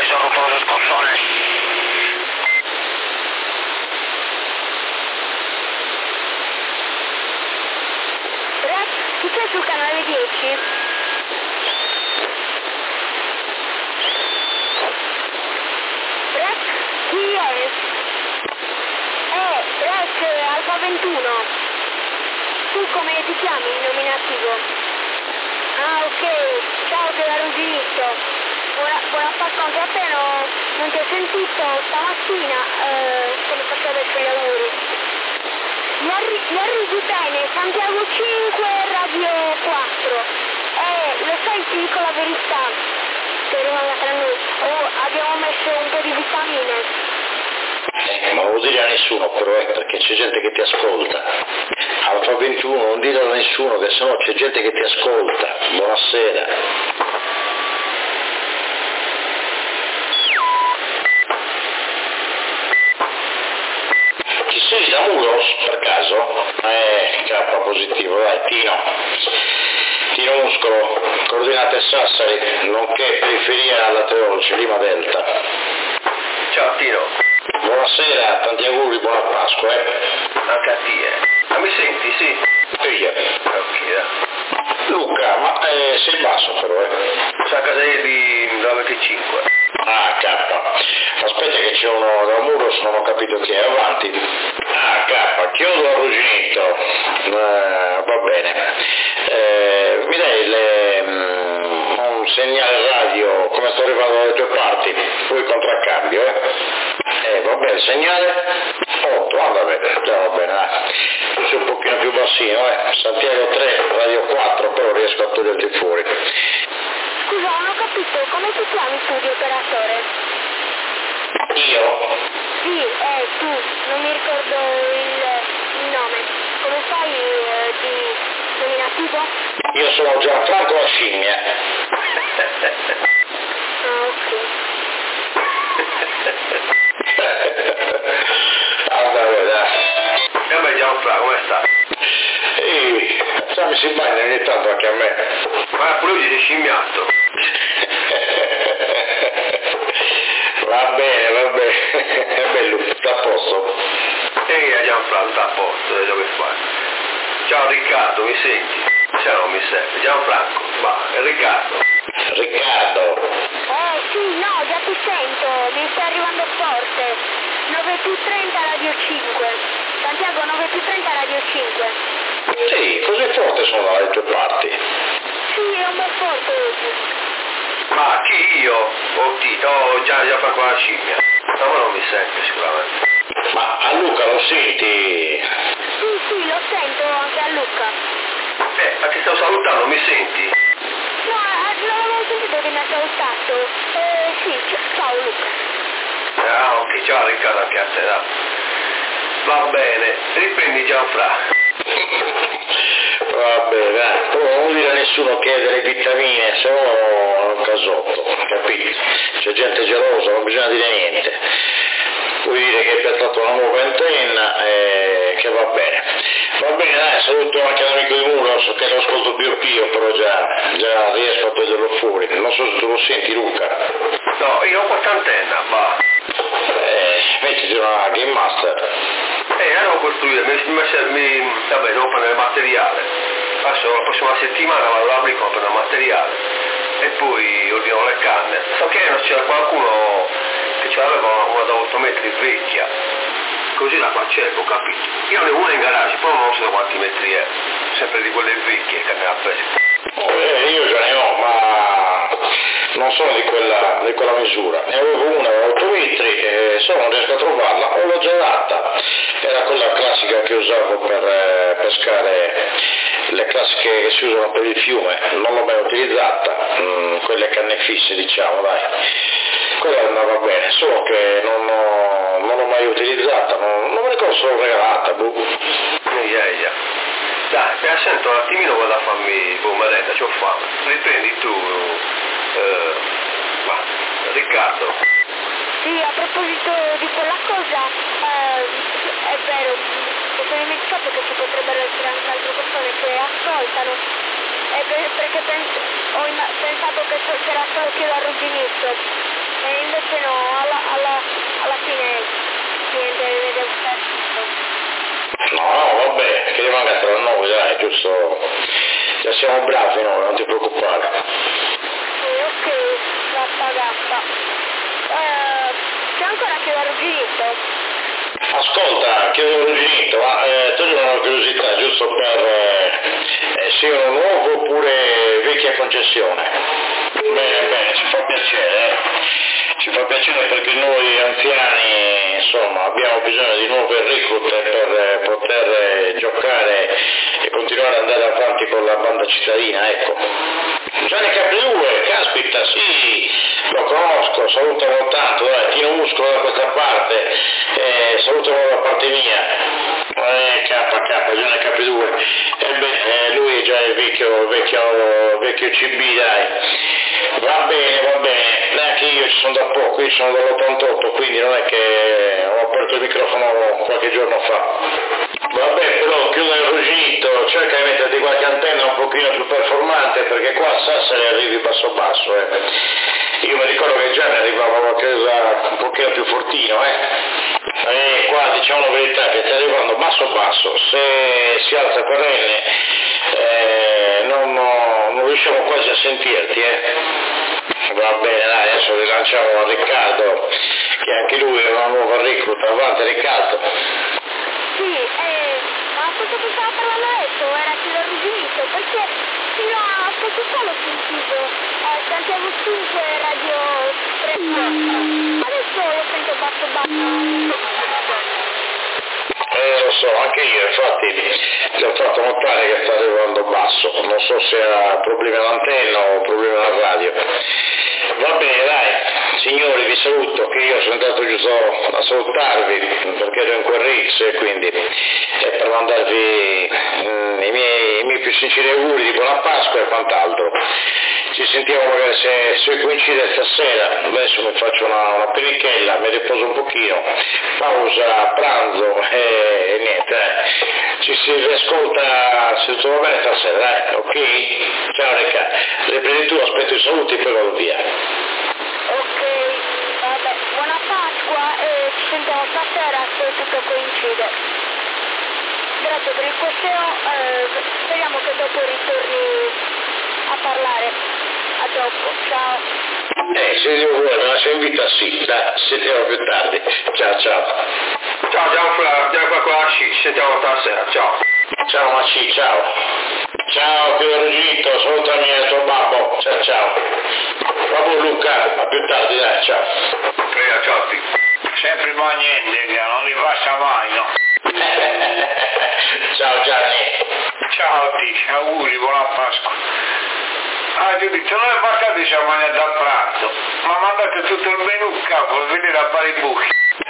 mi sono rotto lo scossone. Rex, chi c'è sul canale 10? Rex, chi è? Rex, Alfa 21. Tu come ti chiami in nominativo? Ah, ok. Ciao, che l'arrugginito. Buona Pasqua anche a te, non ti ho sentito stamattina quando facevo gli auguri. Larry Gutene, Santiago 5, Radio 4. Lo sai, ti dico la verità, che rimanga tra noi. Abbiamo messo un po' di vitamine. Ma non lo dire a nessuno però, perché c'è gente che ti ascolta. Alfa 21, non dirlo a nessuno, che sennò c'è gente che ti ascolta. Buonasera. Chi sei, da Muros, per caso? K positivo, dai, Tino Muscolo, coordinate Sassari, nonché periferia alla Teologi, Lima Delta. Ciao Tino. Buonasera, tanti auguri, buona Pasqua, Anche a te, Ma mi senti, sì? Via. Ok, Luca, ma sei basso però, Sono a casa di 95. Ah, K. Aspetta che c'è uno da Muros, non ho capito chi è, avanti. Ah, K, chiodo arrugginito. Va bene. Mi dai un segnale radio, come sto arrivando dalle tue parti, poi contraccambio, va bene, il segnale? 8, va bene, già va bene, tu sei un pochino più bassino, Santiago 3, radio 4, però riesco a toglierti fuori. Scusa, non ho capito, come ti chiami tu di operatore? Io? Sì, tu, non mi ricordo il nome. Come fai di nominativo? Io sono Gianfranco la scimmia. Ah, ok. Vabbè, dai. Vabbè Gianfranco, come sta? Mi si bagna ogni tanto anche a me. Ma pure oggi sei scimmiato. Va bene, è bello, sta a posto. Gianfranco, sta a posto, vedo che fai. Ciao Riccardo, mi senti? Se non mi senti. Gianfranco, è Riccardo. Riccardo. Sì, no, già ti sento, mi sta arrivando forte. 9 più 30 Radio 5. Santiago 9 più 30 Radio 5. Sì, così forte sono dalle tue parti. Sì, è un bel forte oggi. Ma chi io? Gianfranco la scimmia. No, ma non mi sente sicuramente. Ma a Luca lo senti? Sì, lo sento anche a Luca. Ma ti stavo salutando, mi senti? No, non avevo sentito che mi ha salutato. Sì, ciao Luca. Ah, ok, ciao Riccardo anche a te, dai. Va bene, riprendi Gianfranco. Va bene, dai. Poi non dire a nessuno che ha delle vitamine, se no è un casotto, capito? C'è gente gelosa, non bisogna dire niente. Vuoi dire che hai piazzato una nuova antenna che va bene. Va bene, dai, saluto anche l'amico di Muros che lo ascolto più pio, però già riesco a toglierlo fuori. Non so se tu lo senti, Luca. No, io ho questa antenna, Mettiti una Game Master. devo costruire, vabbè, devo prendere materiale. Adesso la prossima settimana vado da Aprico a prendere materiale e poi ordino le canne. So che non c'era qualcuno che aveva una da 8 metri vecchia, così la facevo, capito? Io ne ho una in garage, poi non so quanti metri è, sempre di quelle vecchie che ne ha prese. Io ce ne ho, ma non sono di quella misura. Ne avevo una da 8 metri, se non riesco a trovarla, o l'ho già data. Era quella classica che usavo per pescare, le classiche che si usano per il fiume, non l'ho mai utilizzata, quelle canne fisse, diciamo, dai. Quella andava bene, solo che non l'ho mai utilizzata, non me ne ricordo se l'ho regalata, Dai, mi assento un attimino, vado a farmi merenda, c'ho fame. Riprendi tu, Riccardo. Sì, a proposito di quella cosa, è vero, mi sono dimenticato che ci potrebbero essere anche altre persone che ascoltano, perché ho pensato che c'era solo chi l'arrugginito. E invece no, alla fine niente, vede un pezzo. No, vabbè, che rimanga tra noi, dai, giusto? Già siamo bravi noi, non ti preoccupare. Ok, gappa. C'è ancora che l'arrugginito? Ascolta, chiedo l'arrugginito, ma toglimi una curiosità, giusto per se è uno nuovo oppure vecchia concessione? Bene, ci fa piacere, ci fa piacere perché noi anziani, insomma, abbiamo bisogno di nuove reclute per poter giocare e continuare ad andare avanti con la banda cittadina, ecco. Gianni Capri2, caspita, sì, lo conosco, salutalo tanto, dai, Tino Muscolo da questa parte, salutalo da parte mia. Gianni Capri2, lui è già il vecchio CB, dai. Va bene, neanche io ci sono da poco, io sono dall'88, quindi non è che ho aperto il microfono qualche giorno fa. Vabbè, però chiudo il ruggito, cerca di metterti qualche antenna un pochino più performante, perché qua a Sassari arrivi basso, Io mi ricordo che già ne arrivava qualcosa un pochino più fortino, E qua diciamo la verità che sta arrivando basso, se si alza querelle non riusciamo quasi a sentirti, Va bene, dai, adesso rilanciamo a Riccardo, che anche lui è una nuova recluta, avanti Riccardo. Sì, ma cosa stava parlando adesso? Era che l'arrugginito, perché fino a poco fa l'ho sentito, Santiago 5 Radio 3. Adesso lo sento basso. Lo so, anche io, infatti ti ho fatto notare che sta arrivando basso, non so se ha problemi all'antenna o problemi alla radio. Va bene, dai, signori, vi saluto, che io sono andato giusto a salutarvi perché ero in Querrix e quindi per mandarvi i miei più sinceri auguri di buona Pasqua e quant'altro. Ci sentiamo magari se coincide stasera, adesso mi faccio una penichella, mi riposo un pochino, pausa, pranzo e niente, ci si riascolta se tutto va bene stasera, ok? Ciao Ricca, riprendi tu, aspetto i saluti e poi vado via. Ok, vabbè, buona Pasqua e ci sentiamo stasera se tutto coincide. Grazie per il queseo, speriamo che dopo ritorni a parlare. A dopo, ciao. Se Dio vuole, me la sei invita sì, dai, ci sentiamo più tardi. Ciao. Ciao, andiamo qua con la ci sentiamo stasera, ciao. Ciao Maci, ciao. Ciao Piero Gito, salutami al tuo babbo, ciao. Babbo Luca, a più tardi, dai, ciao. Ciao. Sempre ma niente, che non mi passa mai, no? Ciao Gianni. Ciao auguri, buona Pasqua. Ti ho detto, non è passati siamo mangiati a pranzo, ma mandate tutto il menù, cavolo, venire a fare i buchi.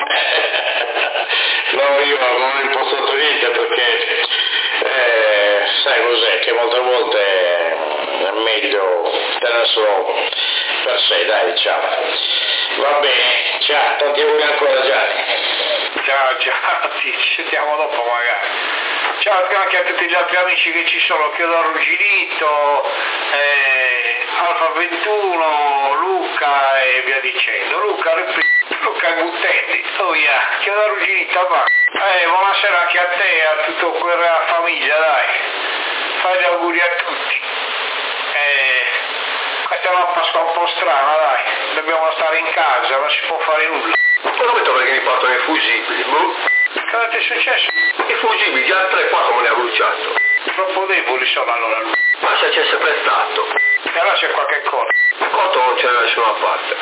No, io non ho impostato niente perché sai cos'è, che molte volte è meglio tenerselo per sé, dai, diciamo. Va bene, ciao, tanti auguri ancora Gianni. Ciao, ci sentiamo dopo magari. Ciao anche a tutti gli altri amici che ci sono, chiedo a Ruginito, Alfa 21, Luca e via dicendo. Luca Guttetti, chiedo a Ruginito, va. Buonasera anche a te e a tutta quella famiglia, dai. Fai gli auguri a tutti. Questa è una Pasqua un po' strana, dai. Dobbiamo stare in casa, non si può fare nulla. Cosa metto perché mi portano i fusibili? Cosa ti è successo? I fusibili, già 3-4 me ne ha bruciato. Troppo deboli sono allora. Ma se c'è sempre stato. E allora c'è qualche cosa. Cotto non c'è da nessuna parte.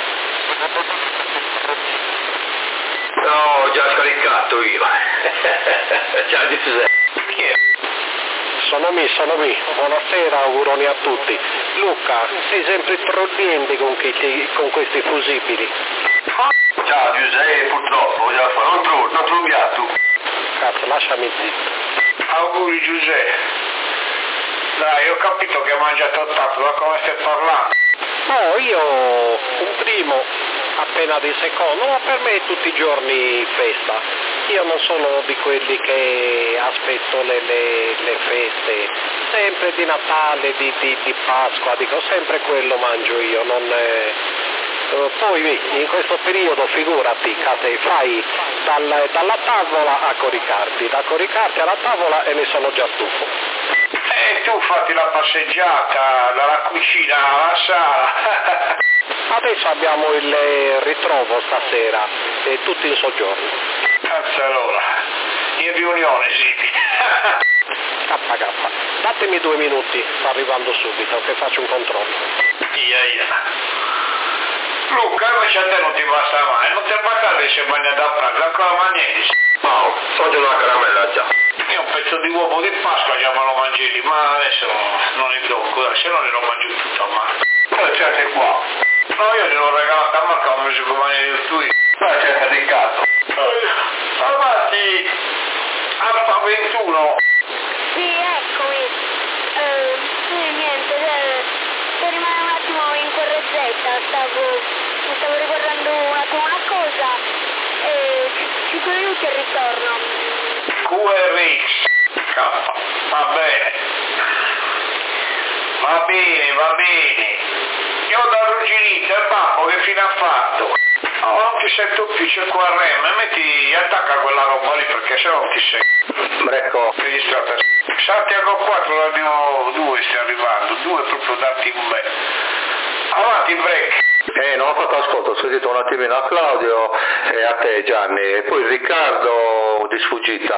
No, ho già scaricato io. Ciao Giuseppe. Chi è? Sono me, buonasera, auguroni a tutti. Luca, sei sempre trollente con questi fusibili. Ciao Giuseppe, purtroppo, non trombiato. Cazzo, lasciami zitto. Auguri Giuseppe. Dai, ho capito che hai mangiato tanto, da come stai parlando? No, io un primo, appena di secondo, ma per me è tutti i giorni festa. Io non sono di quelli che aspetto le feste, sempre di Natale, di Pasqua, dico sempre quello mangio io, Poi in questo periodo figurati, Cate, fai dalla tavola a coricarti, da coricarti alla tavola e ne sono già stufo. E tu fatti la passeggiata dalla cucina alla sala. Adesso abbiamo il ritrovo stasera, tutti in soggiorno. Allora, in riunione sì. KK, datemi 2 minuti, sto arrivando subito, che faccio un controllo. Luca, invece a te non ti basta mai, non ti basta che sei bagnato a pranzo, ancora mangiati. No, sogno una caramella già. Io un pezzo di uovo di Pasqua già me lo mangiati, ma adesso non il tocco, se no ne lo mangio tutto a mano. Poi cerca qua. No, io gliel'ho regalato a Marco, ho messo come di tu. Poi cerca di cazzo. Avanti, Alfa 21. Sì, eccomi. Sì, niente, per rimanere un attimo in correggetta, stavo riguardando un attimo una cosa, 5 minuti e ritorno. QRX, va bene. Va bene. Io da Ruginito il babbo che fine ha fatto? Oh, non ti sento più, c'è qua QRM, metti, attacca quella roba lì perché se no non ti sento. Brecco. Registrata. Santiago 4 ne abbiamo 2, stai arrivando, 2 proprio dati un bel. Avanti break. Non ho fatto ascolto, ho sentito un attimino a Claudio e a te Gianni, e poi Riccardo di sfuggita.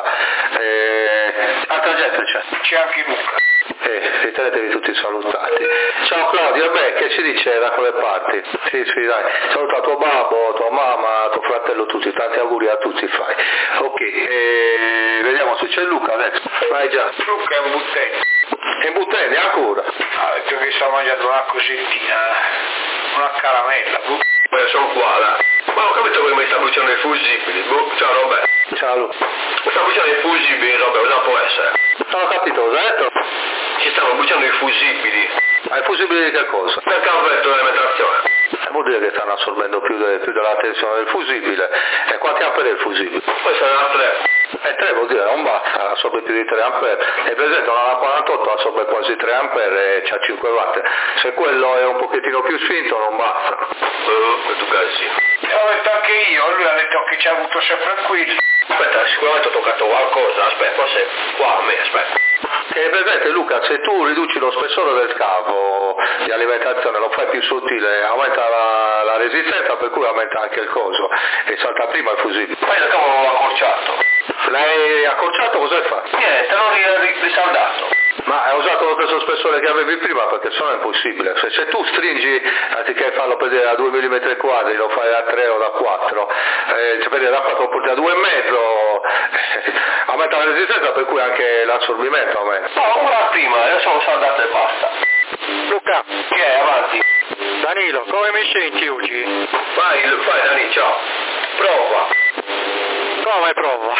Altra gente c'è? C'è anche Luca. Ritenetevi tutti salutati. Ciao Claudio, che ci dice da quelle parti? Sì, dai, saluta tuo babbo, tua mamma, tuo fratello, tutti, tanti auguri a tutti fai. Ok, vediamo se c'è Luca adesso. Vai già. Luca è un buttello. In buttene ancora? Ha detto che sta mangiando una cosettina, una caramella. Sono qua, dai. Ma ho capito come mi sta bruciando i fusibili. Ciao Roberto. Ciao Luca. Mi sta bruciando i fusibili, Roberto, cosa può essere? Non ho capito, cosa hai detto? Ci stanno bruciando i fusibili. Ma i fusibili di che cosa? Del cavetto dell'alimentazione. Vuol dire che stanno assorbendo più della tensione del fusibile. E quanti ampere è il fusibile? Poi sarà 3. E 3 vuol dire non basta, assorbe più di 3 ampere. E per esempio una 48 assorbe quasi 3 ampere e c'ha 5 watt. Se quello è un pochettino più spinto non basta. In tu caso sì. L'ho detto anche io, lui ha detto che ci ha avuto sempre qui. Aspetta, sicuramente ho toccato qualcosa, aspetta, forse qua a me, aspetta. Che presente Luca, se tu riduci lo spessore del cavo di alimentazione, lo fai più sottile, aumenta la resistenza, per cui aumenta anche il coso e salta prima il fusibile. Poi il cavo l'ho accorciato. L'hai accorciato, cosa hai fatto? Niente, l'ho risaldato. Ma hai usato lo stesso spessore che avevi prima, perché sennò è impossibile. Se tu stringi, anziché farlo per a 2 mm quadri, lo fai a 3 o da 4, cioè da 4 lo porti a 2,5, aumenta la resistenza, per cui anche l'assorbimento aumenta. No, ora prima, adesso lo saldato e basta. Luca. Che è, avanti. Danilo, come mi senti oggi? Vai Dani, ciao. Prova. Come prova?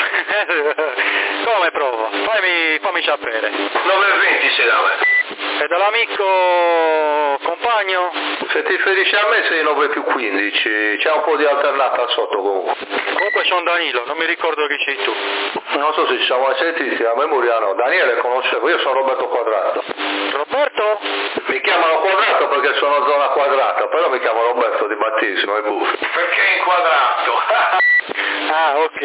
Come prova? Fammi sapere. 9,20 si dà me. E dall'amico compagno? Se ti riferisci a me sei 9 più 15, c'è un po' di alternata sotto comunque. Comunque sono Danilo, non mi ricordo chi sei tu. Non so se ci siamo mai sentiti, a memoria no. Daniele conoscevo, io sono Roberto Quadrato. Roberto? Mi chiamano Quadrato perché sono zona quadrata, però mi chiamo Roberto di battesimo, è buffo. Perché è inquadrato? Ah, ok.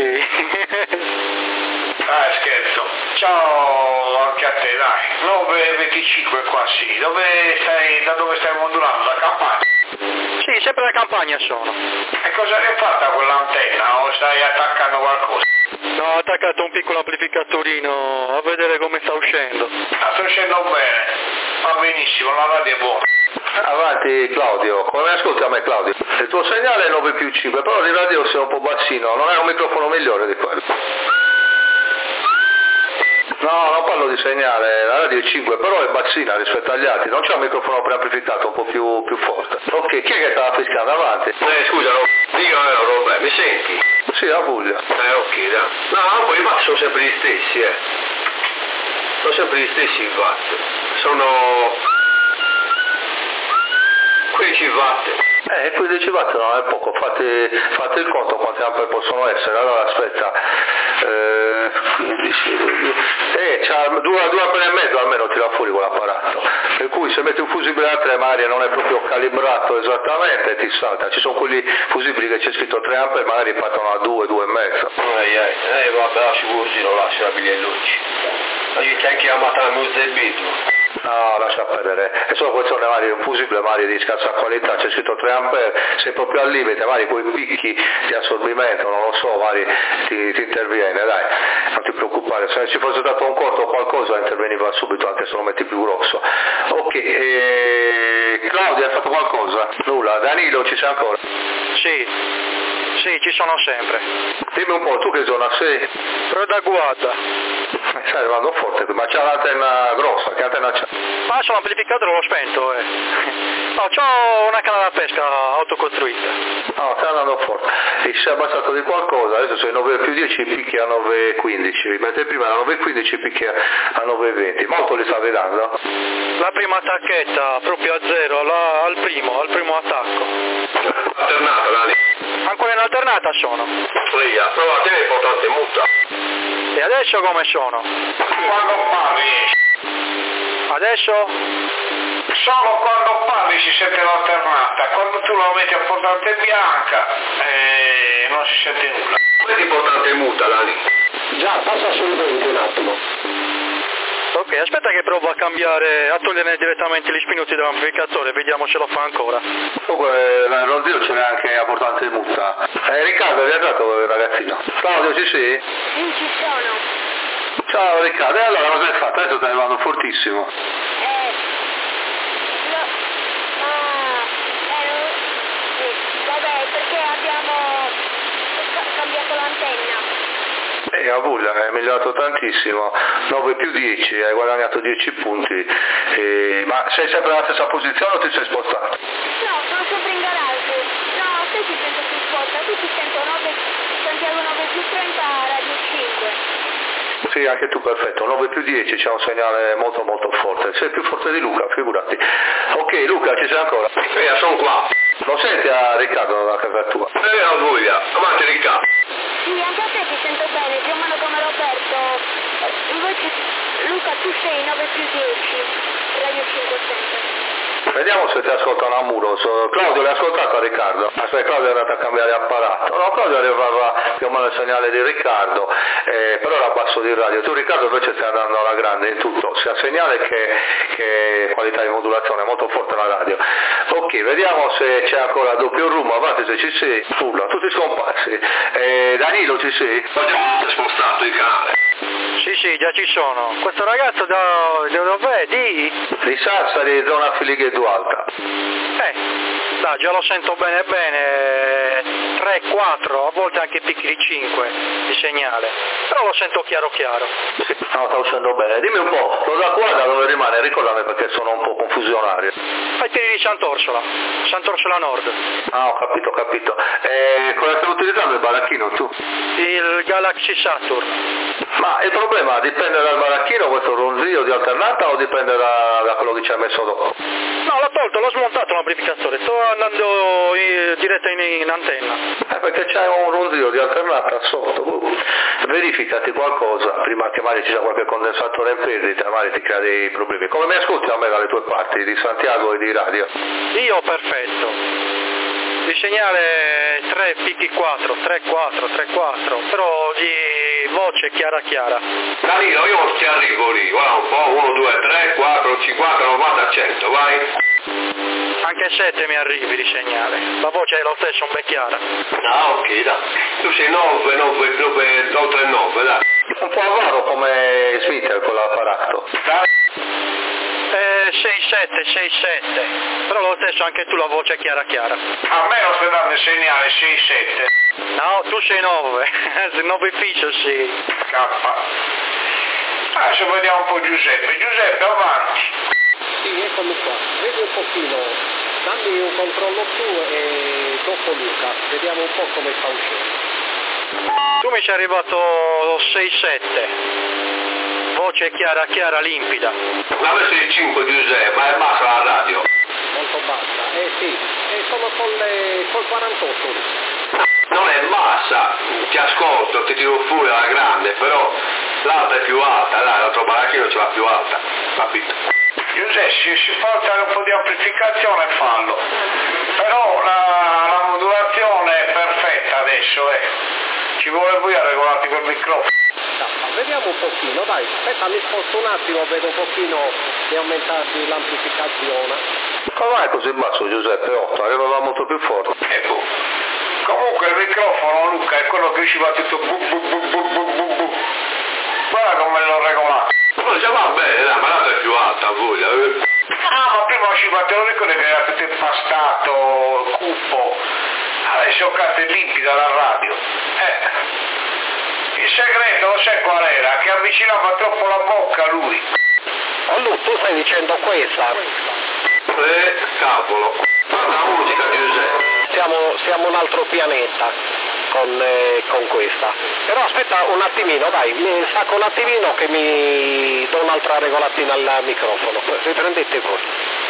Scherzo. Ciao anche a te, dai. 9,25 qua sì. Da dove stai modulando? Da Campania? Sì, sempre da Campania sono. E cosa ne è fatta quell'antenna? O stai attaccando qualcosa? No, ho attaccato un piccolo amplificatorino a vedere come sta uscendo. Sta uscendo bene. Va benissimo, la radio è buona. Avanti Claudio, come ascolti a me Claudio? Il tuo segnale è 9 più 5, però di radio sei un po' bassino, non è un microfono migliore di quello. No, non parlo di segnale, la radio è 5, però è bassina rispetto agli altri, non c'è un microfono preamplificato un po' più forte. Ok, chi è che stava fiscando avanti? Scusa, io Robert, mi senti? Sì, a Puglia. Ok, dai. No, poi i watt sono sempre gli stessi, Sono sempre gli stessi i watt. Sono 15 watt. 15 watt non è poco, fate il conto quanti ampere possono essere, allora aspetta. c'ha due appena e mezzo almeno tira fuori quell'apparato, per cui se metti un fusibile a 3 magari non è proprio calibrato esattamente e ti salta. Ci sono quelli fusibili che c'è scritto 3 ampere magari partono a 2 e mezzo. Vabbè, lasci così, non lasci la bigliellucci. Ma io ti ho chiamato la musica. No, lascia perdere, è solo questione magari un fusibile magari di scarsa qualità, c'è scritto 3 ampere, sei proprio al limite, magari quei picchi di assorbimento, non lo so, magari ti interviene, dai, non ti preoccupare, se ci fosse stato un corto o qualcosa interveniva subito anche se lo metti più grosso. Ok, Claudia, hai fatto qualcosa? Nulla, Danilo ci sei ancora? Sì, ci sono sempre. Dimmi un po', tu che zona sei? Roda Guarda. Stai arrivando forte, ma c'è un'antenna grossa, che antenna c'è? Ma sono amplificatore, l'ho spento, No, c'ho una canna da pesca autocostruita. No, stai andando forte. E ci sei abbassato di qualcosa, adesso sei 9+10 picchi a 9+15, mentre prima era 9+15 picchi a 9+20. Molto li stavi dando? La prima tacchetta proprio a zero, al primo attacco. Alternata, Dani? Ancora in alternata sono. Via, prova a te è importante muta. E adesso come sono? Quando parli. Adesso? Solo quando parli si sente l'alternata, quando tu la metti a portante bianca non si sente nulla. Come è importante muta, Dani? Già, passa sul 20 un attimo. Ok, aspetta che provo a cambiare, a togliere direttamente gli spinuti dell'amplificatore, vediamo se lo fa ancora. Comunque, non Dio ce n'è anche a portante muta. Riccardo, è arrivato il ragazzino. Claudio, ci sei? Sì, ci sono. Ciao Riccardo, e allora cosa hai fatto? Adesso stai arrivando fortissimo. Vabbè, perché abbiamo cambiato l'antenna. A Bulla è migliorato tantissimo, 9+10, hai guadagnato 10 punti, ma sei sempre nella stessa posizione o ti sei spostato? No, sono sempre in garage. No, te ti sento più sposta, tu ti sento Santiago 9+30 Radio 5. Sì, anche tu perfetto, 9+10 c'è un segnale molto molto forte, sei più forte di Luca, figurati. Ok Luca, ci sei ancora? Sono qua. Lo senti a Riccardo dalla casa tua? A voglia, avanti Riccardo. Sì, anche a te ti sento bene, più o meno come Roberto. Invece Luca tu sei 9+10, Radio 5 sempre. Vediamo se ti ascoltano a muro. Claudio l'hai ascoltato a Riccardo? Aspetta, Claudio è andato a cambiare apparato. No, Claudio arrivava più o meno il segnale di Riccardo, però era basso di radio. Tu Riccardo invece stai andando alla grande in tutto, sia segnale che qualità di modulazione, molto forte la radio. Ok, vediamo se c'è ancora doppio room, avanti se ci sei. Nulla, tutti scomparsi. Danilo ci sei? Ho spostato il canale. Sì, già ci sono. Questo ragazzo dov'è? Di Sassari, zona Filighetto Alta. Dai, già lo sento bene, 3, 4, a volte anche picchi di 5 di segnale, però lo sento chiaro. Sì, no, sta uscendo bene. Dimmi un po', lo da qua da dove rimane? Ricordami perché sono un po' confusionario. Fai tiri di Sant'Orsola Nord. Ah, ho capito. Cosa stai utilizzando il baracchino tu? Il Galaxy Saturn. Ma il problema dipende dal baracchino, questo ronzio di alternata, o dipende da quello che ci hai messo dopo? No, l'ho tolto, l'ho smontato l'amplificatore, sto andando diretta in antenna. Perché c'hai un ronzio di alternata sotto. Verificati qualcosa prima che magari ci sia qualche condensatore in perdita, magari ti crea dei problemi. Come mi ascolti a me dalle tue parti, di Santiago e di radio? Io perfetto. Il segnale 3 picchi 4, 3, 4, però di voce chiara. Danilo, io ti arrivo lì, guarda un po', 1, 2, 3, 4, 50, 90, 100, vai. Anche 7 mi arrivi di segnale, la voce è lo stesso, un bel chiara. Ah, ok, dai. Tu sei 9, 3, 9, dai. Un po' avaro come Smith con l'apparato. 6-7, però lo stesso anche tu la voce chiara. A me non stai dando il segnale 6-7. No, tu sei 9, 9 fisso sì. K. Adesso vediamo un po' Giuseppe, avanti. Sì, eccomi qua, vedi un pochino, dammi un controllo tu e dopo Luca, vediamo un po' come sta uscendo. Tu mi sei arrivato 6-7. Voce chiara, limpida. La messo il 5 Giuseppe, ma è bassa la radio. Molto bassa, sì, sono col 48. Non è bassa. bassa ti ascolto, ti tiro fuori alla grande, però l'altra è più alta, là l'altro baracchino ce l'ha più alta, capito? Giuseppe, se si può fare un po' di amplificazione fallo, però la modulazione è perfetta adesso, ci vuole poi a regolarti quel microfono. Vediamo un pochino, dai, aspetta, mi sposto un attimo, vedo un pochino di aumentarsi l'amplificazione. Come mai così basso, Giuseppe? 8, arrivava molto più forte. Ecco. Comunque il microfono, Luca, è quello che ci va tutto bu bu bu bu bu bu bu. Guarda come l'ho regolato. Ma già va bene, dai, ma l'altra è più alta, a voglia. Ah, ma prima ci va, te lo ricordi che era tutto impastato, cupo. Adesso cazzo è limpida la radio. Il segreto lo sai qual era? Che avvicinava troppo la bocca a lui. Oh, Lu, tu stai dicendo questa? Cavolo. Ma la musica, Giuseppe. Siamo un altro pianeta con questa. Però aspetta un attimino, dai, mi stacco un attimino che mi do un'altra regolatina al microfono. Riprendete voi.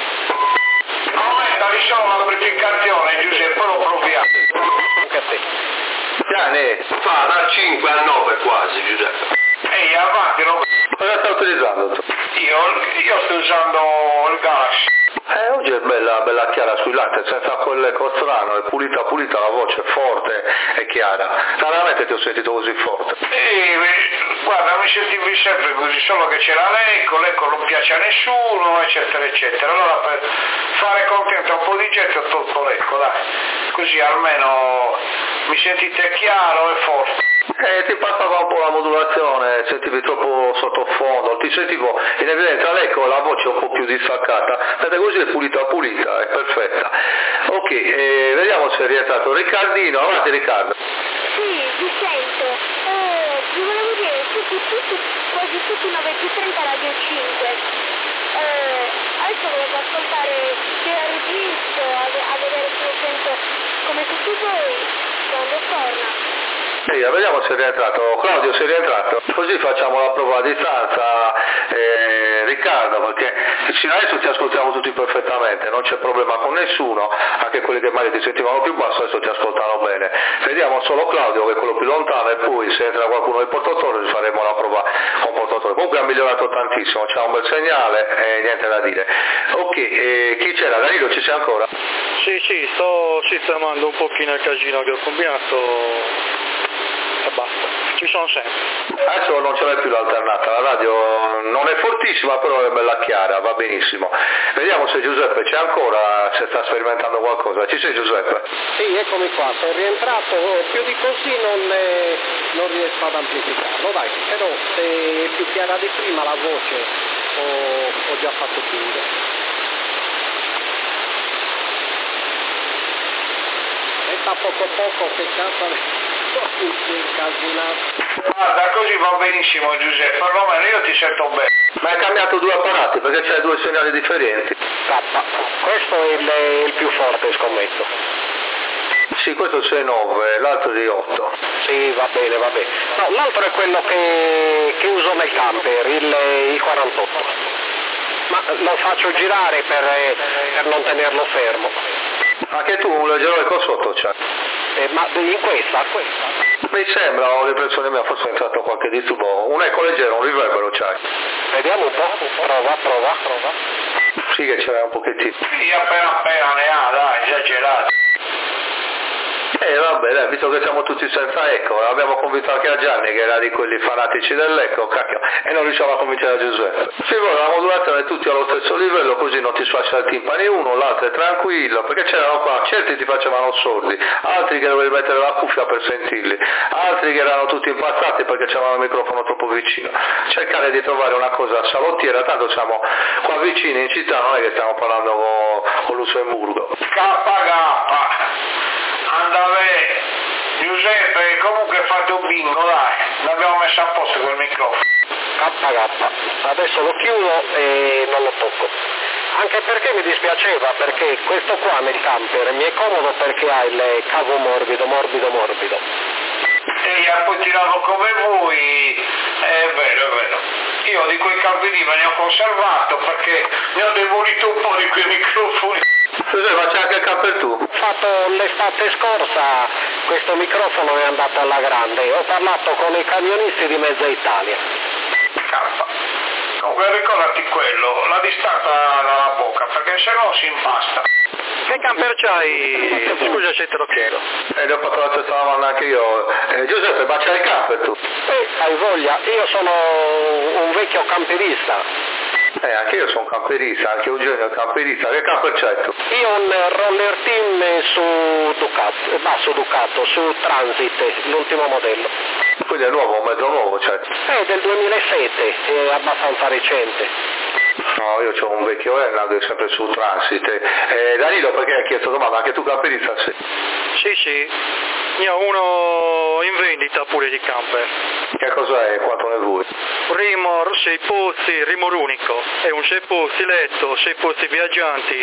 Aumentali solo l'amplificazione, Giuseppe, poi lo proviamo. Anche a te. Gianni, Fa da 5 a 9 quasi, Giuseppe. Ehi, avanti, lo... cosa stai utilizzando tu? Io sto usando il Galaxy. Oggi è bella chiara sui latte, senza quell'eco strano, è pulita, la voce è forte e chiara. Raramente ti ho sentito così forte. Guarda, mi sentivi sempre così, solo che c'era l'eco non piace a nessuno, eccetera, eccetera. Allora per fare contento un po' di gente ho tolto l'eco, dai. Così almeno mi sentite chiaro e forte. Ti passava un po' la modulazione, sentivi troppo sottofondo, ti sentivo in evidenza l'eco, la voce un po' più distaccata, mentre così è pulita, è perfetta. Ok, vediamo se è rientrato Riccardino, avanti Riccardo. Sì, vi sento. Vi volevo dire, quasi tutti i 930 Radio 5. Adesso volevo ascoltare il registro, a vedere se lo sento come tutti voi, quando torna. Vediamo se è rientrato. Claudio, sei rientrato? Così facciamo la prova a distanza, Riccardo, perché adesso ti ascoltiamo tutti perfettamente, non c'è problema con nessuno, anche quelli che magari ti sentivano più basso adesso ti ascoltano bene. Vediamo solo Claudio che è quello più lontano e poi se entra qualcuno del portatore faremo la prova con portatore. Comunque ha migliorato tantissimo, c'è un bel segnale e niente da dire. Ok, chi c'era? Danilo, ci sei ancora? Sì, sto sistemando un pochino il casino che ho combinato e basta, ci sono sempre. Adesso non ce l'hai più l'alternata, la radio non è fortissima però è bella chiara, va benissimo. Vediamo se Giuseppe c'è ancora, se sta sperimentando qualcosa. Ci sei Giuseppe? Sì, eccomi qua, sono rientrato, più di così non riesco ad amplificarlo, dai, però se è più chiara di prima la voce ho già fatto finire. E poco che cazzo incasinato. Guarda, così va benissimo Giuseppe, perlomeno io ti sento bene. Ma hai cambiato due apparati perché c'hai due segnali differenti. Questo è il più forte, scommetto. Sì, questo è 6,9, l'altro è di 8. Sì, va bene. No, l'altro è quello che uso nel camper, il 48. Ma lo faccio girare per non tenerlo fermo. Anche tu un leggero eco sotto c'hai? Ma in questa? Mi sembra, ho l'impressione mia, forse è entrato qualche disturbo. Un eco leggero, un riverbero c'hai? Vediamo un po', prova. Sì che c'era un pochettino. Sì, appena ne ha, dai, esagerato. Vabbè, dai, visto che siamo tutti senza eco, abbiamo convinto anche a Gianni che era di quelli fanatici dell'eco, cacchio, e non riusciamo a convincere a Giuseppe. Si vuole la modulazione tutti allo stesso livello, così non ti sfascia il timpani uno, l'altro è tranquillo, perché c'erano qua, certi ti facevano sordi, altri che dovevi mettere la cuffia per sentirli, altri che erano tutti impazzati perché c'avevano il microfono troppo vicino. Cercare di trovare una cosa salottiera, tanto siamo qua vicini in città, non è che stiamo parlando con Lussemburgo. K. Andave, Giuseppe, comunque fate un bingo, dai, l'abbiamo messo a posto col microfono. Adesso lo chiudo e non lo tocco. Anche perché mi dispiaceva, perché questo qua nel camper mi è comodo perché ha il cavo morbido. E ha poi tirato come voi, è vero. Io di quei cavi lì me ne ho conservato perché ne ho demolito un po' di quei microfoni. Giuseppe, ma c'è anche il camper tu? Fa fatto l'estate scorsa, questo microfono è andato alla grande, ho parlato con i camionisti di mezza Italia. Calma. Comunque ricordati quello, la distanza dalla bocca, perché se no si impasta. Che camper c'hai? Scusa se te lo chiedo. Ne ho fatto la stessa domanda anche io. Giuseppe, ma c'hai il camper tu? Hai voglia, io sono un vecchio camperista. Anche io sono un camperista, anche Eugenio è un camperista. Che camper c'hai tu? Io ho un roller team su Ducato, su Transit, l'ultimo modello. Quindi è nuovo, un mezzo nuovo c'hai? È del 2007, è abbastanza recente. No, io ho un vecchio Enago sempre su Transit. Danilo, perché hai chiesto domanda? Anche tu camperista sei? Sì, io ho uno in vendita pure di camper. Che cosa è? Quanto ne vuoi? Rimor, 6 posti, rimor unico. È un 6 posti letto, 6 posti viaggianti.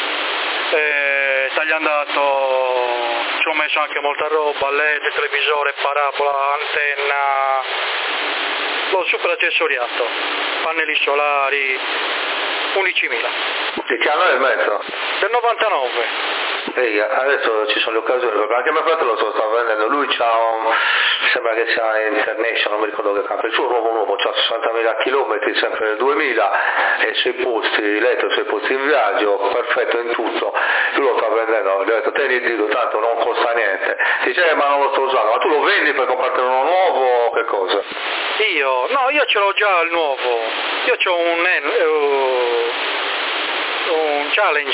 Tagliandato, ci ho messo anche molta roba, LED, televisore, parabola, antenna. L'ho super accessoriato, pannelli solari, 11.000. Di che anno è il mezzo? Del 99. Adesso ci sono le occasioni, perché anche mio fratello se lo sta vendendo, lui mi sembra che sia International, non mi ricordo che campo, il suo nuovo, c'ha 60.000 km, sempre nel 2000, e 6 posti letto, 6 posti in viaggio, perfetto in tutto, lui lo sta vendendo, gli ho detto tieni il dito, tanto non costa niente, dice ma non lo sto usando, ma tu lo vendi per comprare uno nuovo o che cosa? Io ce l'ho già il nuovo, io ho un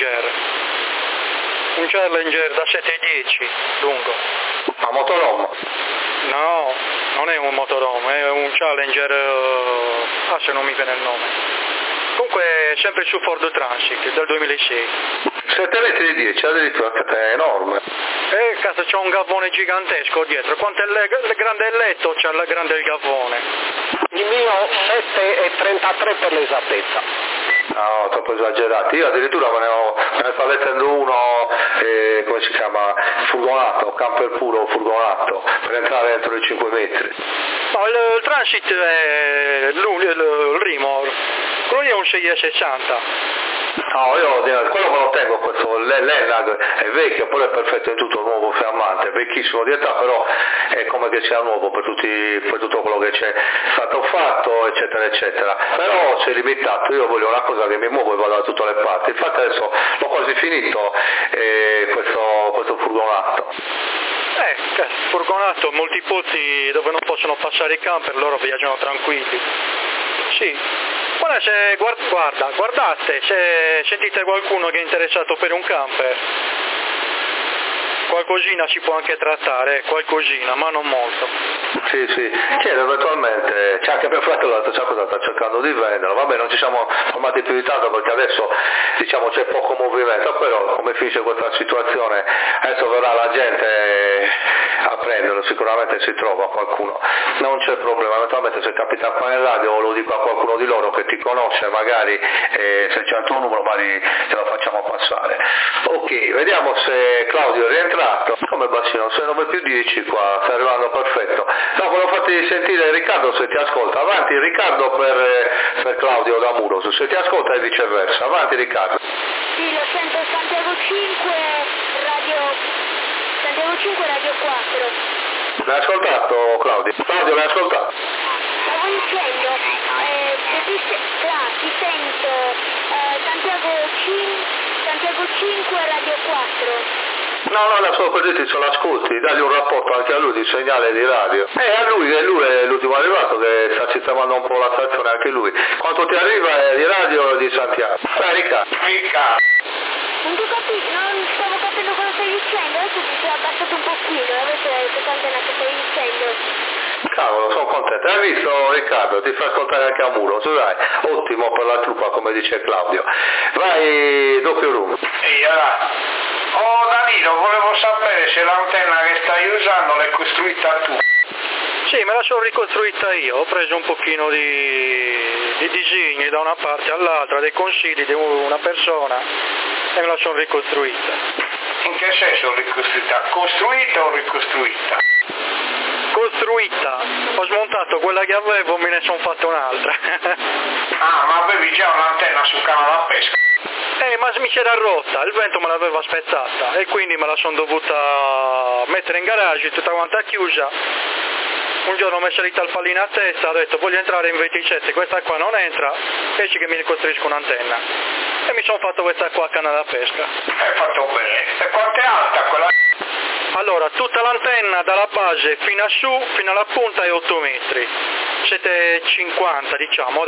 Challenger da 710 lungo. A motorhome? No, non è un motorhome, è un Challenger, se non mi viene il nome. Comunque sempre su Ford Transit del 2006. 7 metri di 10, addirittura è enorme. Cazzo, c'ha un gavone gigantesco dietro, quanto è grande il letto, c'ha il grande il gavone. Il mio 7,33 per l'esattezza. No, troppo esagerato. Io addirittura me ne sto mettendo uno, come si chiama, furgonato, camper puro furgonato, per entrare dentro i 5 metri. No, il Transit è il Rimor, quello lì è un 6,60. No, io quello me lo tengo, questo l'Enag è vecchio, però è perfetto in tutto, nuovo, fiammante, vecchissimo di età, però è come che sia nuovo per tutto quello che c'è stato fatto, eccetera, eccetera. Però c'è limitato, io voglio una cosa che mi muovo e vado da tutte le parti, infatti adesso l'ho quasi finito questo furgonato. Furgonato, molti pozzi dove non possono passare i camper, loro viaggiano tranquilli. Sì. Guardate, se sentite qualcuno che è interessato per un camper, qualcosina si può anche trattare, qualcosina, ma non molto. Sì, chiedo eventualmente, c'è anche mio fratello sta cercando di venderlo, vabbè non ci siamo formati più di tanto perché adesso diciamo c'è poco movimento, però come finisce questa situazione adesso verrà la gente a prenderlo, sicuramente si trova qualcuno, non c'è problema, eventualmente se capita qua in radio lo dico a qualcuno di loro che ti conosce, magari se c'è il tuo numero magari te lo facciamo passare. Ok, vediamo se Claudio è rientrato, come bacino, se 9 più 10 qua, sta arrivando perfetto. No, volevo farti sentire Riccardo se ti ascolta, avanti Riccardo per Claudio da Muros, se ti ascolta e viceversa, avanti Riccardo. Sì, lo sento, Santiago 5 Radio 4. L'hai ascoltato Claudio? Claudio l'hai ascoltato? Stavo dicendo, ti sento, Santiago 5 Radio 4. No, la sua così ti sono ascolti, dagli un rapporto anche a lui di segnale di radio. A lui è l'ultimo arrivato che sta sistemando un po' la stazione anche lui. Quanto ti arriva di radio o di Santiago? Riccardo. Non stavo capendo cosa stai dicendo, adesso ti sei abbassato un pochino, adesso è questa antena che stai dicendo. Cavolo, sono contento. Hai visto Riccardo? Ti fa ascoltare anche a Muro, dai, ottimo per la truppa come dice Claudio. Vai, doppio room. Danilo, volevo sapere se l'antenna che stai usando l'hai costruita tu. Sì, me la sono ricostruita io, ho preso un pochino di disegni da una parte all'altra, dei consigli di una persona e me la sono ricostruita. In che senso ricostruita? Costruita o ricostruita? Costruita, ho smontato quella che avevo, me ne sono fatta un'altra. Ma avevi già un'antenna sul canale a pesca? Ma mi c'era rotta, il vento me l'aveva spezzata e quindi me la sono dovuta mettere in garage, tutta quanta chiusa. Un giorno ho messo il pallino a testa, ho detto voglio entrare in 27, questa qua non entra, esci che mi ricostruisco un'antenna. E mi sono fatto questa qua a canna da pesca. Hai fatto bene. E quanto è alta quella? Allora, tutta l'antenna dalla base fino a su, fino alla punta è 8 metri, 7,50 diciamo,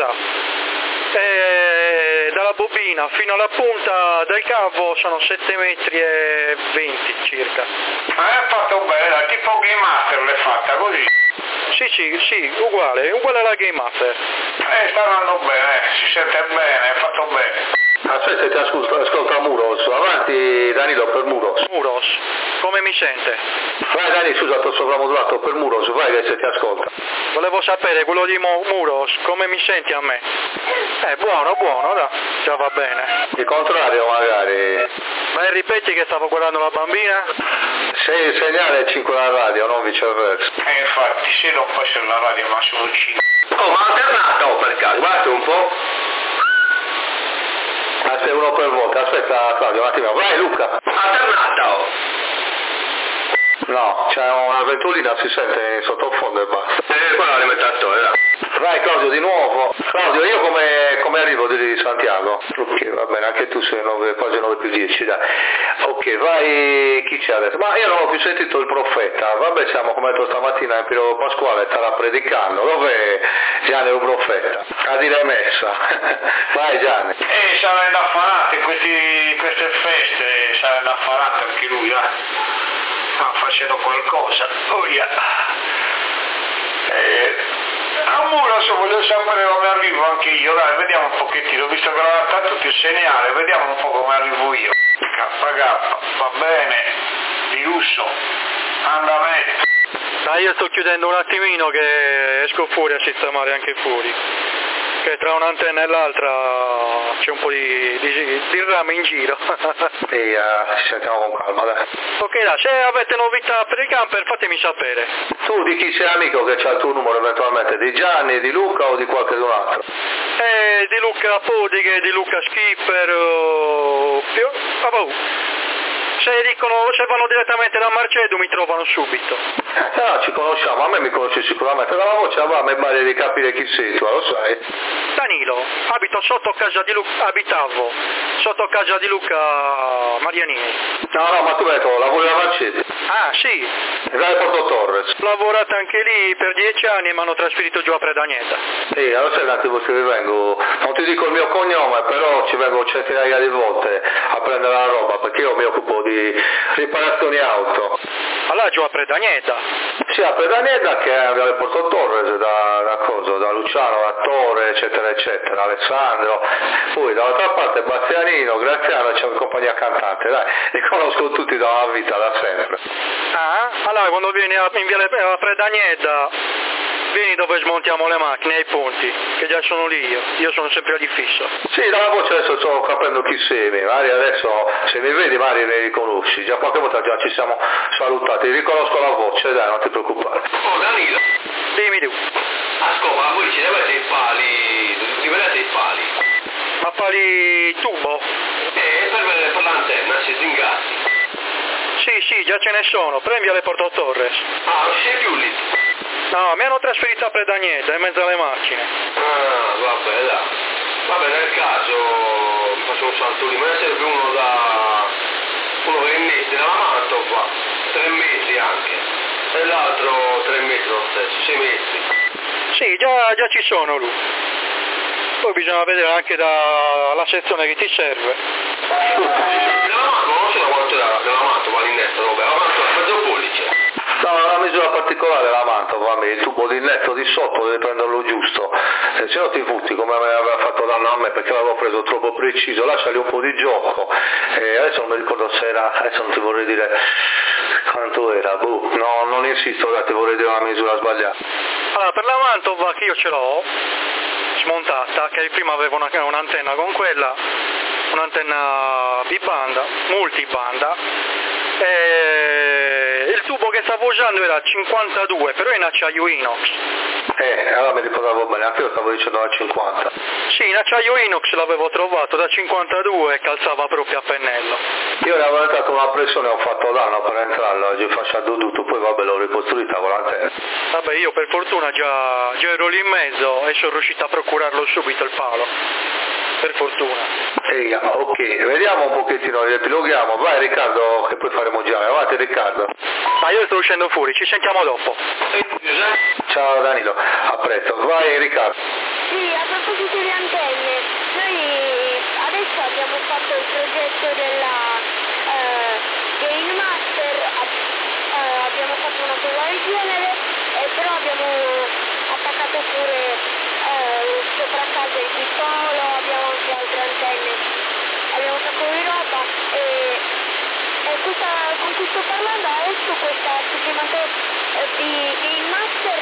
E dalla bobina fino alla punta del cavo sono 7,20 metri circa. Hai fatto bene, tipo Game Master l'hai fatta così? Sì, uguale alla Game Master. Sta andando bene, si sente bene, hai fatto bene. Aspetta, ti ascolta Muros, avanti Danilo per Muros. Muros, come mi sente? Vai Dani, scusa, ti ho sovramodulato per Muros, vai che se ti ascolta. Volevo sapere quello di Muros, come mi senti a me? Buono, già va bene. Il contrario magari. Ma ripeti che stavo guardando la bambina? Sei il segnale 5 alla radio, non viceversa. Infatti, se non fosse la radio ma sono 5. Oh, ma alternata per caso, guarda un po'. Aspetta uno per volta, aspetta Claudio un attimo, vai Luca. Alternata No, c'è una ventolina, si sente sottofondo e basta. Quello l'alimentatore, vai Claudio di nuovo. Claudio, io come arrivo di Santiago? Ok, va bene, anche tu sei quasi 9 più 10, dai. Ok, vai, chi c'è adesso? Ma io non ho più sentito il profeta, vabbè siamo come detto stamattina in Piero Pasquale, starà predicando, dov'è Gianni il profeta? A dire messa. Vai Gianni. Saranno affarate queste feste, saranno affarate anche lui, sta facendo qualcosa. Oh yeah. A Muros voglio sapere come arrivo anche io, dai, vediamo un pochettino, visto che l'ho dato tutti il segnale, vediamo un po' come arrivo io. KK, va bene, di lusso, andamento. Io sto chiudendo un attimino che esco fuori a sistemare anche fuori, che tra un'antenna e l'altra c'è un po' di rame in giro. Sì, ci sentiamo con calma, dai. Ok, dai, se avete novità per il camper fatemi sapere. Tu di chi sei amico che c'ha il tuo numero eventualmente? Di Gianni, di Luca o di qualcun altro? Di Luca Podighe, di Luca Skipper, se vanno direttamente da Marcedo mi trovano subito. No, ci conosciamo, a me mi conosci sicuramente, dalla voce a me pare di capire chi sei tu, lo sai. Danilo, abitavo sotto casa di Luca Marianini. No, ma tu hai detto, lavori a Marcedo? Ah, sì. Porto Torres. Ho lavorato anche lì per 10 anni e mi hanno trasferito giù a Predagneta. Sì, allora sai un attimo che vi vengo, non ti dico il mio cognome, però ci vengo centinaia di volte a prendere la roba, perché io mi occupo di riparazioni auto. Allora giù a Predagneta? Sì, a Predagneta che è a Porto Torres, da Luciano, Attore, eccetera, eccetera, Alessandro, poi dall'altra parte Bastianino, Graziano, c'è una compagnia cantante, dai, li conosco tutti da una vita, da sempre. Ah, allora quando vieni a Predagneta, vieni dove smontiamo le macchine ai ponti, che già sono lì io sono sempre lì fisso. Sì, dalla voce adesso sto capendo chi sei, magari adesso se mi vedi magari mi riconosci, già qualche volta già ci siamo salutati, riconosco la voce, dai, non ti preoccupare. Oh Danilo, Dimmi tu. ascolta, ma voi ci levate i pali, liberate i pali? Ma pali tubo? Per l'antenna, si zingati. Sì, già ce ne sono, prendi alle Porto Torres. Ah, non ci sei più lì? No, mi hanno trasferito a Predagneta, in mezzo alle macchine. Ah, vabbè, dai. Vabbè, nel caso mi faccio un salto lì, ma ne serve uno che innesti dalla Mantova, 3 metri anche, e l'altro 3 metri lo stesso, 6 metri. Sì, già ci sono lui. Poi bisogna vedere anche dalla sezione che ti serve. Della Mantova, non so da quanto era della Mantova l'innesto, vabbè, la Mantova è mezzo pollice. No, è una misura particolare la Mantova, il tubo di netto di sotto devi prenderlo giusto, se no ti futti come aveva fatto danno a me perché l'avevo preso troppo preciso, lasciali un po' di gioco, adesso non mi ricordo se era, adesso non ti vorrei dire quanto era, no, non insisto, ti vorrei dire una misura sbagliata. Allora, per la Mantova che io ce l'ho, smontata, che prima avevo un'antenna con quella, un'antenna bibanda, multibanda, e il tubo che stavo usando era 52, però è in acciaio inox. Allora mi ricordavo bene, anche io stavo dicendo la 50. Sì, in acciaio inox l'avevo trovato da 52 e calzava proprio a pennello. Io ne avevo entrato una pressione, ho fatto danno per entrarla, oggi facendo tutto, poi vabbè l'ho ricostruita con l'antenna. Vabbè, io per fortuna già ero lì in mezzo e sono riuscito a procurarlo subito il palo. Per fortuna. Ok, vediamo un pochettino, riepiloghiamo. Vai Riccardo, che poi faremo girare. Avanti Riccardo. Ma io sto uscendo fuori, ci sentiamo dopo. Ciao Danilo, a presto. Vai Riccardo. Sì, a proposito di antenne, noi adesso abbiamo fatto il progetto della Game Master, abbiamo fatto una cosa del genere, però abbiamo attaccato pure sopra casa il piccolo, abbiamo anche altre antenne, abbiamo un sacco di roba e con cui sto parlando adesso, questa supplemento di Game Master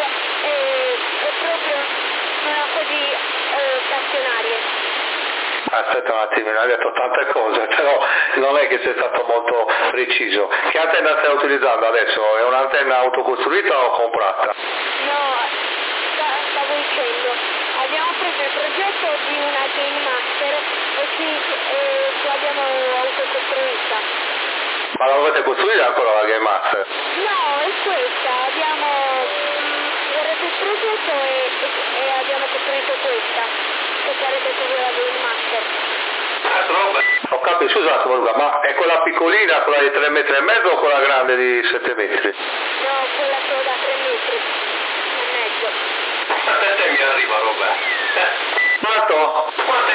è proprio una così stazionaria. Aspetta un attimino, hai detto tante cose, però non è che sei stato molto preciso. Che antenna stai utilizzando adesso? È un'antenna autocostruita o comprata? No, stavo dicendo, abbiamo preso il progetto di una Game Master e l'abbiamo autocostruita. Ma la dovete costruire ancora la Game Master? No, è questa, abbiamo guardato il progetto e abbiamo costruito questa, che sarebbe proprio la Game Master. Ho capito, scusate Luca, ma è quella piccolina, quella di 3 metri e mezzo o quella grande di 7 metri? No, quella solo da 3 metri e mezzo. A te mi arriva Roberto. Quanto?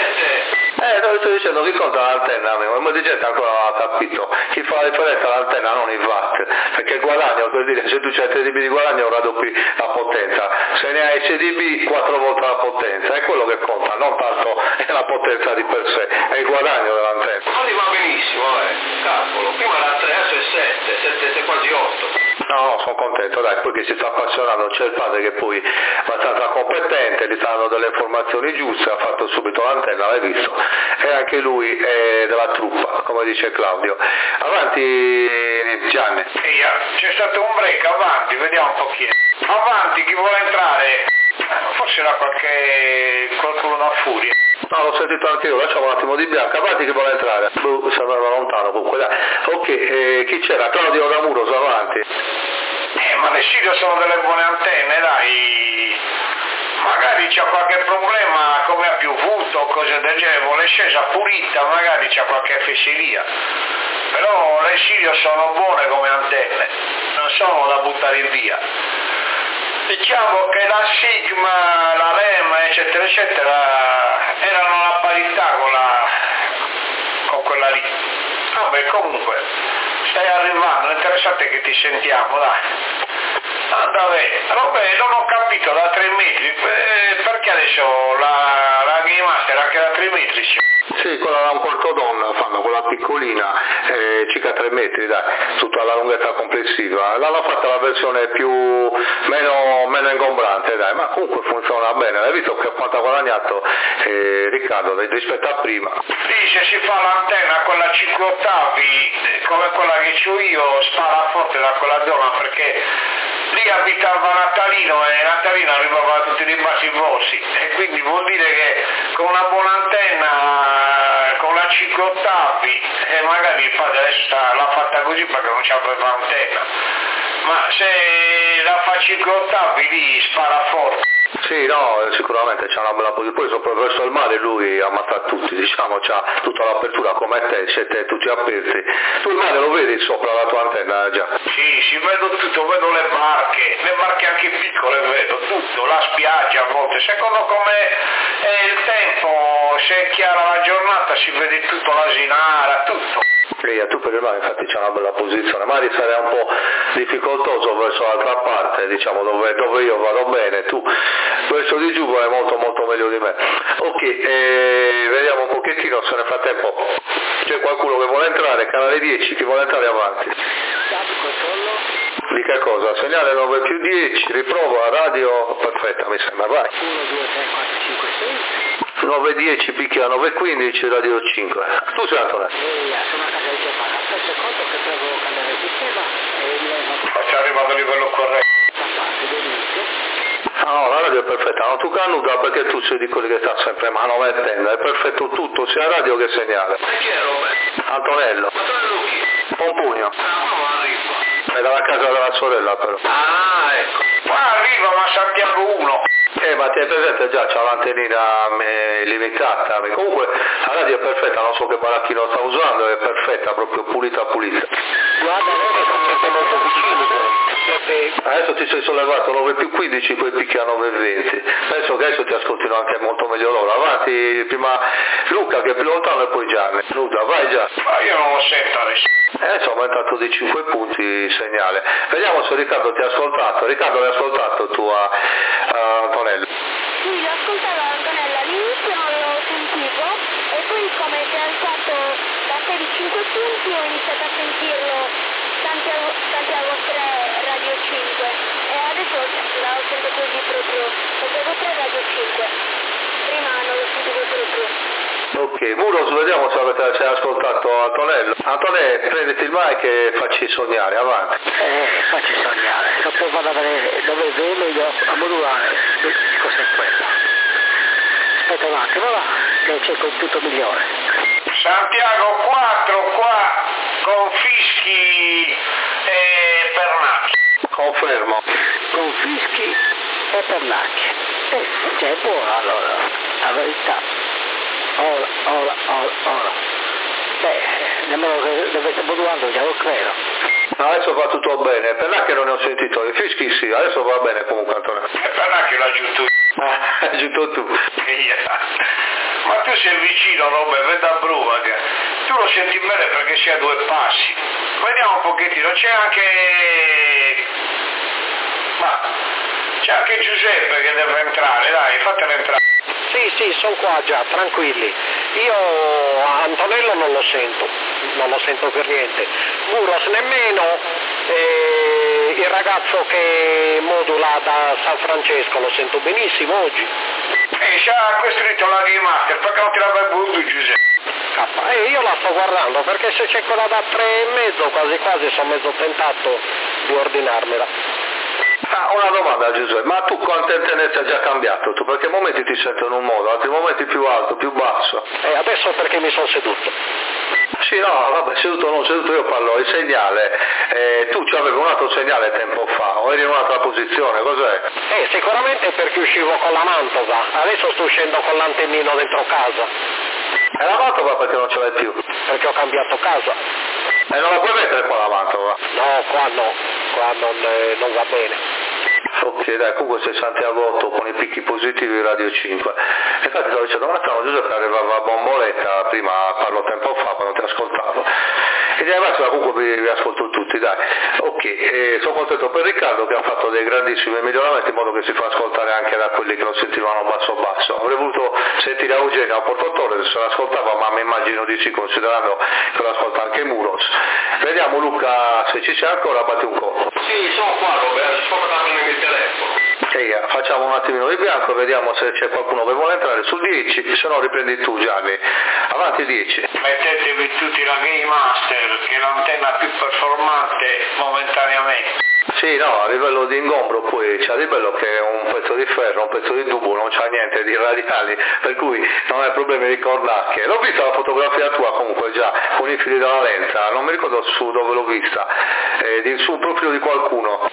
No, sto dicendo, ricorda l'antenna, ma di gente ancora non ha capito. Chi fa la differenza l'antenna, non i watt, perché il guadagno, per dire, se tu c'hai 3 dB di guadagno raddoppi la potenza, se ne hai 6 dB 4 volte la potenza, è quello che conta, non tanto è la potenza di per sé, è il guadagno dell'antenna. Ma va benissimo, calcolo, prima era 3, adesso è 7, quasi 8. No, sono contento, dai, poi che si sta appassionando, c'è il padre che poi è abbastanza competente, gli sta dando delle informazioni giuste, ha fatto subito l'antenna, l'hai visto, e anche lui è della truppa, come dice Claudio. Avanti Gianni. C'è stato un break, avanti, vediamo un po' chi è. Avanti, chi vuole entrare? Forse era qualcuno da furia. No, l'ho sentito anche io, lasciamo un attimo di bianco, avanti chi vuole entrare. Sembrava lontano comunque, dai. Ok, chi c'era? Claudio da Muro, sono avanti. Ma le Sirio sono delle buone antenne, dai. Magari c'è qualche problema, come ha piovuto o cose del genere, vuole scesa pulita, magari c'è qualche fesseria. Però le Sirio sono buone come antenne, non sono da buttare via. Diciamo che la Sigma, la Lem, eccetera, eccetera, erano alla parità con quella lì. Vabbè, comunque, stai arrivando, interessante che ti sentiamo, dai. Vabbè, non ho capito, da 3 metri, perché adesso la Game Master anche da 3 metri c'è? Sì, quella da un quarto donna fanno, quella piccolina, circa 3 metri, dai, tutta la lunghezza complessiva. L'hanno fatta la versione meno ingombrante, dai, ma comunque funziona bene. Hai visto che quanto ha guadagnato Riccardo rispetto a prima? Sì, se si fa l'antenna con la 5 ottavi, come quella che c'ho io, spara forte da quella zona, perché lì abitava Natalino e Natalino arrivava a tutti i bassi bossi, e quindi vuol dire che con una buona antenna, con la 5 ottavi, e magari il padre adesso l'ha fatta così perché non c'aveva antenna, ma se la fa 5 ottavi lì spara forte. Sì, no, sicuramente c'ha una bella posizione, poi sopra verso il mare lui ammazza tutti, diciamo, c'ha tutta l'apertura come te, siete tutti aperti. Tu il mare lo vedi sopra la tua antenna già? Sì, vedo tutto, vedo le barche anche piccole vedo, tutto, la spiaggia a volte, secondo come è il tempo, se è chiara la giornata si vede tutto, l'asinara, tutto. Tu per il mare infatti c'è una bella posizione, magari sarei un po' difficoltoso verso l'altra parte, diciamo, dove io vado bene, tu verso di giù vai molto molto meglio di me. Ok, vediamo un pochettino se nel frattempo c'è qualcuno che vuole entrare, canale 10, chi vuole entrare avanti. Di che cosa? Segnale 9 più 10, riprova, radio, perfetta mi sembra, vai. 1, 2, 3, 4, 5, 6. 9.10 picchia 9.15, radio 5. Tu sei Antonello? Sono a casa di Giovanni, aspetta un secondo che devo cambiare il sistema e lei va Faccio arrivare a livello corretto. a parte dell'inizio. No, la radio è perfetta, non tocca nulla perché tu sei di quelli che sta sempre manomettendo, è perfetto tutto, sia radio che segnale. Ma chi è Roberto? Antonello, Antonello chi? Pompugno, No, arriva. è dalla casa della sorella però. Ah, ecco. Qua arriva ma Santiago 1. Ma ti hai presente già, c'ha l'antennina limitata, comunque la radio è perfetta, non so che baracchino sta usando, è perfetta, proprio pulita. Guarda, noi siamo sempre molto vicini, perché Adesso ti sei sollevato 9 più 15, poi picchi a 9,20. Penso che adesso ti ascoltino anche molto meglio loro. Avanti, prima Luca che è più lontano e poi Gianni. Luca, vai già. Ma io non lo sento adesso. Adesso è aumentato di 5 punti il segnale. Vediamo se Riccardo ti ha ascoltato. Riccardo, l'hai ascoltato tu a Antonello? Sì, l'ho ascoltato Antonella, all'inizio non l'ho sentito e poi come si è alzato da 6 di 5 punti ho iniziato a sentirlo Santiago 3 Radio 5 e adesso la sento così proprio, Santiago 3 Radio 5, prima non lo sentivo proprio. Ok, Muros, vediamo se hai ascoltato Antonello. Antonello, prenditi il mic e facci sognare, avanti. Facci sognare. Dopo vado a vedere dove vede io a modulare cos'è quello. Aspetta un attimo, va, che c'è il computer migliore. Santiago 4 qua con Fischi e Pernacchi. Confermo. Con Fischi e Pernacchi. Cioè è buono allora, la verità. Ora. Beh, nemmeno che dovete modulando, già lo credo. No, adesso va tutto bene, Pernacchi non ne ho sentito, i fischi sì, adesso va bene comunque Antonello. E Pernacchi l'ha aggiunto. Hai aggiunto tu. Ma tu sei vicino, Robert, vedi a Bruvaga. Tu lo senti bene perché sei a 2 passi. Vediamo un pochettino, c'è anche Giuseppe che deve entrare, dai, fatelo entrare. Sì, sono qua già, tranquilli. Io Antonello non lo sento per niente. Muros nemmeno, il ragazzo che modula da San Francesco lo sento benissimo oggi. Ci ha costruito la Game Master, perché non te l'avrei voluto Giuseppe? Io la sto guardando perché se c'è quella da 3,5 quasi sono mezzo tentato di ordinarmela. Una domanda Giuseppe, ma tu quante antenne hai già cambiato tu? Perché momenti ti sento in un modo, altri momenti più alto, più basso. Adesso perché mi sono seduto. Sì, no, vabbè, seduto o non seduto io parlo, il segnale, tu ci avevi un altro segnale tempo fa, o eri in un'altra posizione, cos'è? Sicuramente perché uscivo con la Mantova, adesso sto uscendo con l'antennino dentro casa. E la Mantova perché non ce l'hai più? Perché ho cambiato casa. E non la puoi mettere qua la Mantova? No, qua non va bene. Ok, dai, comunque sei Santiago 8 con i picchi positivi Radio 5. Infatti stavo dicendo, ma no, Giuseppe arrivava a Bomboletta, prima parlo tempo fa quando ti ascoltavo. E dai, ma comunque vi ascolto tutti, dai. Ok, sono contento per Riccardo che ha fatto dei grandissimi miglioramenti in modo che si fa ascoltare anche da quelli che lo sentivano basso. Avrei voluto sentire Eugenio a Portotore se l'ascoltava, ma mi immagino di sì, considerando che lo ascolta anche Muros. Vediamo Luca se ci sei ancora, batti un colpo. Sì, sono qua Roberto, sto guardando il mio telefono. Facciamo un attimino di bianco e vediamo se c'è qualcuno che vuole entrare sul 10, se no riprendi tu Gianni. Avanti 10. Mettetevi tutti la Game Master, che è l'antenna più performante momentaneamente. Sì, no, a livello di ingombro poi c'è di bello che è un pezzo di ferro, un pezzo di tubo, non c'ha niente di radiali, per cui non hai problemi di cornacchie. L'ho vista la fotografia tua comunque già, con i fili della lenta, non mi ricordo su dove l'ho vista, sul profilo di qualcuno.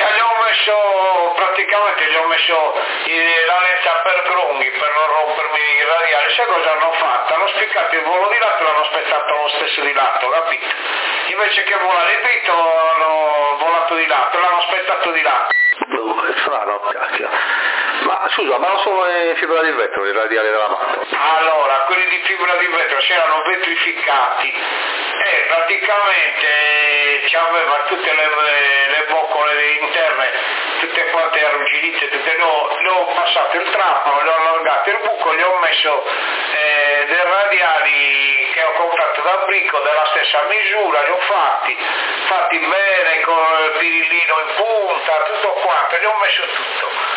Praticamente gli ho messo la lenta per grunghi per non rompermi il radiale. Sai cosa hanno fatto? Hanno spiccato il volo di lato e l'hanno aspettato lo stesso di lato, capito? Invece che volare il dritto hanno volato di lato, l'hanno aspettato di lato. È strano, cacchio. Ma scusa, ma non sono in fibra di vetro i radiali della macchina? Allora, quelli di fibra di vetro si erano vetrificati e praticamente c'aveva tutte le boccole interne, tutte quante arrugginite, le ho passato il trapano, le ho allargato il buco, gli ho messo dei radiali che ho comprato da Bricco della stessa misura, li ho fatti bene con il pirillino in punta, tutto quanto, gli ho messo tutto.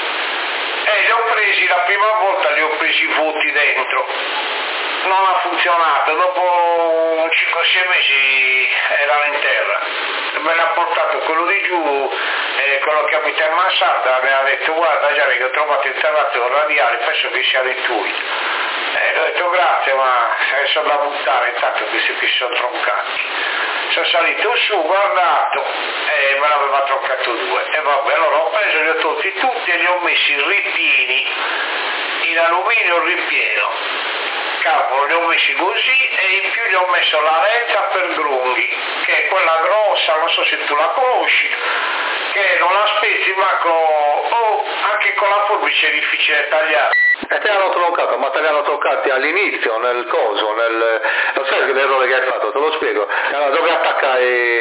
Li ho presi la prima volta, li ho presi vuoti dentro, non ha funzionato, dopo 5-6 mesi erano in terra, me l'ha portato quello di giù e quello che abita in mansarda mi ha detto guarda Gianni che ho trovato interrato radiale, penso che sia dei tuoi. Gli ho detto grazie, ma sono da buttare intanto visto che sono troncati. Sono salito su, guardato e me l'aveva troncato 2 e vabbè, allora ho preso, li ho tolti tutti e li ho messi ripieni in alluminio ripieno. Cavolo, li ho messi così e in più gli ho messo la lenza per grunghi, che è quella grossa, non so se tu la conosci, che non la spezzi ma anche con la forbice è difficile tagliare. E te l'hanno troncato, ma te li hanno troncati all'inizio, nel coso, lo sai che l'errore che hai fatto, te lo spiego, dove attacca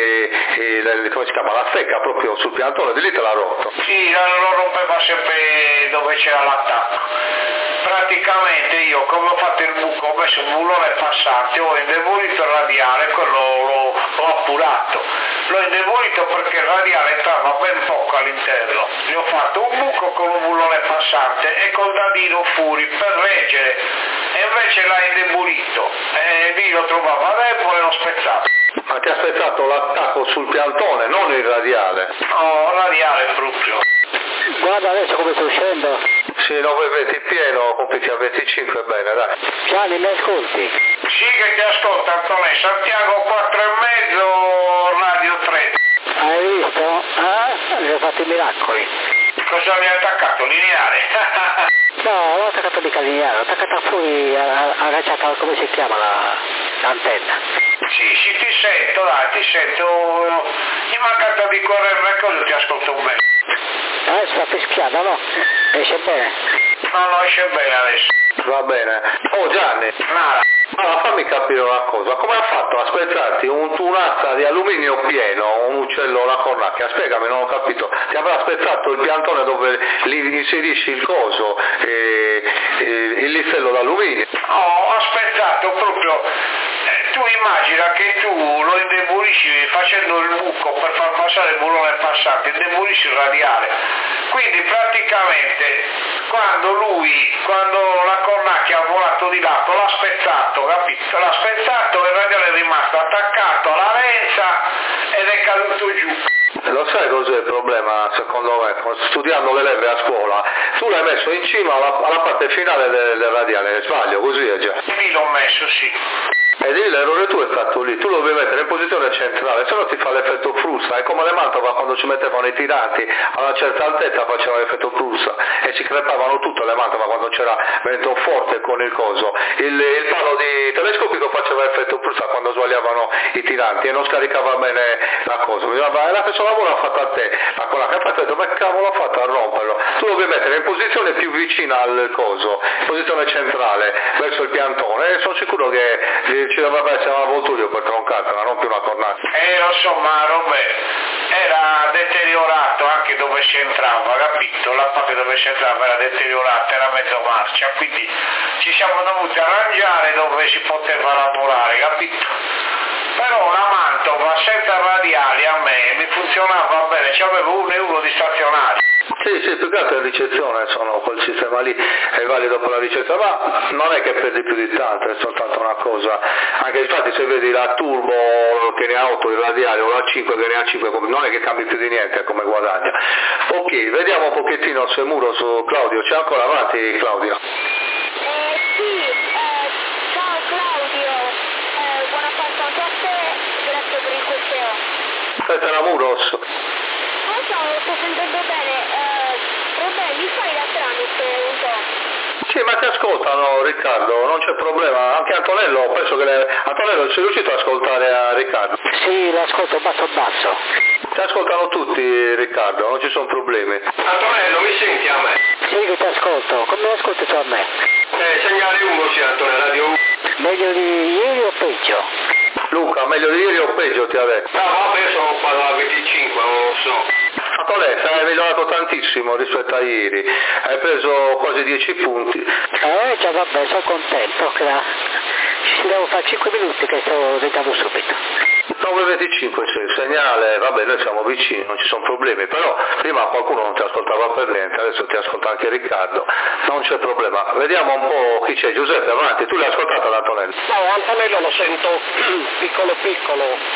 come si chiama, la stecca proprio sul piantone, di lì te l'ha rotto. Sì, lo rompeva sempre dove c'era l'attacco. Praticamente io come ho fatto il buco ho messo un bullone passante, ho indebolito il radiale, quello l'ho appurato, l'ho indebolito perché il radiale entrava ben poco all'interno, gli ho fatto un buco con un bullone passante e col dadino fuori per reggere e invece l'ha indebolito e lì lo trovava debole e l'ho spezzato. Ma ti ha spezzato l'attacco sul piantone, non il radiale? No, il radiale proprio. Guarda adesso come sto uscendo. Sì, 920 pieno, compiti a 25, bene, dai. Gianni, mi ascolti? Sì che ti ascolta Antonio, Santiago 4,5, Radio 3. Hai visto? Li ho fatti miracoli. Cosa mi ha attaccato? Lineare? No, l'ho attaccato mica lineare, l'ho attaccata fuori, agganciata, come si chiama l'antenna. Sì, ti sento, dai, ti sento. Mi manca di correre cosa ti ascolto bene. Sta fischiando, no? Esce bene? No, esce bene adesso. Va bene. Oh Gianni. Nada. Allora fammi capire una cosa, come ha fatto a spezzarti un'asta di alluminio pieno, un uccello, la cornacchia? Spiegami, non ho capito. Ti avrà spezzato il piantone dove lì inserisci il coso, il listello d'alluminio? No, ho spezzato proprio. Tu immagina che tu lo indebolisci facendo il buco per far passare il bullone passante, indebolisci il radiale. Quindi praticamente quando la cornacchia ha volato di lato l'ha spezzato, capito? L'ha spezzato e il radiale è rimasto attaccato alla lenza ed è caduto giù. Lo sai cos'è il problema secondo me? Studiando le leve a scuola, tu l'hai messo in cima alla parte finale del radiale, sbaglio, così è già. Lì l'ho messo, sì. E lì l'errore tu è stato lì, tu lo devi mettere in posizione centrale, se no ti fa l'effetto frusta, è come le Mantova quando ci mettevano i tiranti a una certa altezza faceva l'effetto frusta e si crepavano tutte le Mantova quando c'era vento forte con il coso, il palo di telescopico faceva l'effetto frusta quando sbagliavano i tiranti e non scaricava bene la cosa, e la stessa lavoro ha fatto a te, ma con la capacità ho detto ma cavolo ha fatto a romperlo, tu lo devi mettere in posizione più vicina al coso, in posizione centrale verso il piantone e sono sicuro che ci dovrebbe essere un avvoltoio per troncartela, non più una cornata. Lo so, ma era deteriorato anche dove si entrava, capito? La parte dove si entrava era deteriorata, era mezzo marcia, quindi ci siamo dovuti arrangiare dove si poteva lavorare, capito? Però la Mantova senza radiali a me mi funzionava bene, c'avevo uno e uno di stazionari. Sì, più che altro in ricezione sono quel sistema lì, è valido per la ricezione, ma non è che perdi più di tanto, è soltanto una cosa, anche infatti se vedi la turbo che ne ha 8 il radiale o la 5 che ne ha 5, non è che cambi più di niente come guadagna. Ok, vediamo un pochettino se muro su Claudio, c'è ancora avanti Claudio? Sì, ciao Claudio, buona Pasqua anche a te, grazie per il corteo. Aspetta una Muros. Ciao, sto sentendo bene, vabbè, mi fai da tramite un po'? Sì, ma ti ascoltano Riccardo, non c'è problema, anche Antonello, penso che Antonello sei riuscito ad ascoltare a Riccardo? Sì, l'ascolto basso. Ti ascoltano tutti Riccardo, non ci sono problemi. Antonello, mi senti a me? Sì che ti ascolto, come ascolti tu a me? Segnale 1 c'è Antonello, radio 1. Meglio di ieri o peggio? Luca, meglio di ieri o peggio ti ha detto? No, vabbè, sono qua alla 25, non lo so. Antonello, hai migliorato tantissimo rispetto a ieri, hai preso quasi 10 punti. Già vabbè, sono contento, ci devo fare 5 minuti che sto diventando subito. 9.25 c'è il segnale, vabbè noi siamo vicini, non ci sono problemi, però prima qualcuno non ti ascoltava per niente, adesso ti ascolta anche Riccardo, non c'è problema. Vediamo un po' chi c'è, Giuseppe avanti, tu l'hai ascoltato ad Antonello? No, Antonello lo sento piccolo,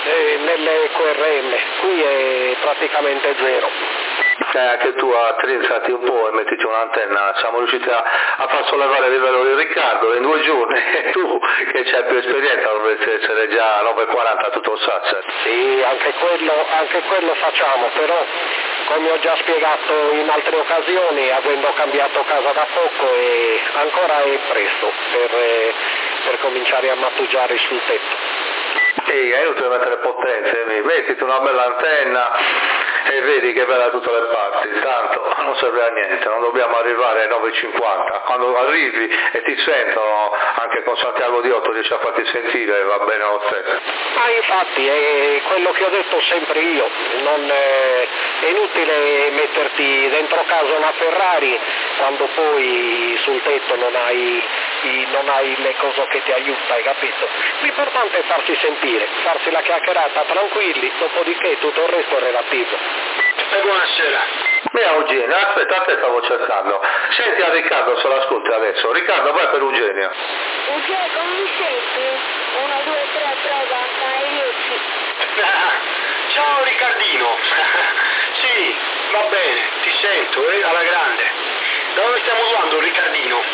nelle QRM, qui è praticamente zero. Anche tu attrezzati un po' e mettiti un'antenna, siamo riusciti a far sollevare il livello di Riccardo in 2 giorni e tu che c'hai più esperienza dovresti essere già a 9,40 tutto il Sassari. Sì, anche quello facciamo, però come ho già spiegato in altre occasioni, avendo cambiato casa da poco ancora è presto per cominciare a matuggiare sul tetto. Sì, è inutile mettere potenze, mettiti una bella antenna e vedi che bella da tutte le parti, tanto non serve a niente, non dobbiamo arrivare ai 9,50, quando arrivi e ti sentono, anche con Santiago di 8 riesci a farti sentire, va bene lo stesso. Ah, infatti, è quello che ho detto sempre io, è inutile metterti dentro casa una Ferrari quando poi sul tetto non hai le cose che ti aiutano, hai capito? L'importante è farsi sentire, farsi la chiacchierata tranquilli, dopodiché tutto il resto è relativo. E buonasera. Eugenio, aspetta, te stavo cercando. Senti a Riccardo se lo ascolti adesso. Riccardo, vai per Eugenio. Eugenio, come mi senti? 1, 2, 3, prova, dai 10. Ciao Riccardino. Sì, va bene, ti sento, alla grande. Da dove stiamo modulando Riccardino?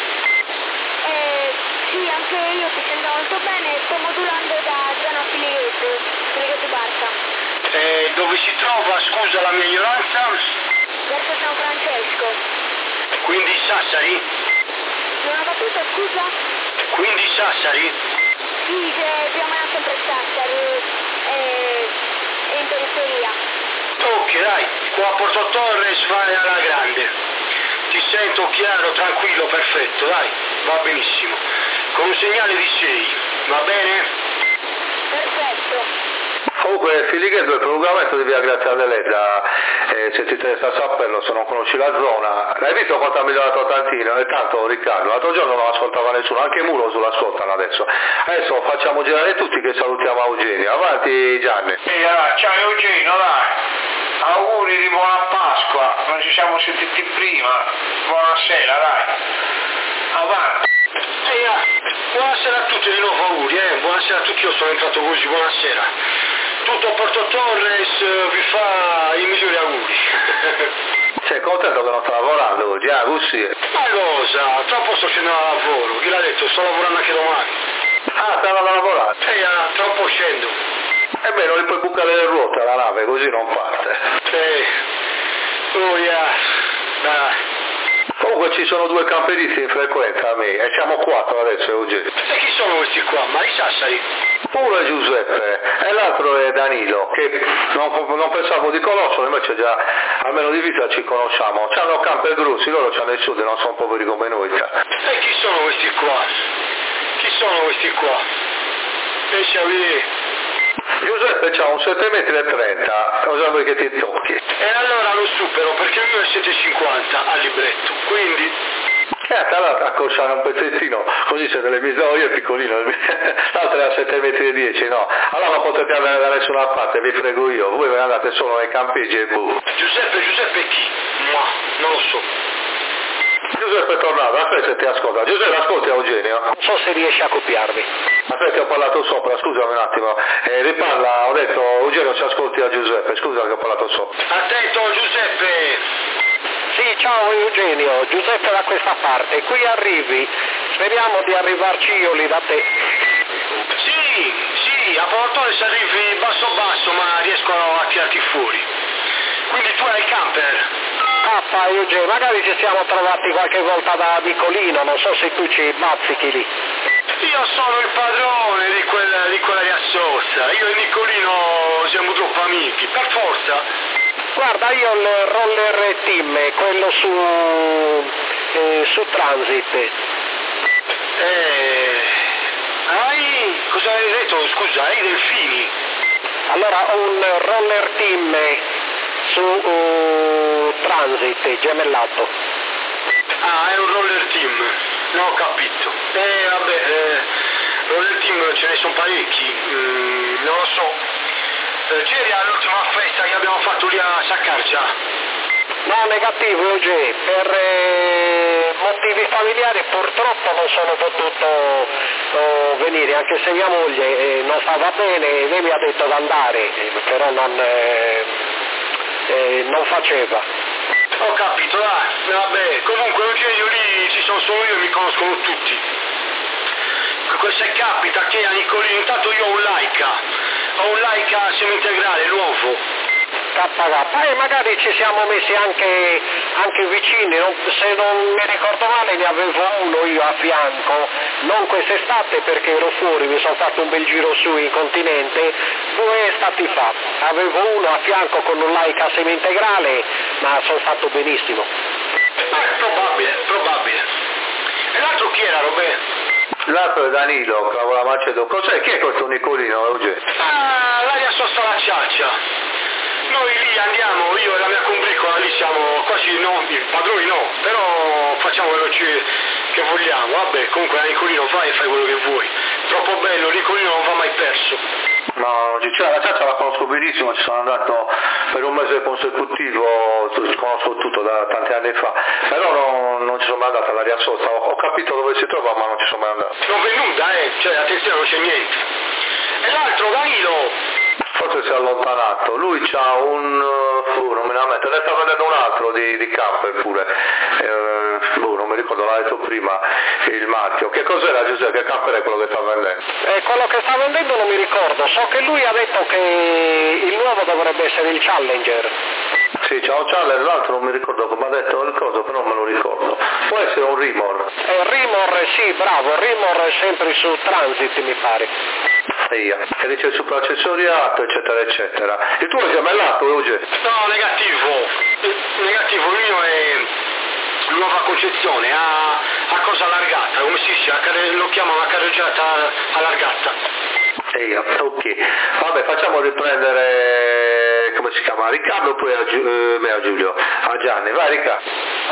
Sì, anche io ti sento molto bene, sto modulando da Adriano Filighetto Barca. Dove si trova, scusa la mia ignoranza? Verso San Francesco. Quindi Sassari? Non ho capito, scusa? Quindi Sassari? Sì, più o meno sempre Sassari, è in periferia. Ok, dai, qua a Porto Torres vai alla grande. Ti sento chiaro, tranquillo, perfetto, dai, va benissimo. Con un segnale di 6, va bene? Perfetto. Comunque Filighetto è il prolungamento di via Grazia Deledda, se ti interessa saperlo, se non conosci la zona. Hai visto quanto ha migliorato Tantino? E tanto Riccardo, l'altro giorno non ascoltava nessuno, anche Muro sulla ascoltano adesso. Adesso facciamo girare tutti che salutiamo Eugenio. Avanti Gianni. Ciao Eugenio, dai. Auguri di buona Pasqua, non ci siamo sentiti prima. Buonasera, dai. Avanti. Buonasera a tutti, di nuovo auguri, buonasera a tutti, io sono entrato così, buonasera. Tutto Porto Torres vi fa i migliori auguri. Sei contento che non sta lavorando oggi, così? Ma cosa? Troppo sto scendendo al lavoro, chi l'ha detto? Sto lavorando anche domani. Ah, stai andando a lavorare? Troppo scendo. Beh, non gli puoi bucare le ruote alla nave, così non parte. Comunque ci sono 2 camperisti in frequenza a me, e siamo 4 adesso, Eugenio. E chi sono questi qua? Ma di Sassari? Uno è Giuseppe e l'altro è Danilo, che non pensavo di conoscerlo, invece già almeno di vita ci conosciamo. C'hanno camper grossi, loro c'hanno il sud e non sono poveri come noi. E chi sono questi qua? Chi sono questi qua? Riesci a vedere? Giuseppe c'ha un 7,30 metri, cosa vuoi che ti tocchi? E allora lo supero perché il mio è 7,50 al libretto, quindi... Allora accorciare un pezzettino, così siete le miserie, è piccolino, l'altro è a 7,10 metri, no? Allora non potete andare da nessuna parte, vi frego io, voi ve ne andate solo nei campeggi e boh. Giuseppe chi? Ma non lo so. Giuseppe è tornato, aspetta se ti ascolta. Giuseppe, ascolti Eugenio? Non so se riesci a copiarmi. Aspetta, ho parlato sopra, scusami un attimo. Riparla, ho detto Eugenio ci ascolti a Giuseppe, scusa che ho parlato sopra. Attento Giuseppe! Sì, ciao Eugenio, Giuseppe da questa parte, qui arrivi, speriamo di arrivarci io lì da te. Sì, a Porto Torres arrivi basso, ma riesco a tirarti fuori. Quindi tu hai il camper? Eugenio, magari ci siamo trovati qualche volta da Nicolino, non so se tu ci bazzichi lì. Io sono il padrone di quella riassossa, io e Nicolino siamo troppo amici, per forza. Guarda, io il roller team, quello su Transit. Cosa hai detto? Scusa, hai delfini? Allora, ho un roller team su Transit, gemellato. Ah, è un roller team, non ho capito. Roller team ce ne sono parecchi, non lo so. C'eri all'ultima festa che abbiamo fatto lì a Saccargia? No, negativo, Eugenio, per motivi familiari purtroppo non sono potuto venire, anche se mia moglie non stava bene, lei mi ha detto di andare, però non faceva. Ho capito, dai, vabbè, comunque Eugenio lì ci sono solo io e mi conoscono tutti. Se capita che a Nicolino, intanto io ho un Leica semi-integrale nuovo. KK, magari ci siamo messi anche vicini, se non mi ricordo male ne avevo uno io a fianco, non quest'estate perché ero fuori, mi sono fatto un bel giro su in continente, 2 estati fa, avevo uno a fianco con un Leica semi-integrale, ma sono fatto benissimo. Probabile. E l'altro chi era, Robè? L'altro è Danilo, Cavola Macedo. Cos'è? Chi è questo Nicolino, Eugenio? L'aria sosta la ciaccia. Noi lì andiamo, io e la mia combricola, lì siamo quasi, no, padroni no, però facciamo quello che vogliamo. Vabbè, comunque a Nicolino vai e fai quello che vuoi. Troppo bello, Nicolino non va mai perso. No, la ciaccia la conosco benissimo, ci sono andato per un mese consecutivo, conosco tutto da tanti anni fa, però non ci sono mai andato all'aria sosta, ho capito dove si trova ma non ci sono mai andato. Non v'è nulla, cioè attenzione non c'è niente. E l'altro, Danilo? Forse si è allontanato, lui c'ha non me ne ammetto, ne sta vendendo un altro di camper pure, non mi ricordo, l'ha detto prima il marchio. Che cos'era Giuseppe? Che camper è quello che sta vendendo? Quello che sta vendendo non mi ricordo, so che lui ha detto che il nuovo dovrebbe essere il Challenger. Sì, c'ha un Challenger, l'altro non mi ricordo come ha detto il coso, però non me lo ricordo. Può essere un Rimor. Rimor, sì, bravo, Rimor è sempre su Transit mi pare. Che dice il superaccessoriato, eccetera, eccetera. Il tuo è gemellato, Eugenio? No, negativo. Il mio è nuova concezione, a cosa allargata, come si dice, lo chiamano carreggiata allargata. Ok, vabbè, facciamo riprendere, come si chiama, Riccardo, poi a Giulio, a Gianni, vai Riccardo.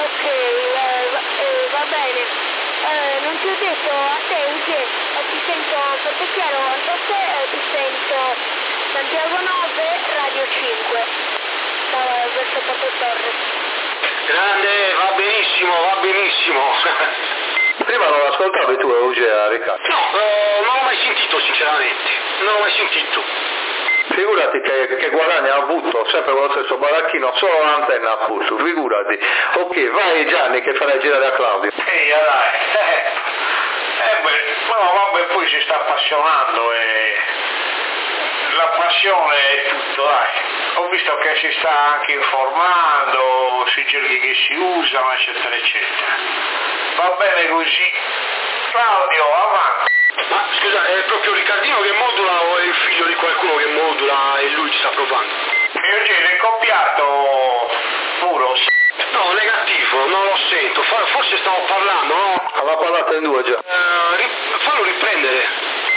Ok, va bene. Non ti ho detto a te che ti sento perché chiaro, a te ti sento Santiago 9, Radio 5, verso Porto Torre. Grande, va benissimo. Prima non ascoltavi tu Eugenio, Riccardo? No, non l'ho mai sentito sinceramente, non l'ho mai sentito. Figurati che guadagno ha avuto sempre con lo stesso baracchino, solo l'antenna ha pulso, figurati. Ok, vai Gianni che farai girare a Claudio. Dai. Vabbè, poi si sta appassionando e la passione è tutto, dai. Ho visto che si sta anche informando sui giochi che si usano, eccetera, eccetera. Va bene così. Claudio, avanti. Ma scusa, è proprio Riccardino che modula o è il figlio di qualcuno che modula e lui ci sta provando? Eugenio, è copiato puro. No, negativo, non lo sento, forse stavo parlando, no? Aveva parlato in due già. Fallo riprendere.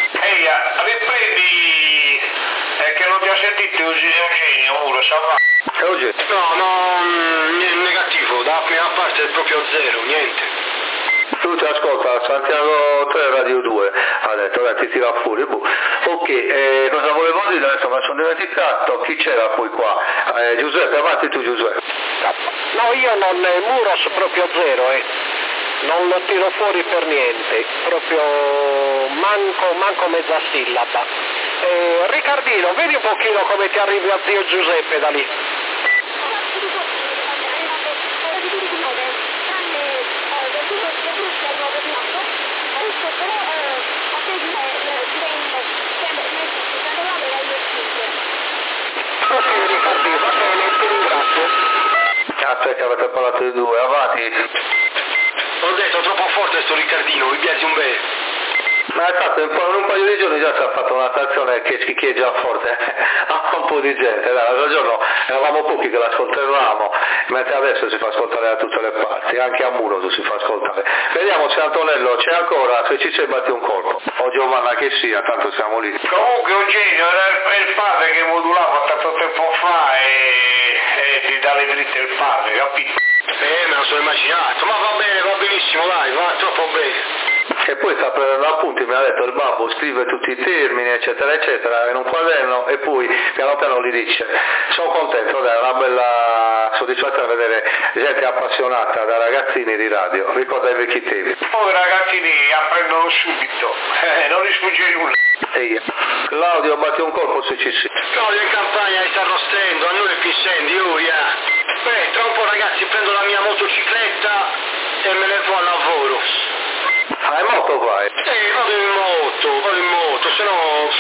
Riprendi, che non ti ho sentito Eugenio, puro, sa. Eugenio. No, negativo, dalla prima parte è proprio zero, niente. Tu ti ascolta Santiago 3 Radio 2, ha detto, dai, ti tira fuori. Ok, cosa volevo dire adesso? Mi sono dimenticato, chi c'era poi qua? Giuseppe, avanti tu Giuseppe. No, io non, Muros proprio zero, non lo tiro fuori per niente, proprio manco mezza sillaba. Riccardino, vedi un pochino come ti arrivi a zio Giuseppe da lì. Ok Riccardino, va bene, ti ringrazio. Aspetta, avete parlato di due, avanti. Ho detto troppo forte sto Riccardino, mi piace un bene. Ma infatti in un paio di giorni già si è fatto una stazione che schiccheggia forte a un po' di gente, l'altro giorno eravamo pochi che l'ascoltavamo, mentre adesso si fa ascoltare da tutte le parti, anche a Muro si fa ascoltare. Vediamo se Antonello c'è ancora, se ci sei batti un colpo, o Giovanna che sia, tanto siamo lì. Comunque Eugenio era il padre che modulava tanto tempo fa e ti dà le dritte il padre, capito? Me lo sono immaginato, ma va bene, va benissimo, dai, va troppo bene. e poi sta prendendo appunti, mi ha detto il babbo scrive tutti i termini eccetera eccetera in un quaderno e poi piano piano li dice. Sono contento, è una bella soddisfazione vedere gente appassionata da ragazzini di radio, ricorda i vecchi tempi. Poi i ragazzini apprendono subito, non gli sfugge nulla. Ehi, Claudio batti un colpo se ci sei. Claudio in campagna sta arrostendo, a noi più incendi, Beh, tra un po' ragazzi prendo la mia motocicletta e me ne vado al lavoro. Ah, in moto vai? Vado in moto, se no...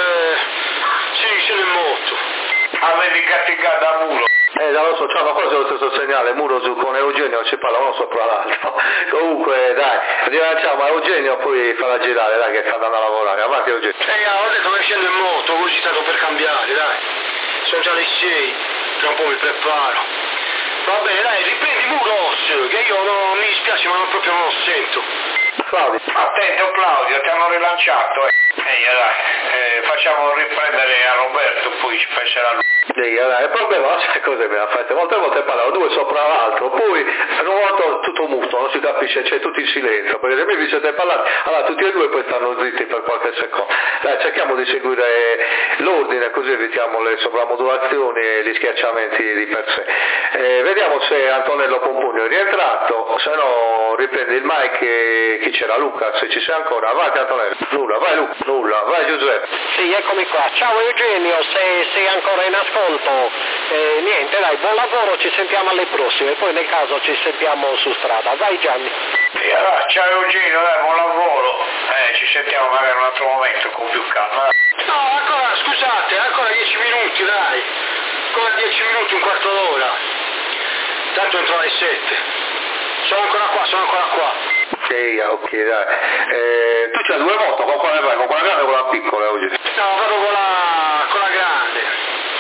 sì, sono in moto. Avevi gattigato da muro. Lo so, c'hanno quasi lo stesso segnale, muro su con Eugenio ci parla uno sopra l'altro. Comunque dai, rilanciamo a Eugenio poi farà girare, dai che sta andando a lavorare, avanti Eugenio. Ho detto che scendo in moto, così stato per cambiare, dai. Sono già le 6, tra un po' mi preparo. Va bene, dai, riprendi Muros, che io non mi dispiace ma proprio non lo sento. Claudio. Attento Claudio, ti hanno rilanciato. Dai, facciamo riprendere a Roberto, poi ci penserà lui. Il problema, sai cosa mi ha fatto? Molte volte parlano due sopra l'altro, poi in un momento tutto muto, non si capisce, c'è tutto in silenzio, perché se mi vi siete parlati, allora tutti e due poi stanno zitti per qualche secondo. Dai, cerchiamo di seguire l'ordine, così evitiamo le sovramodulazioni e gli schiacciamenti di per sé. Vediamo se Antonello Compugno è rientrato, se no riprendi il mic e chi c'era? Luca, se ci sei ancora, avanti Antonello. Nulla, vai Luca, nulla, vai Giuseppe. Sì, eccomi qua. Ciao Eugenio, se sei ancora in ascolto. Niente, dai, buon lavoro, ci sentiamo alle prossime, poi nel caso ci sentiamo su strada. Vai Gianni. Allora, ciao Eugenio, dai, buon lavoro. Ci sentiamo magari in un altro momento con più calma. No, ancora, scusate, ancora 10 minuti, dai. Ancora 10 minuti, un quarto d'ora. Tanto entro alle 7. Sono ancora qua. Ok, dai. Tu c'hai due moto, con quale vai? Con quella grande o con la piccola oggi? No, vado con la grande.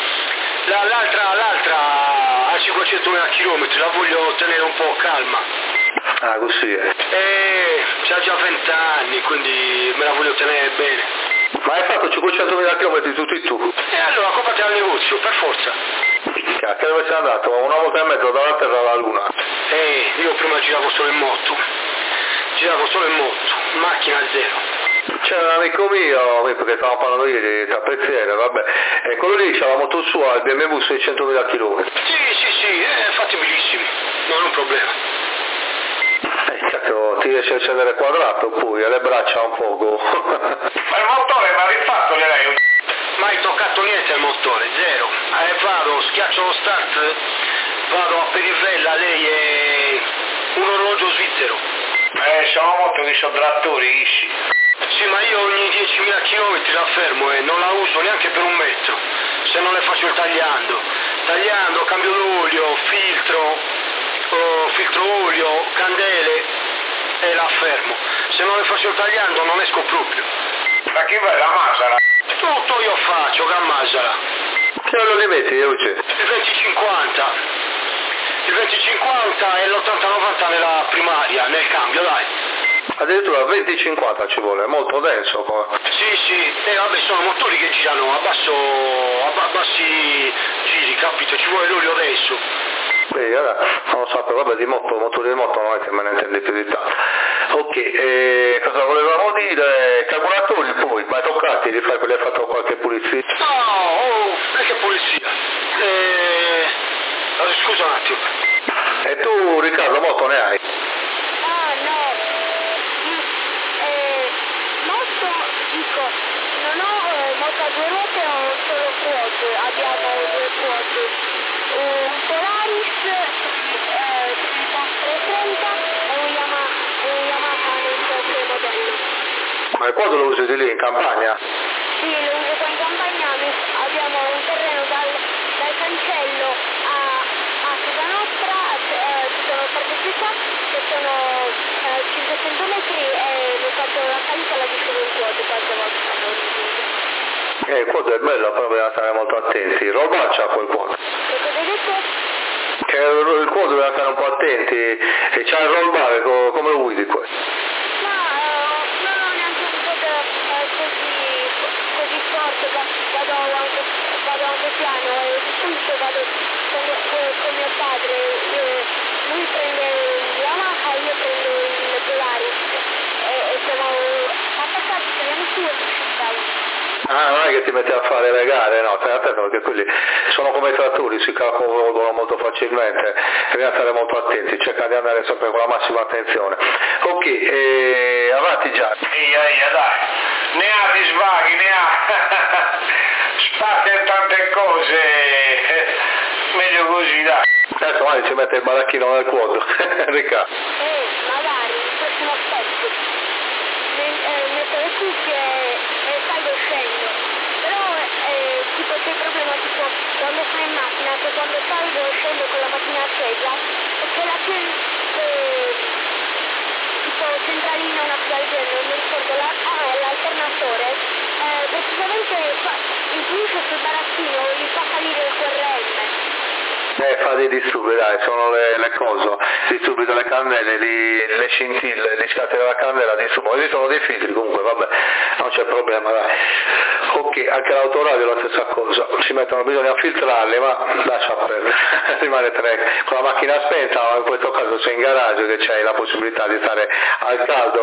L'altra a 500.000 km, la voglio tenere un po' calma. Ah, così è. C'ha già 20 anni, quindi me la voglio tenere bene. Ma hai fatto 500.000 km tutti tu? E allora comprati al negozio, per forza. Che dove sei andato? Una volta e mezzo dalla Terra alla Luna. Io prima giravo solo in moto, macchina zero. C'è un amico mio, perché stavamo parlando ieri di tappezziere, vabbè, e quello lì c'ha la moto sua, il BMW 600.000 km. Sì, fattibilissimi, non è un problema. Cazzo, ti riesce a scendere quadrato, poi alle braccia un poco. Ma il motore mi ha rifatto lei? Mai toccato niente il motore, zero. Vado, schiaccio lo start, vado a Perivella, lei è un orologio svizzero. Sono moto di sottrattori, Sì, ma io ogni 10.000 km la fermo e non la uso neanche per un metro, se non le faccio il tagliando, cambio l'olio, filtro olio, candele e la fermo, se non le faccio il tagliando non esco proprio. Ma che vai la Masara? Tutto io faccio, Gran Masara. Che ora li metti, Eugenio? Il 20-50 e l'80-90 nella primaria, nel cambio, dai. Addirittura 20-50 ci vuole, molto denso poi. Sì, vabbè, sono motori che girano a bassi giri, capito? Ci vuole l'olio adesso. Allora, non lo so, però vabbè, motori di moto non è che me ne intendi più di tanto. Ok, cosa volevamo dire? Carburatori poi, ma toccati, li hai fatto qualche pulizia? No, perché pulizia? Scusa un attimo. E tu Riccardo, moto ne hai? Non ho moto a due ruote, ho solo quad, abbiamo due quad, un Polaris 330 e un Yamaha nel suo modello. Ma il quad lo usi di lì in campagna? Sì, lo uso qua in campagna, abbiamo un terreno dal cancello a casa nostra, ci sono parcheggiata che sono 500 metri e mi faccio la salita la dicevo in quad qualche volta. Il quad è bello, però bisogna stare molto attenti. Roll bar c'ha quel quad. Che cosa hai detto? Che il quad bisogna stare un po' attenti e c'ha il roll bar, come lo guidi questo? Ma non ho neanche un quad così forte, vado anche piano e tutto vado con mio padre. Lui prende il Yamaha e io prendo il Polaris e siamo che ti metti a fare le gare, no, stai attento perché quelli sono come i trattori, si capovolgono molto facilmente e bisogna stare molto attenti, cerca di andare sempre con la massima attenzione. Ok, avanti già. Eia, dai, ne ha di svaghi, ne ha. Spazio in tante cose, meglio così, dai. Adesso magari ci mette il baracchino nel quadro, Riccardo. Magari, il prossimo aspetto. Metto le cuffie e salgo e scendo. Però tipo c'è il problema tipo quando sono in macchina, che quando salgo e scendo con la macchina accesa, e che la tipo centralina, una cosa del genere, non mi ricordo, l'alternatore, praticamente influisce sul baracchino, gli fa salire il corrente. Fa dei disturbi, dai, sono le cose, disturbi delle candele, le scintille, gli scatti della candela disturbano, esistono dei filtri comunque, vabbè, non c'è problema, dai. Ok, anche l'autoradio è la stessa cosa, bisogna filtrarli, ma lascia perdere, rimane con la macchina spenta, in questo caso sei in garage che c'hai la possibilità di stare al caldo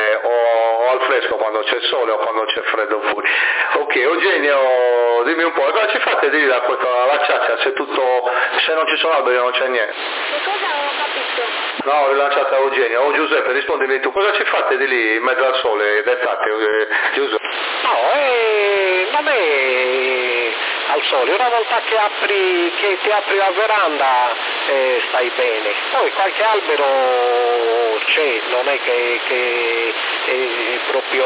o al fresco quando c'è sole o quando c'è freddo fuori. Ok, Eugenio, dimmi un po', cosa ci fate di da questa la ciaccia se non ci sono alberi non c'è niente? Che cosa non ho capito? No, ho rilanciato a Eugenio. Oh Giuseppe, rispondimi tu, cosa ci fate di lì in mezzo al sole d'estate, Giuseppe? No, non è al sole, una volta che ti apri la veranda stai bene, poi qualche albero c'è, non è che è proprio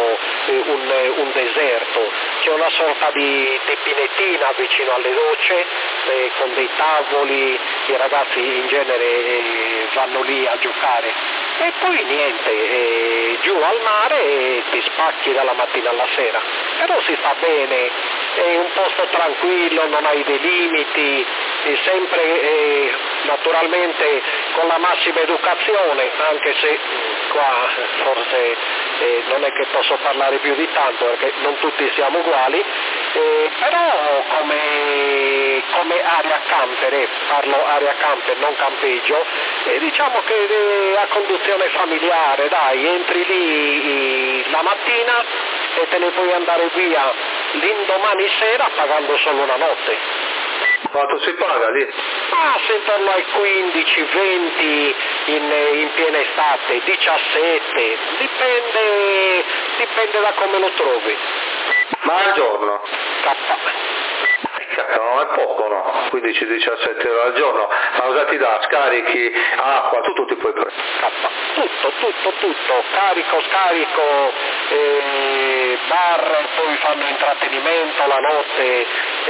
un deserto, c'è una sorta di pinettina vicino alle docce con dei tavoli, i ragazzi in genere vanno lì a giocare e poi niente, giù al mare ti spacchi dalla mattina alla sera, però si sta bene, è un posto tranquillo, non hai dei limiti, sempre naturalmente con la massima educazione, anche se qua forse non è che posso parlare più di tanto perché non tutti siamo uguali, però come area camper, parlo area camper, non campeggio, diciamo che a conduzione familiare, dai, entri lì la mattina e te ne puoi andare via l'indomani sera pagando solo una notte. Quanto si paga lì? Se intorno ai 15, 20 in piena estate, 17, dipende da come lo trovi. Ma al giorno? K. Non è poco, no? 15-17 euro al giorno, ma cosa ti dà? Scarichi, acqua, tutto ti puoi prendere? Tutto, carico, scarico, bar, poi fanno intrattenimento la notte,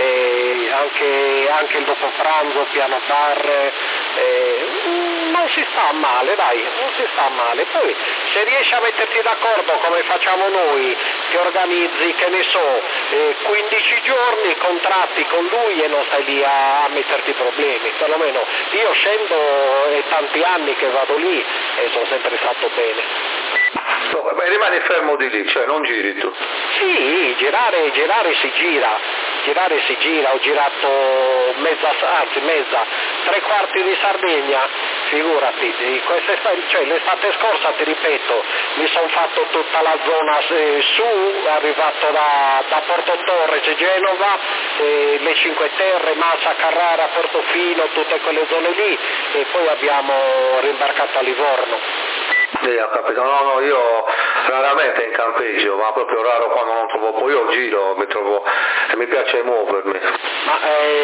anche il dopo pranzo, piano bar, non si sta male, dai, non si sta male. Poi se riesci a metterti d'accordo come facciamo noi, ti organizzi, che ne so, 15 giorni, contratti con lui e non stai lì a metterti problemi, perlomeno io scendo, è tanti anni che vado lì e sono sempre stato bene. No, beh, rimani fermo di lì, cioè non giri tu? Sì, girare si gira, ho girato mezza, 3/4 di Sardegna, figurati, l'estate scorsa, ti ripeto, mi sono fatto tutta la zona su, arrivato da Porto Torres, Genova, le Cinque Terre, Massa, Carrara, Portofino, tutte quelle zone lì e poi abbiamo rimbarcato a Livorno. Ho capito, no, io raramente in campeggio, ma proprio raro quando non trovo, poi io giro, mi piace muovermi. Ma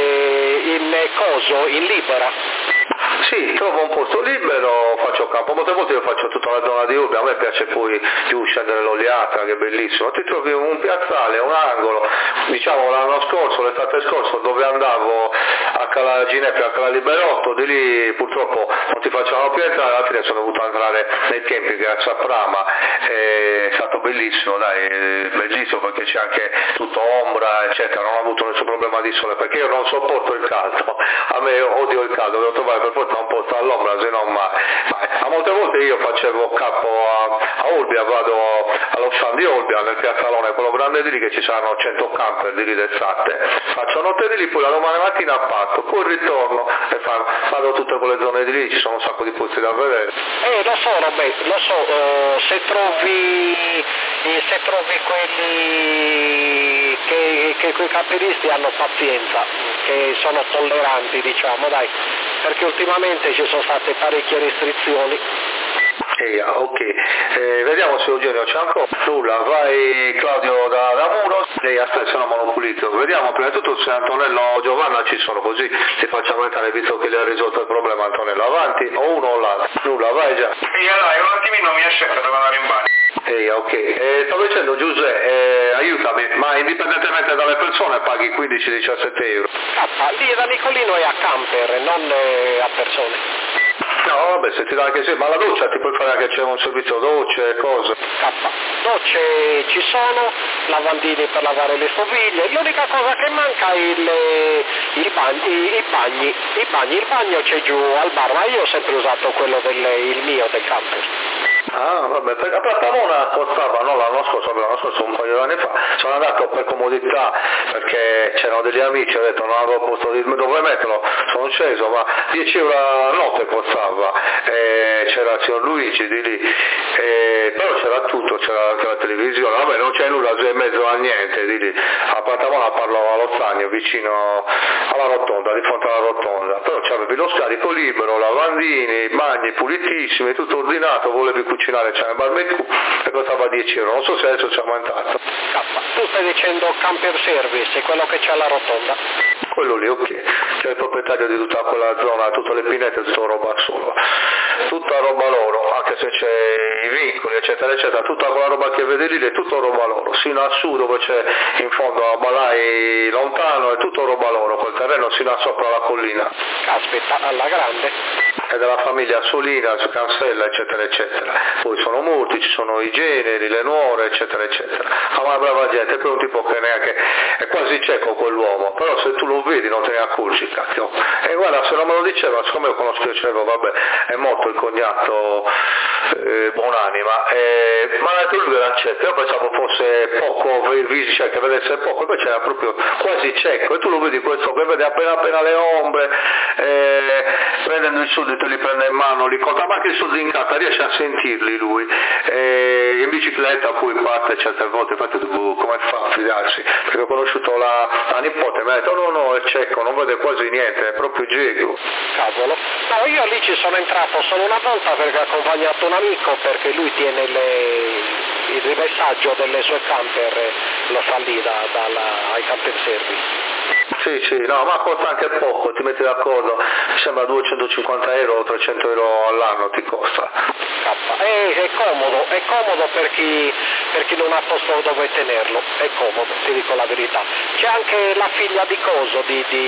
in libera? Sì, trovo un posto libero, faccio campo, molte volte io faccio tutta la zona di Urbia, a me piace poi più scendere l'Oliatra, che è bellissimo, ti trovi un piazzale, un angolo, diciamo l'anno scorso, l'estate scorsa, dove andavo a Cala Gineppi, a Cala Liberotto, di lì purtroppo non ti facevano più entrare, alla fine sono dovuto entrare nei camping a Saprama, è stato bellissimo, dai, bellissimo perché c'è anche tutto ombra, eccetera, non ho avuto nessun problema di sole, perché io non sopporto il caldo, a me odio il caldo, devo trovare per forza un posto all'ombra, se no mai. A molte volte io facevo capo a Olbia, vado allo stand di Olbia, nel piazzalone, quello grande di lì che ci saranno 100 camper di lì d'estate, faccio notte di lì, poi la domani mattina parto, poi ritorno e vado tutte quelle zone di lì, ci sono un sacco di posti da vedere. Lo so, se trovi quelli che quei camperisti hanno pazienza, che sono tolleranti, diciamo, dai, perché ultimamente ci sono state parecchie restrizioni. Ok, vediamo se Eugenio c'è ancora. Nulla, vai Claudio da Muro, lei aspetta se no monopulito. Vediamo prima di tutto se Antonello o Giovanna ci sono, così ti facciamo entrare visto che le ha risolto il problema. Antonello, avanti, o uno o l'altro. Nulla, vai già. Dai, un attimino mi esce per andare in bagno. Ok, stavo dicendo Giuseppe, aiutami, ma indipendentemente dalle persone paghi 15-17 euro? Lì da Nicolino è a camper, non a persone. No, vabbè, se ti dà anche se, ma la doccia ti puoi fare anche, c'è un servizio docce, cose? Docce ci sono, lavandini per lavare le stoviglie, l'unica cosa che manca è i bagni. Il bagno c'è giù al bar, ma io ho sempre usato quello il mio del camper. Ah, vabbè, a Plattamona costava, no, l'anno scorso un paio di anni fa, sono andato per comodità perché c'erano degli amici, ho detto non avevo posto dove metterlo, sono sceso, ma 10 euro a notte costava, c'era il signor Luigi di lì, però c'era tutto, c'era anche la televisione, vabbè non c'è nulla, giù in mezzo a niente, di lì, a Plattamona parlo allo stagno, vicino alla rotonda, di fronte alla rotonda, però c'avevi lo scarico libero, lavandini, bagni pulitissimi, tutto ordinato, volevi cucinare, c'era il barbecue e costava 10 euro, non so se adesso c'è aumentato. Tu stai dicendo camper service, quello che c'è alla rotonda? Quello lì, ok, c'è il proprietario di tutta quella zona, tutte le pinete, tutta roba solo, tutta roba loro, anche se c'è i vincoli eccetera eccetera, tutta quella roba che vedi lì è tutto roba loro, sino a su dove c'è in fondo a Balai lontano è tutto roba loro, quel terreno sino a sopra la collina. Caspita, alla grande. È della famiglia Solina, Cancella eccetera eccetera, poi sono molti, ci sono i generi, le nuore eccetera eccetera, ma una brava gente, è un tipo che neanche è quasi cieco quell'uomo, però se tu lo vedi non te ne accorgi, cacchio. E guarda, se non me lo diceva, siccome io conosco il cervo, vabbè, è morto il cognato buonanima, ma ha detto lui era cieco, io pensavo fosse poco, cioè che vedesse poco, poi c'era proprio quasi cieco, e tu lo vedi questo che vede appena le ombre, prendendo i soldi te li prende in mano, li conta, ma anche i soldi in carta, riesce a sentirli lui, in bicicletta poi parte certe volte, infatti come fa a fidarsi, perché ho conosciuto la nipote, mi ha detto no, è cieco, non vede quasi niente, è proprio gego. Cavolo, no, io lì ci sono entrato solo una volta perché ho accompagnato un amico, perché lui tiene il rimessaggio delle sue camper, lo fa lì ai camper service. Sì, no, ma costa anche poco, ti metti d'accordo, mi sembra 250 euro o 300 euro all'anno ti costa. È comodo per chi non ha posto dove tenerlo, è comodo, ti dico la verità. C'è anche la figlia di Coso,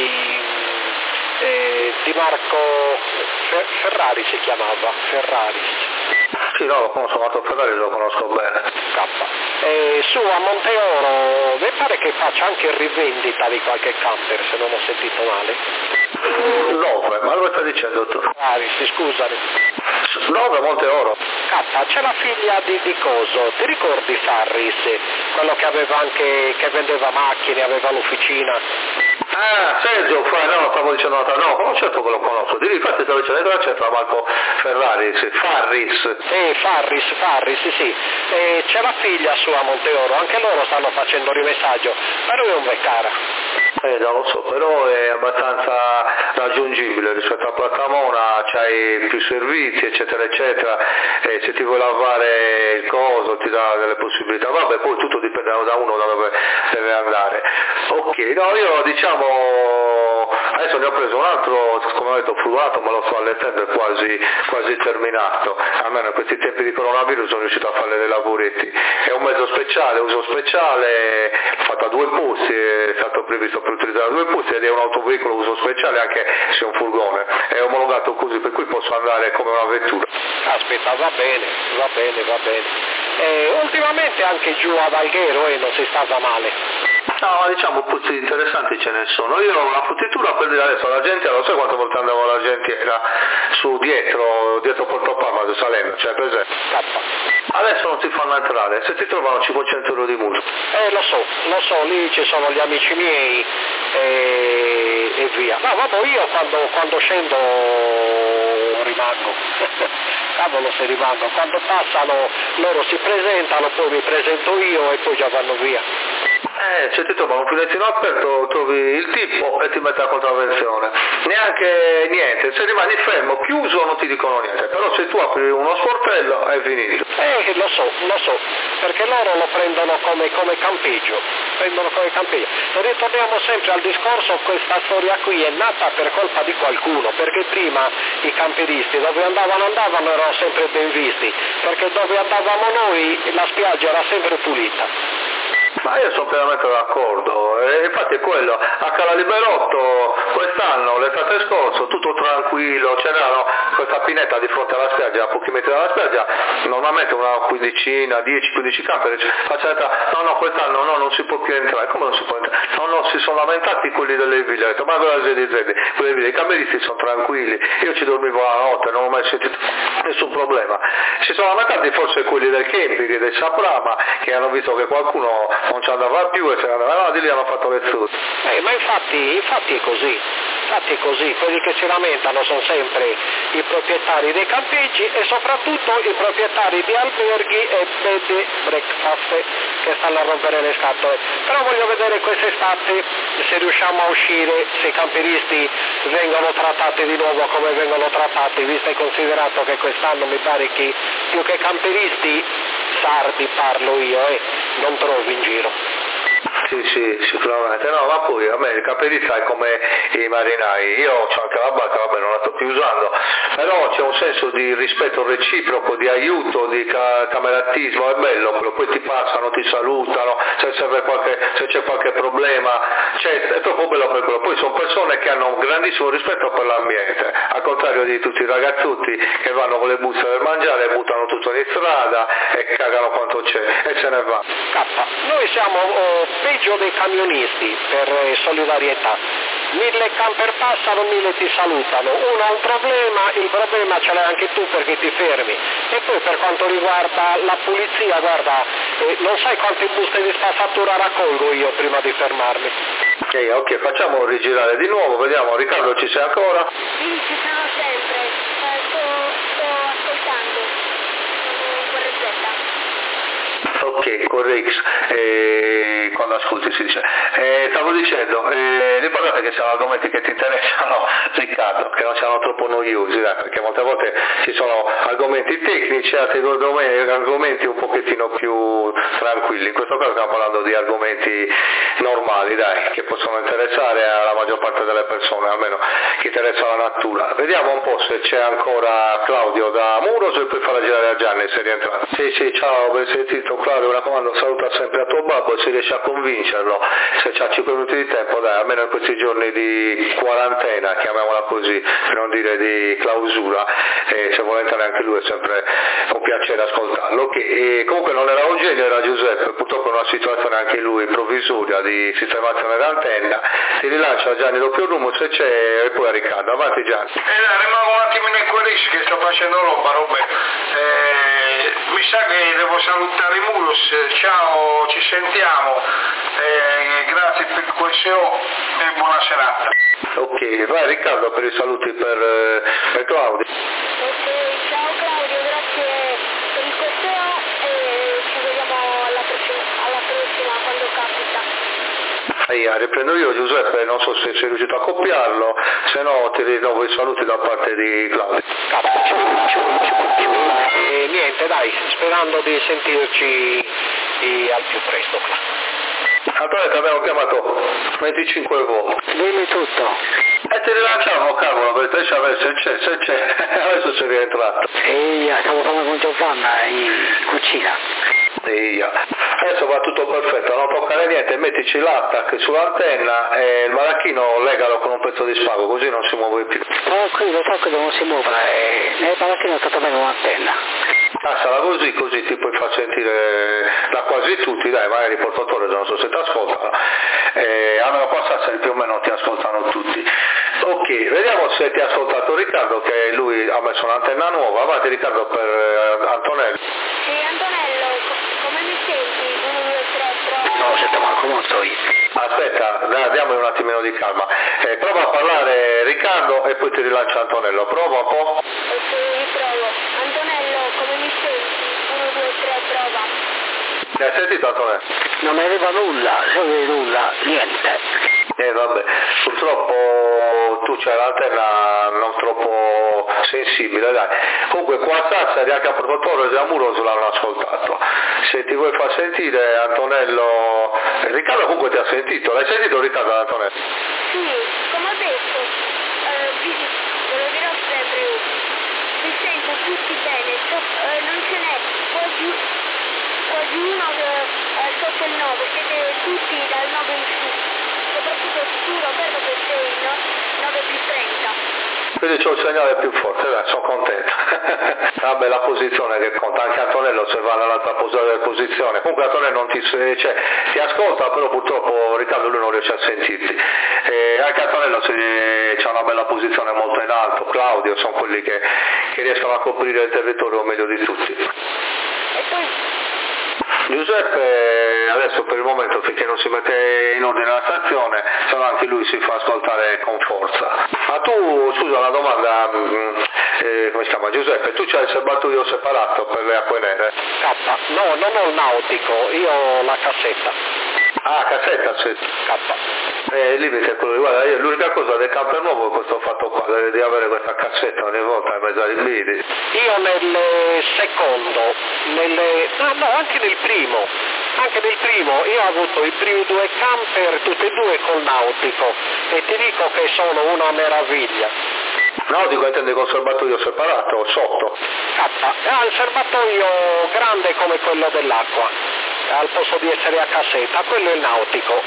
di Marco Ferrari si chiamava, Ferraris. Sì, no, lo conosco, Marco Ferrari lo conosco bene. Su a Monteoro, mi pare che faccia anche rivendita di qualche camper, se non ho sentito male. 9, ma dove stai dicendo tu? Scusami. 9 Monteoro. C'è la figlia di Coso, ti ricordi Farris? Quello che aveva anche, che vendeva macchine, aveva l'officina. Ah, Sergio, no, stavo dicendo no, certo che lo conosco, infatti stavo dicendo che c'entra Marco Ferrari, Farris. Farris, sì. C'è la figlia sua a Monteoro, anche loro stanno facendo rimessaggio, però è un beccara. Non lo so, però è abbastanza raggiungibile rispetto a Plattamona, c'hai più servizi eccetera eccetera, e se ti vuoi lavare il coso ti dà delle possibilità, vabbè poi tutto dipende da uno da dove deve andare. Ok, no, io diciamo adesso ne ho preso un altro, come ho detto fruato, ma lo sto allestendo, è quasi terminato, almeno in questi tempi di coronavirus sono riuscito a fare dei lavoretti, è un mezzo speciale, uso speciale, fatto a 2 posti, è stato previsto per utilizzare a 2 posti ed è un autoveicolo uso speciale anche se è un furgone, è omologato così per cui posso andare come una vettura. Aspetta, va bene. Ultimamente anche giù ad Alghero non si stava male. No, diciamo posti interessanti ce ne sono. Io la fruttitura per dire adesso la gente, non so quante volte andavo la gente era su dietro Porto Palma, Salerno, cioè presente. Adesso non ti fanno entrare, se ti trovano 500 euro di multa. Lo so, lì ci sono gli amici miei e via. No, vabbè, io quando scendo rimango. Cavolo se rimango, quando passano loro si presentano, poi mi presento io e poi già vanno via. Se ti trovano un finestrino aperto trovi il tipo e ti mette la contravvenzione. Neanche niente, se rimani fermo, chiuso non ti dicono niente, però se tu apri uno sportello è finito. Lo so, perché loro lo prendono come campeggio, E ritorniamo sempre al discorso, questa storia qui è nata per colpa di qualcuno, perché prima i camperisti dove andavano erano sempre ben visti, perché dove andavamo noi la spiaggia era sempre pulita. Ma io sono pienamente d'accordo, e infatti è quello, a Cala Liberotto quest'anno, l'estate scorsa, tutto tranquillo, c'era questa pineta di fronte alla spiaggia, a pochi metri dalla spiaggia, normalmente una quindicina, 10-15 camper, no, quest'anno no, non si può più entrare. Come non si può entrare? No, si sono lamentati quelli delle ville, ho detto, ma cosa si dice? Quelle ville, i cameristi sono tranquilli, io ci dormivo la notte, non ho mai sentito nessun problema. Si sono lamentati forse quelli del camping, del Saprama, che hanno visto che qualcuno non ci andava più e se ne andava di lì, hanno fatto le stude. Ma infatti è così. Quelli che si lamentano sono sempre i proprietari dei campeggi e soprattutto i proprietari di alberghi e bed and breakfast che stanno a rompere le scatole. Però voglio vedere quest'estate se riusciamo a uscire, se i camperisti vengono trattati di nuovo come vengono trattati, visto e considerato che quest'anno mi pare che più che camperisti sardi parlo io, non trovo in giro. Sì, sicuramente, no, ma poi a me il camperisti è come i marinai, io ho anche la barca, vabbè non la sto più usando, però c'è un senso di rispetto reciproco, di aiuto, di cameratismo, è bello quello, poi ti passano, ti salutano, se c'è qualche problema, è proprio bello per quello, poi sono persone che hanno un grandissimo rispetto per l'ambiente, al contrario di tutti i ragazzutti che vanno con le buste per mangiare, buttano tutto in strada e cagano quanto c'è e se ne va. Noi siamo peggio dei camionisti per solidarietà. 1000 camper passano, 1000 ti salutano. Uno ha un problema, il problema ce l'hai anche tu perché ti fermi. E poi per quanto riguarda la pulizia, guarda, non sai quante buste di spazzatura raccolgo io prima di fermarmi. Ok, facciamo rigirare di nuovo, vediamo, Riccardo ci sei ancora? Sì, ci sono sempre, sto ascoltando, sono con Rezzetta. Ok, con Rix, quando ascolti si dice. Stavo dicendo, ricordate che sono argomenti che ti interessano, Riccardo, che non siano troppo noiosi, perché molte volte ci sono argomenti tecnici, altri argomenti un pochettino più tranquilli. In questo caso stiamo parlando di argomenti normali, che possono interessare alla maggior parte delle persone, almeno chi interessa la natura. Vediamo un po' se c'è ancora Claudio da Muros e poi farà girare a Gianni se rientra. Sì, ciao, ben sentito Claudio, mi raccomando, saluta sempre a tuo babbo e si riesce a convincerlo, se c'ha 5 minuti di tempo, almeno in questi giorni di quarantena, chiamiamola così, per non dire di clausura, se vuole entrare anche lui è sempre un piacere ascoltarlo. Comunque non era Eugenio, era Giuseppe, purtroppo è una situazione anche lui provvisoria di sistemazione d'antenna. Si rilancia Gianni doppio rumbo se c'è e poi a Riccardo. Avanti Gianni. Rimango un attimo in quellissi che sto facendo roba. Mi sa che devo salutare i Muros, ciao, ci sentiamo, grazie per quel SEO e buona serata. Ok, vai Riccardo per i saluti per Claudio. Ok, ciao Claudio, grazie per il corteo e ci vediamo alla prossima quando capita. Riprendo io Giuseppe, non so se sei riuscito a copiarlo, se no ti rinnovo i saluti da parte di Claudio. E niente, dai, sperando di sentirci al più presto. Antonio ti abbiamo chiamato 25 volte. Dimmi tutto. E ti rilanciamo, cavolo, perché se c'è, adesso sei rientrato. Stavo parlando con Giovanna in cucina. Adesso va tutto perfetto, non toccare niente, mettici l'attack sull'antenna e il maracchino legalo con un pezzo di spago, così non si muove più. Tranquillo, non si muove, nel maracchino è stata bene un'antenna. Sarà così ti puoi far sentire da quasi tutti, magari i portatori non so se ti ascoltano, almeno qua Sassari più o meno ti ascoltano tutti. Ok, vediamo se ti ha ascoltato Riccardo, che lui ha messo un'antenna nuova. Avanti Riccardo per Antonello. Sì, Antonello, come mi senti? 1, 2, 3, prova. No, sento Marco, non so io. Aspetta, diamogli un attimino di calma. Prova a parlare Riccardo e poi ti rilancia Antonello. Prova un po'. Ok, riprovo. Antonello, come mi senti? 1, 2, 3, prova. Mi hai sentito Antonello? non arriva nulla, niente. Vabbè, purtroppo tu c'hai l'antenna non troppo sensibile, dai. Comunque qua a Sassari anche a Protottoro e a Muros l'hanno ascoltato. Se ti vuoi far sentire Antonello, Riccardo comunque ti ha sentito, l'hai sentito Riccardo Antonello? Sì, come ho detto, ve lo dirò sempre, vi sento tutti bene, non ce n'è quasi uno sotto il 9, siete tutti dal 9 in su, soprattutto tu Roberto che sei 9 più 30. Quindi c'ho il segnale più forte, dai, sono contento. Una bella posizione che conta, anche Antonello se va dall'altra posizione. Comunque Antonello non ti ascolta, però purtroppo Riccardo lui non riesce a sentirti. Anche Antonello c'ha una bella posizione molto in alto, Claudio, sono quelli che riescono a coprire il territorio meglio di tutti. E poi Giuseppe adesso per il momento finché non si mette in ordine la stazione, se no anche lui si fa ascoltare con forza. Ma tu, scusa una domanda, come si chiama Giuseppe, tu c'hai il serbatoio separato per le acque nere? No, non ho il nautico, io ho la cassetta. Ah, cassetta, sì. Il limite è quello di guarda, l'unica cosa del camper nuovo è questo fatto qua, di avere questa cassetta ogni volta in mezzo ai bidi. Io nel secondo, anche nel primo, io ho avuto i primi 2 camper, tutti e 2 col nautico, e ti dico che sono una meraviglia. No, dico intende col serbatoio separato, sotto. Il serbatoio grande come quello dell'acqua, al posto di essere a cassetta, quello è il nautico.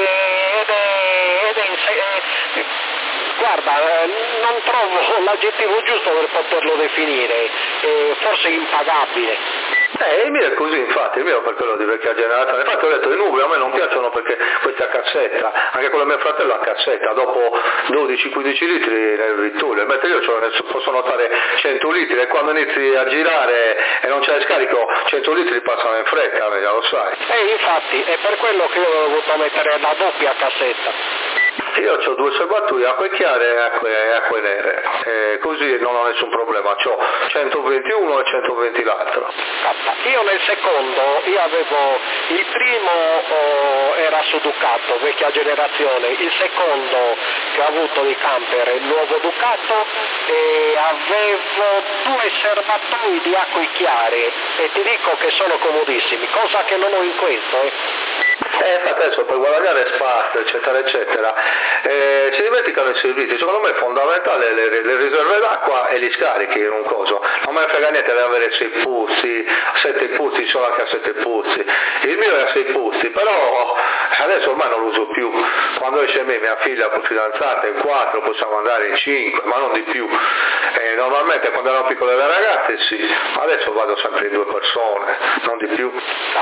Guarda, non trovo l'aggettivo giusto per poterlo definire, forse impagabile. Il mio è così, infatti, il mio è per quello di vecchia generazione. Infatti ho detto i nubi a me non piacciono perché questa cassetta, anche quello mio fratello ha cassetta, dopo 12-15 litri nel Vitturio, mentre io posso notare 100 litri e quando inizi a girare e non c'è scarico 100 litri passano in fretta, già lo sai. Infatti, è per quello che io ho dovuto mettere la doppia cassetta. Io ho 2 serbatoi, acque chiare e acque nere, così non ho nessun problema, ho 121 e 120 l'altro. Io nel secondo, avevo il primo era su Ducato, vecchia generazione, il secondo che ho avuto di camper, il nuovo Ducato, e avevo 2 serbatoi di acque chiare e ti dico che sono comodissimi, cosa che non ho in questo. Adesso per guadagnare spazio eccetera eccetera si dimenticano i servizi, secondo me è fondamentale le riserve d'acqua e gli scarichi in un coso, non me ne frega niente di avere 6 puzzi, 7 puzzi, solo anche a 7 puzzi, il mio è a 6 puzzi, però adesso ormai non lo uso più, quando esce mia figlia con fidanzata in 4 possiamo andare in 5, ma non di più, normalmente quando erano piccole le ragazze sì, adesso vado sempre in 2 persone, non di più.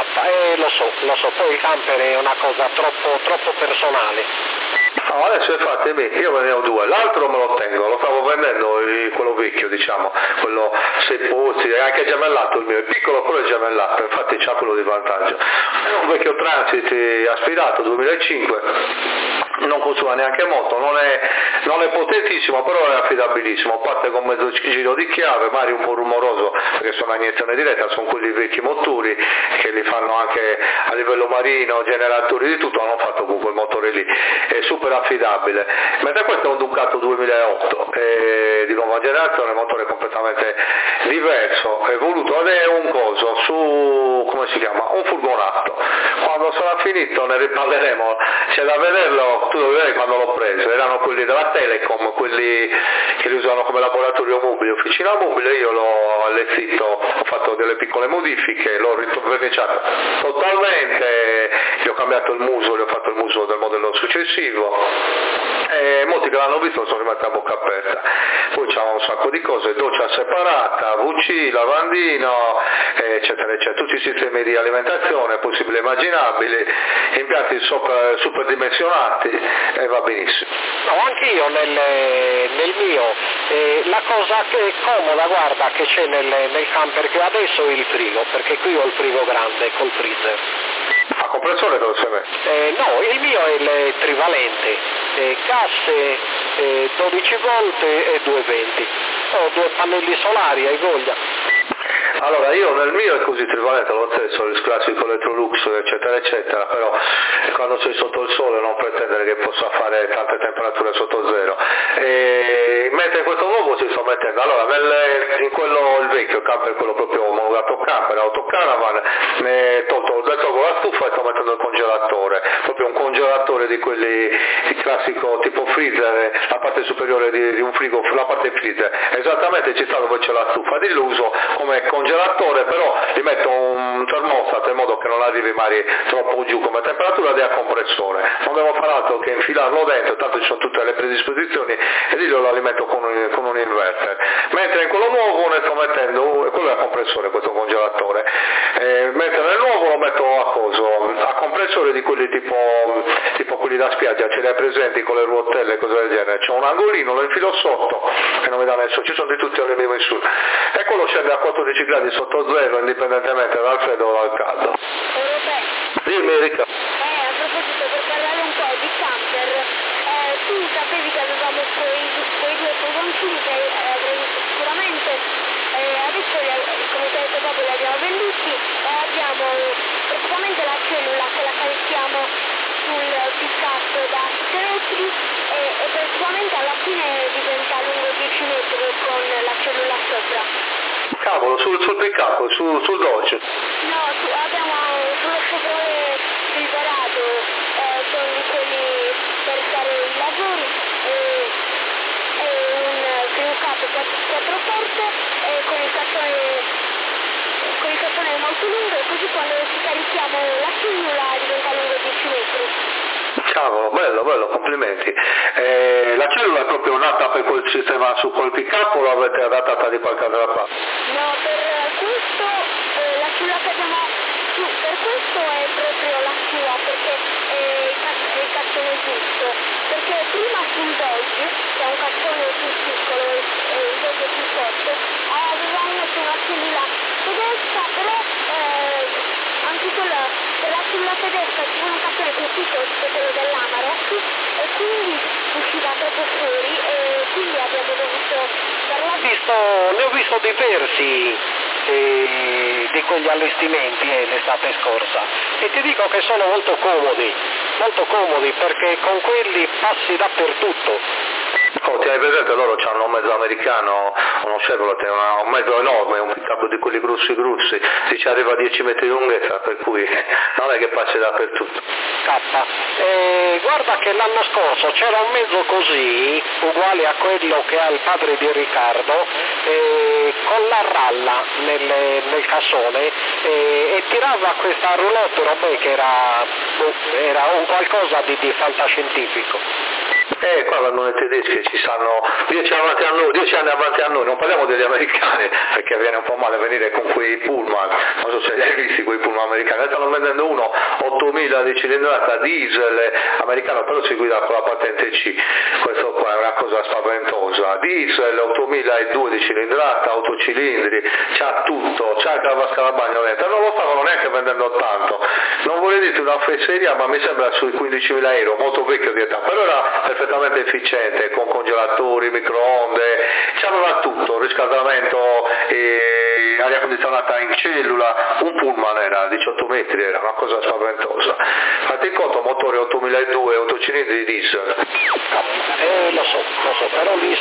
Lo so, poi il camper è una cosa troppo personale. No, adesso infatti io ve ne ho 2, l'altro me lo tengo, lo stavo vendendo quello vecchio diciamo, quello 6 pozzi, è anche gemellato il mio, è piccolo però è gemellato, infatti c'ha quello di vantaggio. È un vecchio Transit aspirato 2005, non consuma neanche molto, non è potentissimo però è affidabilissimo, parte con mezzo giro di chiave, magari un po' rumoroso perché sono a iniezione diretta, sono quelli vecchi motori che li fanno anche a livello marino, generatori di tutto, hanno fatto con quel motore lì, è super affidabile, mentre questo è un Ducato 2008 di nuova generazione, motore completamente diverso, evoluto, ed è un coso su, come si chiama, un furgonato, quando sarà finito ne riparleremo, c'è da vederlo, tu devi vedere quando l'ho preso, erano quelli della Telecom, quelli che li usano come laboratorio mobile, officina mobile, io l'ho allestito, ho fatto delle piccole modifiche, l'ho riverniciato totalmente, gli ho cambiato il muso, gli ho fatto il muso del modello successivo, e molti che l'hanno visto sono rimasti a bocca aperta, poi c'è un sacco di cose, doccia separata, WC, lavandino, eccetera eccetera, tutti i sistemi di alimentazione possibili e immaginabili, impianti superdimensionati e va benissimo. No, anche io nel mio, la cosa che è comoda, guarda, che c'è nel camper che ho adesso è il frigo, perché qui ho il frigo grande col freezer. A compressore dove si mette? No, il mio è il trivalente, casse 12 volt e 220. Ho 2 pannelli solari, hai voglia. Allora io nel mio è così trivalente lo stesso, il classico Electrolux eccetera eccetera, però quando sei sotto il sole non pretendere che possa fare tante temperature sotto zero, mentre in questo nuovo si sta mettendo, allora in quello il vecchio camper, quello proprio omologato camper, autocaravan, ho detto la stufa e sto mettendo il congelatore, proprio un congelatore di quelli il classico tipo freezer, la parte superiore di un frigo, la parte freezer, esattamente ci sta dove c'è la stufa, di l'uso come congelatore, però gli metto un termostato in modo che non arrivi mai troppo giù come temperatura e a compressore, non devo fare altro che infilarlo dentro, tanto ci sono tutte le predisposizioni e lì lo alimento con un inverter, mentre in quello nuovo ne sto mettendo, quello è a compressore questo congelatore, mentre nel nuovo lo metto a compressore di quelli tipo quelli da spiaggia, ce li hai presenti con le ruotelle e cose del genere, c'ho un angolino, lo infilo sotto e non mi dà nessuno, ci sono di tutti alle mie misure e quello scende a 14 gradi sotto zero indipendentemente dal freddo o dal caldo. Dimmi Ricca. A proposito, per parlare un po' di camper, tu sapevi che avevamo quei due fogoncini che avrei visto sicuramente, adesso come ti ho detto proprio li abbiamo venduti e abbiamo praticamente la cellula che la carichiamo sul pick-up da 7 metri e praticamente alla fine diventa lungo 10 metri con la cellula sopra. Cavolo, sul pick-up, sul Dodge? No, abbiamo sullo Chevrolet Silverado, sono di quelli per fare i lavori e un pick-up 4 porte con il cassone molto lungo e così quando carichiamo la cellula diventa lungo 10 metri. Cavolo, bello, complimenti. La cellula è proprio nata per quel sistema su quel pick-up o l'avete adattata di qualche altra parte? No, per questo la cellula che abbiamo per questo è proprio la sua, perché è il cassone giusto, perché prima sul Dodge, che è un cassone più piccolo e il Dodge più forte, avevamo messo una cellula tedesca, però anche quella per la cellula tedesca ci vuole un cassone più piccolo tipo quello dell'Amarok e quindi usciva troppo fuori e quindi abbiamo dovuto ne ho visto diversi di quegli allestimenti l'estate scorsa e ti dico che sono molto comodi perché con quelli passi dappertutto. Ti hai presente, loro hanno un mezzo americano, uno Chevrolet, un mezzo enorme, un pick-up di quelli grossi, ci arriva a 10 metri di lunghezza, per cui non è che passi dappertutto. Guarda che l'anno scorso c'era un mezzo così, uguale a quello che ha il padre di Riccardo, con la ralla nel cassone e tirava questa roulotte robè che era un qualcosa di fantascientifico. Qua vanno i tedeschi, ci stanno 10 anni avanti a noi, non parliamo degli americani perché viene un po' male venire con quei pullman, non so se li hai visti quei pullman americani, stanno vendendo uno 8000 di cilindrata diesel americano, però si guida con la patente C, questo qua è una cosa spaventosa, diesel 8002 di cilindrata, 8 cilindri, c'ha tutto, c'ha anche la vasca da bagno dentro, non lo stavano neanche vendendo tanto, non voglio dirti una fesseria ma mi sembra sui 15.000 euro, molto vecchio di età, però era perfettamente efficiente, con congelatori, microonde, c'aveva tutto, riscaldamento, aria condizionata in cellula, un pullman era 18 metri, era una cosa spaventosa. Fate conto, motore 8002, 8 cilindri diesel. Lo so, però lì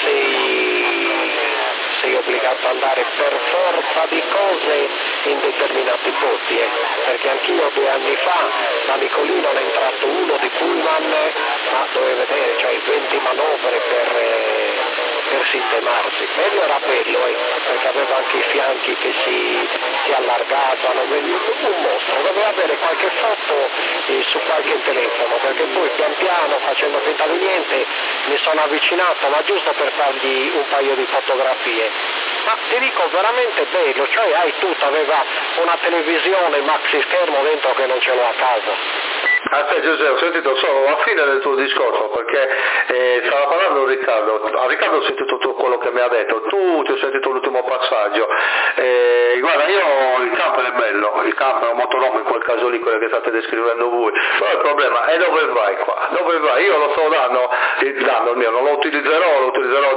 sei obbligato ad andare per forza di cose in determinati posti, perché anch'io 2 anni fa da Nicolino ne è entrato uno di pullman, ma doveva vedere, cioè 20 manovre per sistemarsi, quello era bello, perché aveva anche i fianchi che si allargavano, un mostro, doveva avere qualche foto su qualche telefono, perché poi pian piano, facendo finta di niente, mi sono avvicinato, ma giusto per fargli un paio di fotografie. Ma ti dico, veramente bello, cioè hai tutto, aveva una televisione maxi schermo dentro che non ce l'ho a casa. Aspetta Giuseppe, ho sentito solo la fine del tuo discorso perché stava parlando Riccardo, a Riccardo ho sentito tutto quello che mi ha detto, tu ti ho sentito l'ultimo passaggio, guarda io il camper è bello, il camper è un motorhome in quel caso lì, quello che state descrivendo voi, però il problema è dove vai qua, dove vai, io lo sto dando il mio, non lo utilizzerò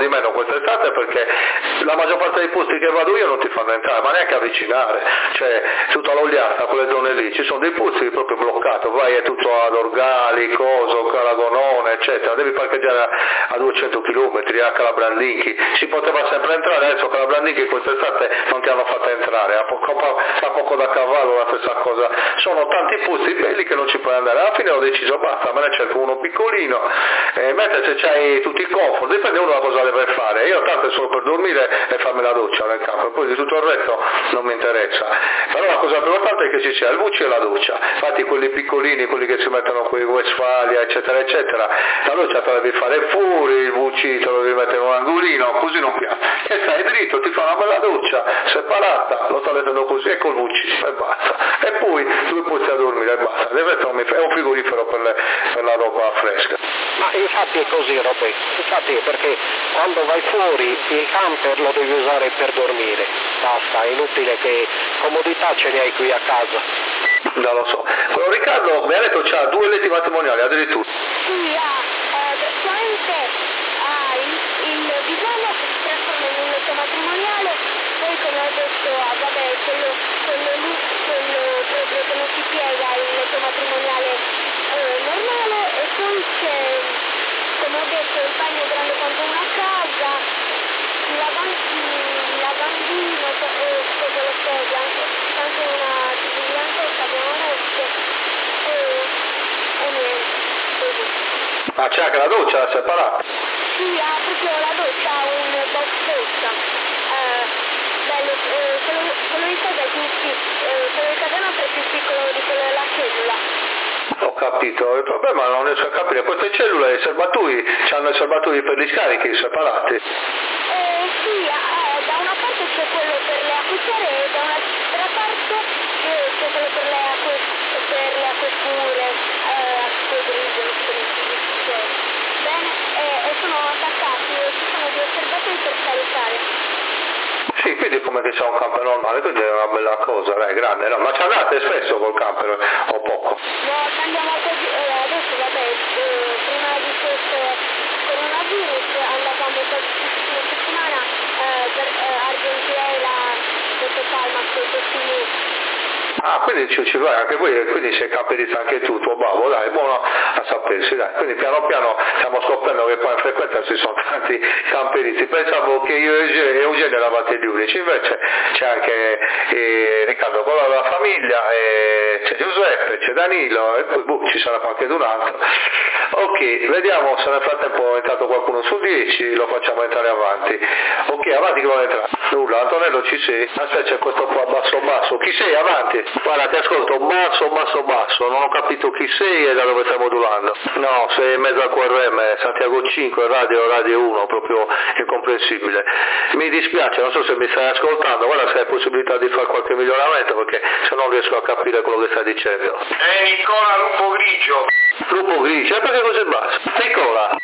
di meno quest'estate perché la maggior parte dei posti che vado io non ti fanno entrare, ma neanche avvicinare, cioè tutta l'Ogliata, quelle zone lì, ci sono dei posti proprio bloccati, vai è tutto ad Orgali, Coso, Calagonone, eccetera, devi parcheggiare a 200 km, a Calabrandinchi, si poteva sempre entrare, adesso Calabrandinchi quest'estate non ti hanno fatto entrare, a poco da cavallo la stessa cosa, sono tanti posti belli che non ci puoi andare, alla fine ho deciso basta, me ne cerco uno piccolino, mentre se c'hai tutti i comfort, dipende uno da cosa deve fare, io tanto è solo per dormire e farmi la doccia nel campo, e poi di tutto il resto non mi interessa, però la cosa più importante è che ci sia il WC e la doccia, infatti quelli piccolini, quelli che si mettono con i Westfalia eccetera eccetera, la doccia te la devi fare fuori, il WC te lo devi mettere in un angolino, così non piace, e stai dritto, ti fa una bella doccia separata, lo sto mettendo così e col WC e basta, e poi due posti a dormire e basta, è un frigorifero per la roba fresca. Ma infatti è così Roberto, infatti perché quando vai fuori il camper lo devi usare per dormire, basta, è inutile che comodità ce ne hai qui a casa. Non lo so. Quello Riccardo mi ha detto c'ha 2 letti matrimoniali addirittura. Sì, praticamente il divano che si trasforma in un letto matrimoniale, poi come ho detto, vabbè, quello proprio che non si piega il letto matrimoniale normale, e poi c'è, come ho detto, il bagno grande quanto una casa, il lavandino, tutte le cose, anche una biblioteca abbiamo messo, e niente, così. Ma c'è anche la doccia separata? Sì, ha proprio la doccia, un box doccia, bello, quello di casa è più piccolo, quello di casa nostra è più piccolo di quello della cellula. Ho capito, il problema non riesco a capire, queste cellule, i serbatoi, hanno i serbatoi per gli scarichi separati? Sì, da una parte c'è quello per le acquisire e da un'altra parte c'è quello per le acquisture, bene, e sono attaccati, ci sono 2 serbatoi per caricare. Sì, quindi come che c'è un camper normale, quindi è una bella cosa, dai, grande, no? Ma ci andate spesso col camper o poco? No, andiamo così, adesso vabbè, prima di questo coronavirus andavamo questa settimana per Argentiera, Sottopalma, quei posti lì. Ah, quindi ci vai anche voi, quindi sei camperista anche tu, tuo babbo, dai, buono a sapersi, dai. Quindi piano piano stiamo scoprendo che poi in frequenza ci sono tanti camperisti. Pensavo che io e Eugenio eravate gli unici, invece c'è anche Riccardo con la famiglia, c'è Giuseppe, c'è Danilo e poi ci sarà qualche un altro. Ok, vediamo se nel frattempo è entrato qualcuno su 10, lo facciamo entrare avanti. Ok, avanti che vuole entrare? Nulla, Antonello ci sei? Aspetta, c'è questo qua basso basso, chi sei? Avanti? Guarda, ti ascolto basso, non ho capito chi sei e da dove stai modulando. No, sei in mezzo al QRM, Santiago 5, Radio 1, proprio incomprensibile. Mi dispiace, non so se mi stai ascoltando, guarda se hai possibilità di fare qualche miglioramento perché se no non riesco a capire quello che stai dicendo. Nicola, lupo grigio. Lupo grigio, e perché così basso? Nicola?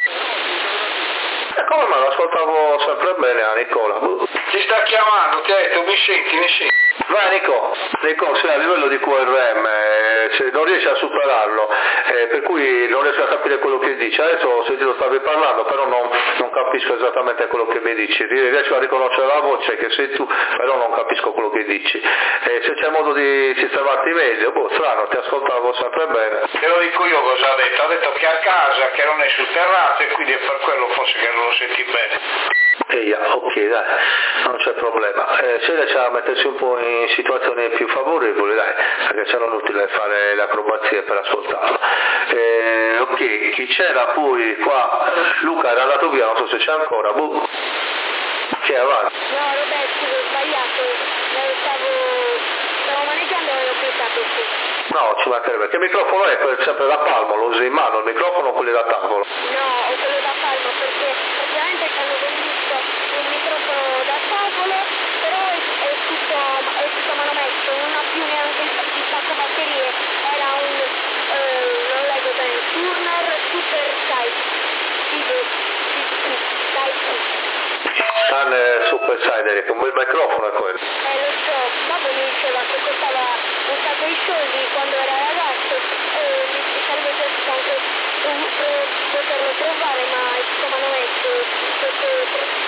Come me lo ascoltavo sempre bene a Nicola? Ti sta chiamando, ti ha detto mi senti. Vai Nico, sei a livello di QRM, se non riesci a superarlo, per cui non riesco a capire quello che dici. Adesso ho sentito stavi parlando, però non capisco esattamente quello che mi dici. Riesco a riconoscere la voce che sei tu, però non capisco quello che dici. Se c'è modo di sistemarti meglio, strano, ti ascoltavo sempre bene. Te lo dico io cosa ha detto che è a casa, che non è sul terrazzo e quindi è per quello forse che non lo senti bene. Ok, dai, non c'è problema. Se riesce a mettersi un po' in situazioni più favorevoli, dai, perché se no è inutile fare le acrobazie per ascoltarlo. Ok, chi c'era poi qua? Luca era andato via, non so se c'è ancora. Chi è avanti? No, Roberto, ho sbagliato, stavo maneggiando e ho cliccato su. No, ci mancherebbe, che microfono è? Sempre da palmo, lo usi in mano il microfono o quelli da tavolo? No, ho quello da palmo perché praticamente hanno venduto un microfono da tavolo, però è tutto manometto, non ha più neanche il pacco batterie, era un, non leggo bene, Turner Super Type, Super Sider, che un bel microfono è quello. Lo so, babbo mi diceva che costava un sacco di soldi quando era ragazzo e mi sarebbe piaciuto anche poterlo trovare, ma è tutto manometto,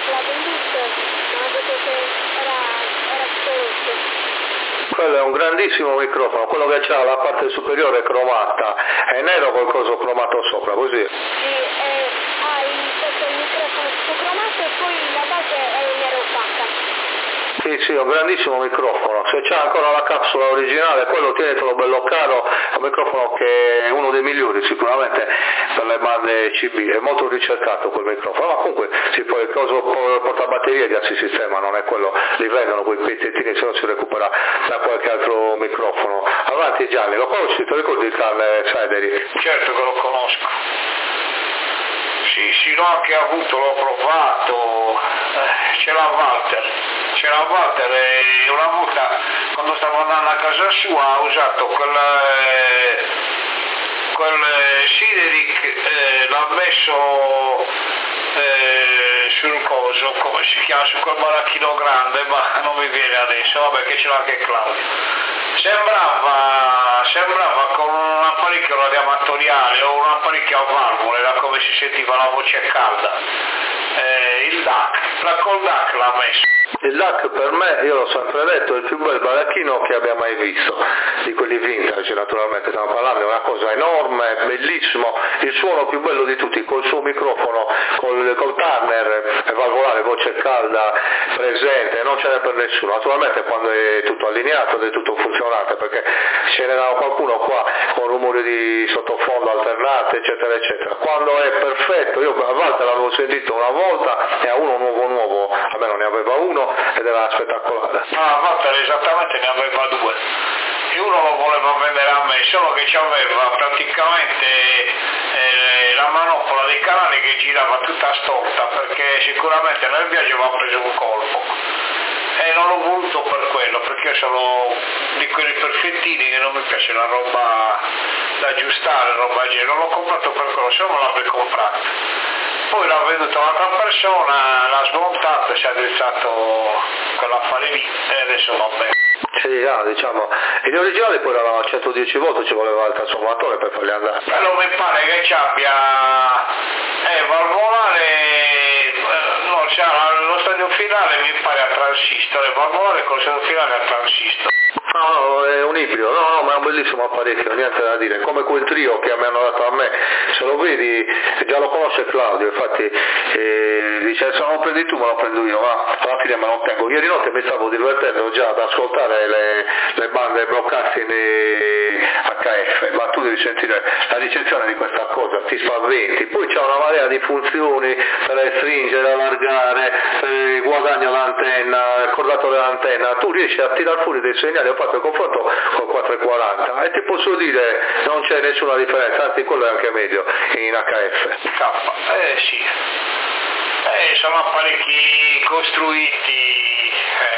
l'ha venduto, mi ha detto che era tutto rotto. Quello è un grandissimo microfono, quello che ha la parte superiore cromata, è nero col coso cromato sopra, così. Sì, hai sotto il microfono tutto cromato e poi la base è nero opaca. Sì, è un grandissimo microfono, se c'è ancora la capsula originale, quello tienetelo bello caro, è un microfono che è uno dei migliori sicuramente per le bande CB, è molto ricercato quel microfono, ma comunque il coso portabatterie già si sistema, non è quello, li vendono quei pezzettini, se no si recupera da qualche altro microfono. Avanti Gianni, lo conosci, ti ricordi il Carl Seideri? Certo che lo conosco. Sì, l'ho anche avuto, l'ho provato, c'è la Walter e una volta quando stavo andando a casa sua ha usato quel Sideric, l'ha messo sul coso, come si chiama, su quel baracchino grande, ma non mi viene adesso, vabbè che ce l'ha anche Claudio. Sembrava con un apparecchio radioamatoriale o un apparecchio a valvole, da come si sentiva la voce calda. Il DAC, col DAC l'ha messo. Il DAC per me, io l'ho sempre detto, è il più bel baracchino che abbia mai visto, di quelli vintage naturalmente stiamo parlando, è una cosa enorme, bellissimo, il suono più bello di tutti, col suo microfono, col Turner, valvolare, voce calda, presente, non ce n'è per nessuno, naturalmente quando è tutto allineato ed è tutto funzionante, perché ce n'era qualcuno qua con rumori di sottofondo alternati, eccetera, eccetera. Quando è perfetto, io a volte l'avevo sentito una volta e a uno nuovo, almeno ne aveva uno ed era spettacolare. A volte esattamente ne aveva due. E uno lo voleva vendere a me, solo che c'aveva praticamente la manopola dei canali che girava tutta storta, perché sicuramente nel viaggio aveva preso un colpo. E non l'ho voluto per quello, perché io sono di quelli perfettini che non mi piace la roba da aggiustare, roba genere. Non l'ho comprato per quello, se no non l'avrei comprato. Poi l'ha venduto un'altra persona, l'ha smontato e si è addrizzato quell'affare lì e adesso va bene. Sì, diciamo, in originale poi erano a 110 volt, ci voleva il trasformatore per farli andare. Però mi pare che ci abbia valvolare, no, cioè, lo stadio finale mi pare a transistor, valvolare con lo stadio finale a transistor. No, è un ibrido, no, ma è un bellissimo apparecchio, niente da dire, come quel trio che mi hanno dato a me, se lo vedi, già lo conosce Claudio, infatti dice se non lo prendi tu me lo prendo io, ma alla fine me lo tengo. Ieri notte mi stavo divertendo già ad ascoltare le bande bloccate in HF, ma tu devi sentire la ricezione di questa cosa, ti spaventi, poi c'è una marea di funzioni per restringere, allargare, guadagno l'antenna, il cordato dell'antenna, tu riesci a tirar fuori dei segnali, ho fatto il confronto col 440 e ti posso dire non c'è nessuna differenza, anzi quello è anche meglio in HF. Sì, sono apparecchi costruiti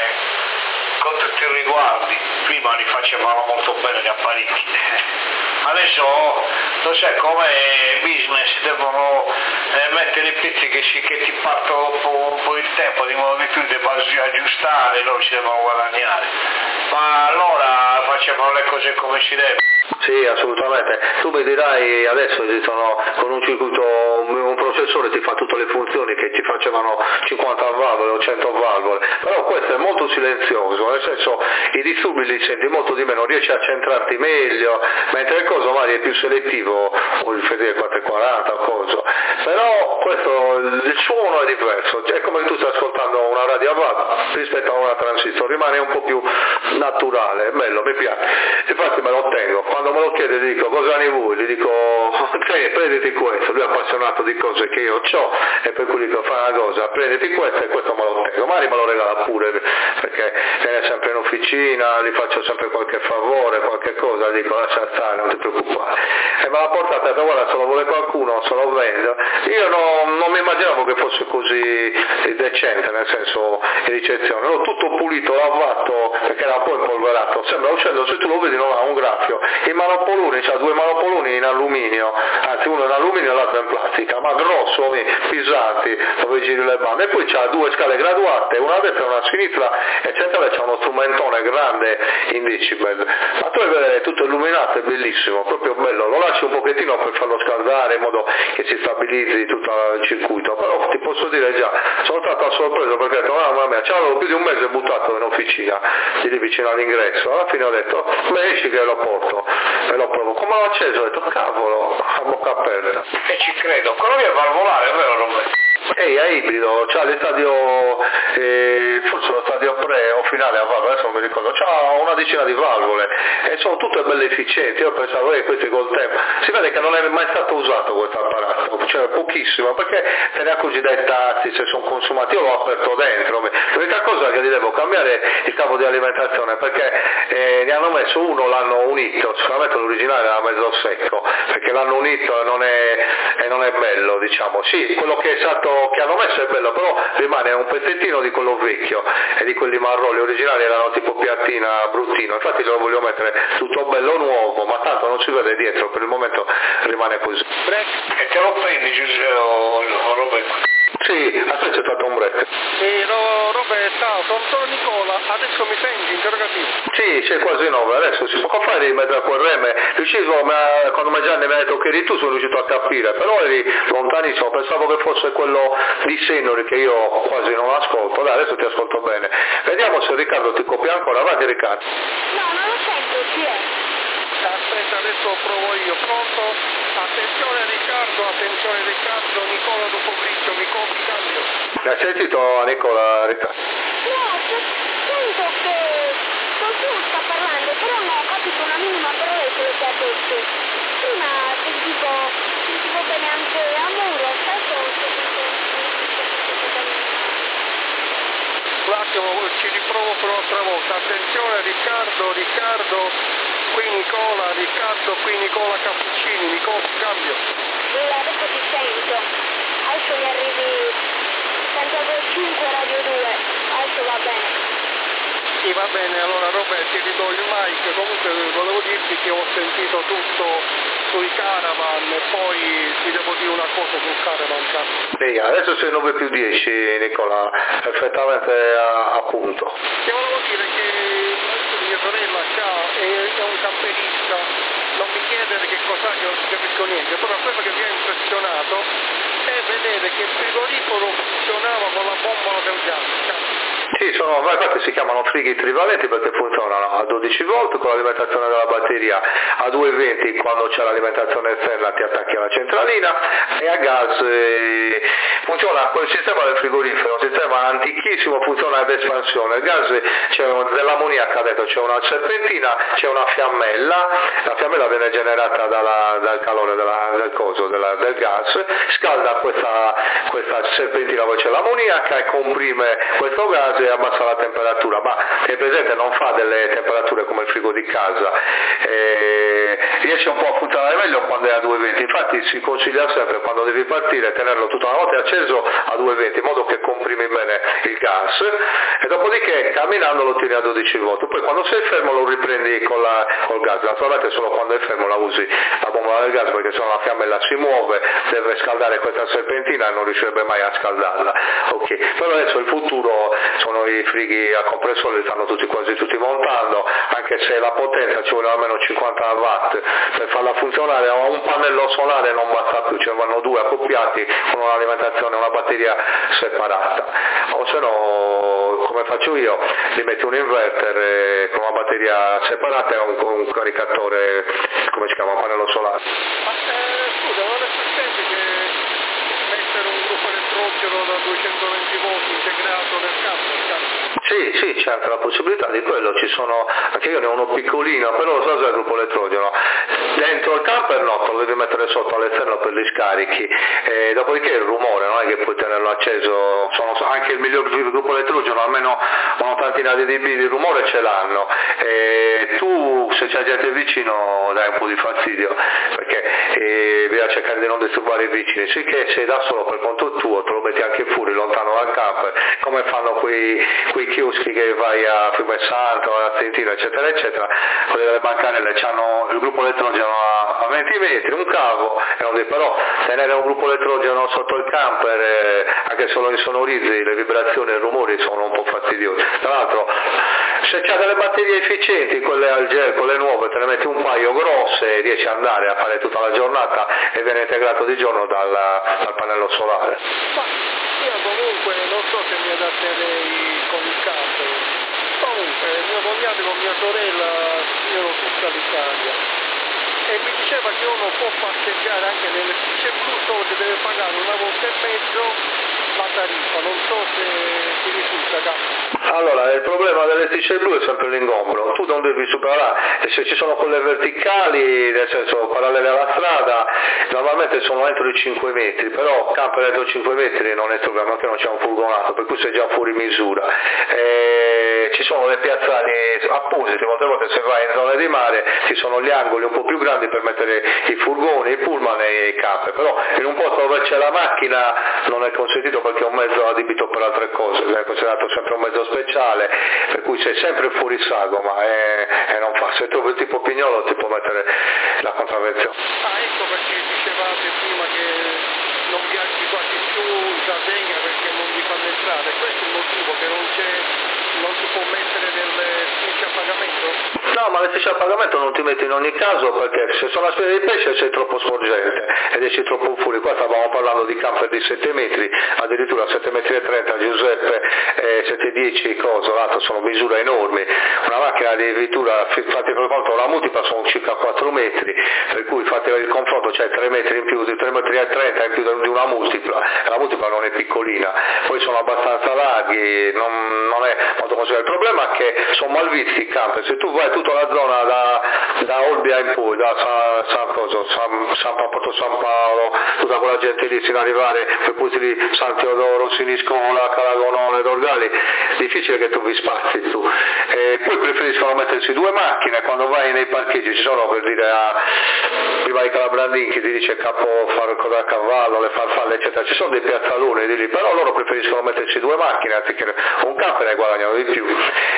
con tutti i riguardi, prima li facevano molto bene gli apparecchi, adesso lo sai come business, devono mettere i pezzi che ti partono dopo un po' il tempo, di modo che tu debba aggiustare, loro ci devono guadagnare, ma allora facevano le cose come si deve. Sì, assolutamente. Tu mi dirai adesso esistono con un circuito, un processore ti fa tutte le funzioni che ti facevano 50 valvole o 100 valvole, però questo è molto silenzioso, nel senso i disturbi li senti molto di meno, riesci a centrarti meglio, mentre il coso magari è più selettivo, o il Fedele 440 o coso. Però questo, il suono è diverso, è come tu stai ascoltando una radio a valvola rispetto a una transistor, rimane un po' più naturale, bello, mi piace, infatti me lo tengo. Quando me lo chiede dico cosa ne vuoi, gli dico prenditi questo, lui è appassionato di cose che io ho e per cui dico fai una cosa, prenditi questo e questo me lo tengo, magari me lo regala pure perché viene sempre in officina, gli faccio sempre qualche favore, qualche cosa, gli dico lascia stare, non ti preoccupare, e me l'ha portata e ha detto guarda se lo vuole qualcuno se lo vendo. Io non mi immaginavo che fosse così decente, nel senso messo in ricezione, l'ho tutto pulito, lavato, perché era un po' impolverato, sembra uccello, se tu lo vedi non ha un graffio, i manopoluni, c'ha 2 manopoluni in alluminio, anzi uno in alluminio e l'altro in plastica, ma grossi, pesanti, dove giri le bande, e poi c'ha 2 scale graduate, una a destra e una a sinistra, e centrale c'è uno strumentone grande in decibel, ma tu vedere tutto illuminato, è bellissimo, proprio bello, lo lasci un pochettino per farlo scaldare in modo che si stabilizzi tutto il circuito, però ti posso dire già, sono stato a sorpreso perché ho detto, mamma mia, c'avevo più di un mese buttato in officina, lì vicino all'ingresso, alla fine ho detto, beh esci che lo porto, e lo provo, come l'ho acceso, ho detto, cavolo, a bocca aperta. E ci credo, quello lì è valvolare, vero Roberto? È ibrido, c'ha l'estadio, forse lo stadio pre o finale a valvole, adesso non mi ricordo, c'ha una decina di valvole e sono tutte belle efficienti, io pensavo questi col tempo, si vede che non è mai stato usato questo apparato, cioè pochissimo, perché te ne accorgi dai tasti se sono consumati, io l'ho aperto dentro, l'unica cosa è che gli devo cambiare il cavo di alimentazione perché ne hanno messo uno, l'hanno unito, sicuramente l'originale era mezzo secco, perché l'hanno unito e non è bello, diciamo, sì, quello che hanno messo è bello, però rimane un pezzettino di quello vecchio e di quelli marroni originali erano tipo piattina bruttino, infatti lo voglio mettere tutto bello nuovo, ma tanto non si vede dietro, per il momento rimane così. E te lo prendi Roberto? Sì, adesso c'è stato un break. Roberto, sono Nicola, adesso mi senti interrogativo? Sì, c'è quasi 9, adesso si può fare di mezzo a quel reme, quando Gianni mi ha detto che eri tu sono riuscito a capire, però eri lontanissimo, pensavo che fosse quello di Senori che io quasi non ascolto, dai adesso ti ascolto bene. Vediamo se Riccardo ti copia ancora, avanti Riccardo. No, non lo sento, chi è? Aspetta, adesso provo io, pronto? Attenzione Riccardo, Nicola dopo grigio, mi copi cambio. L'hai sentito Nicola Riccardo? No, sento che qualcuno sta parlando, però non ho capito una minima parola di quello che ha detto. Prima sentivo bene anche a muro, adesso ho sentito Un attimo, ci riprovo per un'altra volta. Attenzione Riccardo, qui Nicola, Riccardo, qui Nicola Cappuccini, Nicola, cambio. Sì, adesso ti sento. Adesso mi arrivi 105 Radio 2, adesso va bene. Sì, va bene, allora Roberto ti ridò il mic, comunque volevo dirti che ho sentito tutto sui Caravan e poi ti devo dire una cosa sul Caravan. Sì, adesso sei 9 più 10 Nicola, perfettamente a punto. Ti volevo dire che mia sorella è un camperista, non mi chiedere che cos'ha che non si capisco niente, però quello che mi ha impressionato è vedere che il frigorifero funzionava con la bombola del gas. Sì, infatti si chiamano frighi trivalenti perché funzionano a 12 volt con l'alimentazione della batteria, a 220 quando c'è l'alimentazione esterna ti attacchi alla centralina e a gas funziona quel sistema del frigorifero, un sistema antichissimo, funziona ad espansione, il gas c'è dell'ammoniaca dentro, c'è una serpentina, c'è una fiammella, la fiammella viene generata dal calore del gas, scalda questa serpentina dove c'è l'ammoniaca e comprime questo gas e abbassa la temperatura, ma è presente, non fa delle temperature come il frigo di casa, riesce un po' a funzionare meglio quando è a 220, infatti si consiglia sempre quando devi partire tenerlo tutta la notte acceso a 220 in modo che comprimi bene il gas e dopodiché camminando lo tieni a 12 volt, poi quando sei fermo lo riprendi col gas, naturalmente solo quando è fermo la usi la bombola del gas perché sennò la fiammella si muove, deve scaldare questa serpentina e non riuscirebbe mai a scaldarla, ok, però adesso il futuro sono i frighi a compressore, li stanno quasi tutti montando, anche se la potenza ci vuole almeno 50 watt per farla funzionare, un pannello solare non basta più, ce ne vanno 2 accoppiati con un'alimentazione e una batteria separata, o se no come faccio io, li metti un inverter con una batteria separata e un caricatore, come si chiama, un pannello solare. Ma scusa, non è semplice mettere un gruppo elettrogeno da 220 volt integrato nel cambio? Sì, c'è anche la possibilità di quello, ci sono, anche io ne ho uno piccolino, però lo so se è il gruppo elettrogeno, dentro il camper no, te lo devi mettere sotto all'esterno per gli scarichi, dopodiché il rumore non è che puoi tenerlo acceso, anche il miglior gruppo elettrogeno, almeno una tantina di dB di rumore ce l'hanno, tu se c'è gente vicino dai un po' di fastidio, perché bisogna cercare di non disturbare i vicini, sicché sei da solo per conto tuo, te lo metti anche fuori, lontano dal camper, come fanno quei chioschi che vai a Fiume Santo, a Trentino, eccetera, eccetera, quelli delle bancarelle hanno il gruppo elettrogeno a 20 metri, un cavo, però tenere un gruppo elettrogeno sotto il camper, anche se lo insonorizzi, le vibrazioni e i rumori sono un po' fastidiosi. Tra l'altro, se c'è delle batterie efficienti, quelle al gel, quelle nuove, te ne metti un paio grosse, riesci ad andare a fare tutta la giornata e viene integrato di giorno dal pannello solare. Ma io comunque non so se mi adatterei con il camper. Comunque mio cognato con mia sorella girano tutta l'Italia e mi diceva che uno può passeggiare anche nelle strisce blu, solo che deve pagare una volta e mezzo la tariffa, non so se ti risulta capo. Allora, il problema delle strisce blu è sempre l'ingombro, tu non devi superare, e se ci sono quelle verticali, nel senso parallele alla strada, normalmente sono entro i 5 metri, però camper entro i 5 metri non è problema, che non c'è un furgonato, per cui sei già fuori misura. Ci sono le piazzali apposite, molte volte se vai in zone di mare ci sono gli angoli un po' più grandi per mettere i furgoni, i pullman e i camper, però in un posto dove c'è la macchina non è consentito perché è un mezzo adibito per altre cose, è considerato sempre un mezzo speciale, per cui sei sempre fuori sagoma e non fa, se trovi il tipo pignolo ti può mettere la contravvenzione. Ecco perché dicevate prima che non viaggi quasi più in Sardegna perché non vi fanno entrare, questo è il motivo che non si può mettere nelle strisce a pagamento? No, ma le strisce a pagamento non ti metti in ogni caso perché se sono a spesa di pesce sei troppo sporgente ed esci troppo fuori. Qua stavamo parlando di camper di 7 metri, addirittura 7,30 metri Giuseppe, 7,10 cosa, l'altro sono misure enormi. Una macchina di vettura, fate per conto, la multipla sono circa 4 metri, per cui fate il confronto, c'è 3 metri in più, di 3,30 metri in più di una multipla, e la multipla non è piccolina, poi sono abbastanza larghi, non è molto considerato. Il problema è che sono malvisti i camper, se tu vai tutta la zona da Olbia in poi, da Porto San Paolo, tutta quella gente lì sino ad arrivare per poi di San Teodoro, Siniscola, Calagonone, Dorgali, è difficile che tu vi spazi tu. Poi preferiscono mettersi 2 macchine, quando vai nei parcheggi ci sono, per dire, prima di Calabrandin che ti dice capo fare cosa a cavallo, le farfalle eccetera, ci sono dei piazzaloni di lì, però loro preferiscono mettersi 2 macchine anziché un camper e guadagnano di più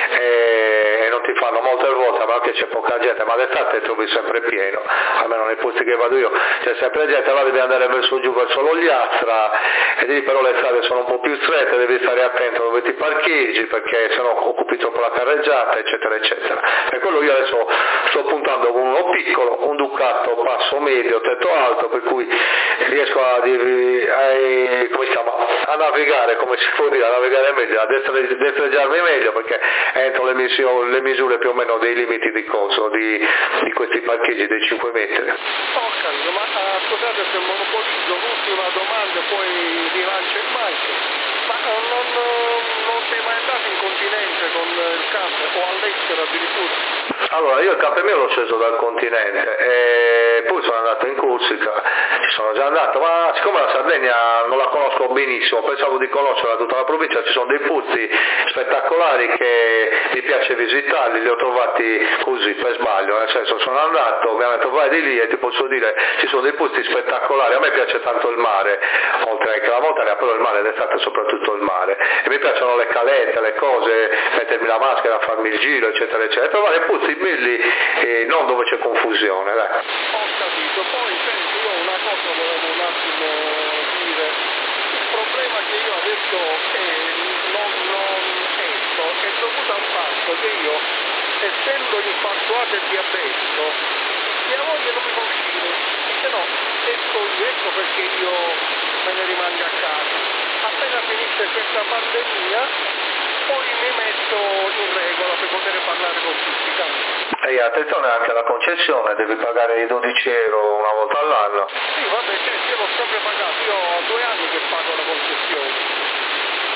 e non ti fanno molte volte, ma anche c'è poca gente, ma d'estate trovi sempre pieno, almeno nei posti che vado io c'è sempre gente, allora devi andare verso giù verso l'Ogliastra e lì però le strade sono un po' più strette, devi stare attento dove ti parcheggi perché sennò occupi troppo la carreggiata eccetera eccetera. Per quello io adesso sto puntando con uno piccolo, un Ducato passo medio, tetto alto, per cui riesco a navigare, come si può dire, a navigare meglio, a destreggiarmi meglio perché entro le misure più o meno dei limiti di costo di questi parcheggi dei 5 metri. Ho capito, ma scusate se monopolizzo, l'ultima domanda poi rilancio il mic, ma non sei mai andato in continente con il camper o all'estero addirittura? Allora, io il camper mio l'ho sceso dal continente e poi sono andato in Corsica, ci sono già andato, ma siccome la Sardegna non la conosco benissimo, pensavo di conoscerla tutta la provincia, ci sono dei posti spettacolari che mi piace visitarli, li ho trovati così per sbaglio, nel senso sono andato, mi hanno detto vai di lì e ti posso dire ci sono dei posti spettacolari, a me piace tanto il mare, oltre che la montagna, però il mare d'estate soprattutto il mare, e mi piacciono le calette, le cose, mettermi la maschera, farmi il giro eccetera eccetera, trovare posti belli e non dove c'è confusione, dai. Ho capito, poi senti, io una cosa volevo un attimo dire, il problema che io adesso non esco è dovuto al fatto che io, essendo infartuato e diabetico, mia moglie non mi fa uscire, se no esco io, ecco perché io me ne rimango a casa. Appena finisce questa pandemia poi mi metto in regola per poter parlare con tutti i campi. E attenzione anche alla concessione, devi pagare i 12 euro una volta all'anno. Sì, vabbè, io l'ho sempre pagato, io ho 2 anni che pago la concessione.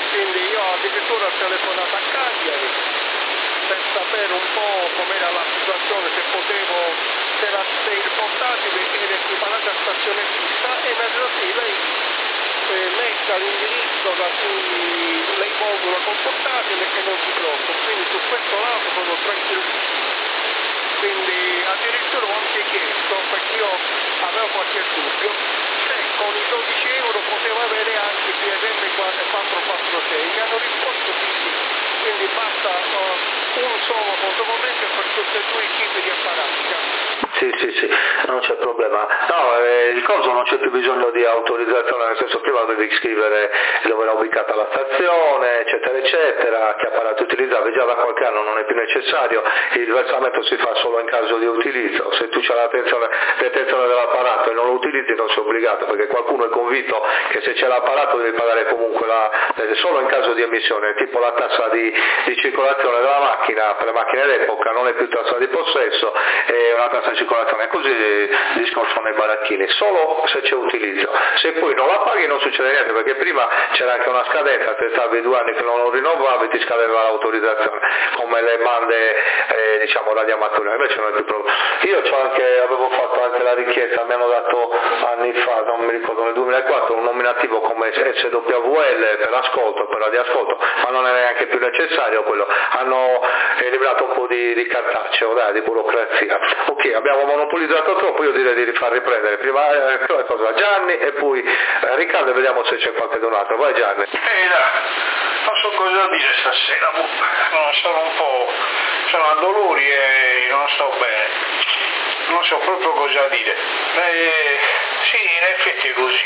quindi io addirittura ho telefonato a Cagliari per sapere un po' com'era la situazione, se il portatile era equiparato a stazione fissa, e mi ha detto sì, lei metta l'indirizzo da cui lei modula col portatile che non si blocca, quindi su questo lato sono tranquillissimo. Quindi addirittura ho anche chiesto, perché io avevo qualche dubbio, se con i 12 euro poteva avere anche PRM 446, mi hanno risposto di sì, quindi basta un solo fotovoltaico per tutti e due i tipi di apparati. Sì, non c'è problema. No, il coso non c'è più bisogno di autorizzazione, nel senso prima dovevi scrivere dove era ubicata la stazione, eccetera, eccetera, che apparati utilizzavi, già da qualche anno non è più necessario, il versamento si fa solo in caso di utilizzo, se tu c'hai la detenzione dell'apparato e non lo utilizzi non sei obbligato, perché qualcuno è convinto che se c'è l'apparato devi pagare comunque solo in caso di emissione, tipo la tassa di circolazione della macchina, per le macchine d'epoca non è più tassa di possesso, è una tassa di circolazione, così il discorso nei baracchini, solo se c'è utilizzo. Se poi non la paghi non succede niente, perché prima c'era anche una scadenza, te stavi 2 anni che non lo rinnovavi, ti scadeva l'autorizzazione, come le bande radioamatoriali, invece non è più problema. Io avevo fatto anche la richiesta, mi hanno dato anni fa, non mi ricordo, nel 2004, un nominativo come SWL per ascolto, per radioascolto, ma non è neanche più necessario quello, hanno eliminato un po' di cartaceo, di burocrazia. Ok, abbiamo monopolizzato troppo, io direi di far riprendere prima cosa Gianni e poi Riccardo, e vediamo se c'è qualche donato. Vai Gianni. Non so cosa dire stasera, sono a dolori e non sto bene, non so proprio cosa dire. Sì, in effetti è così.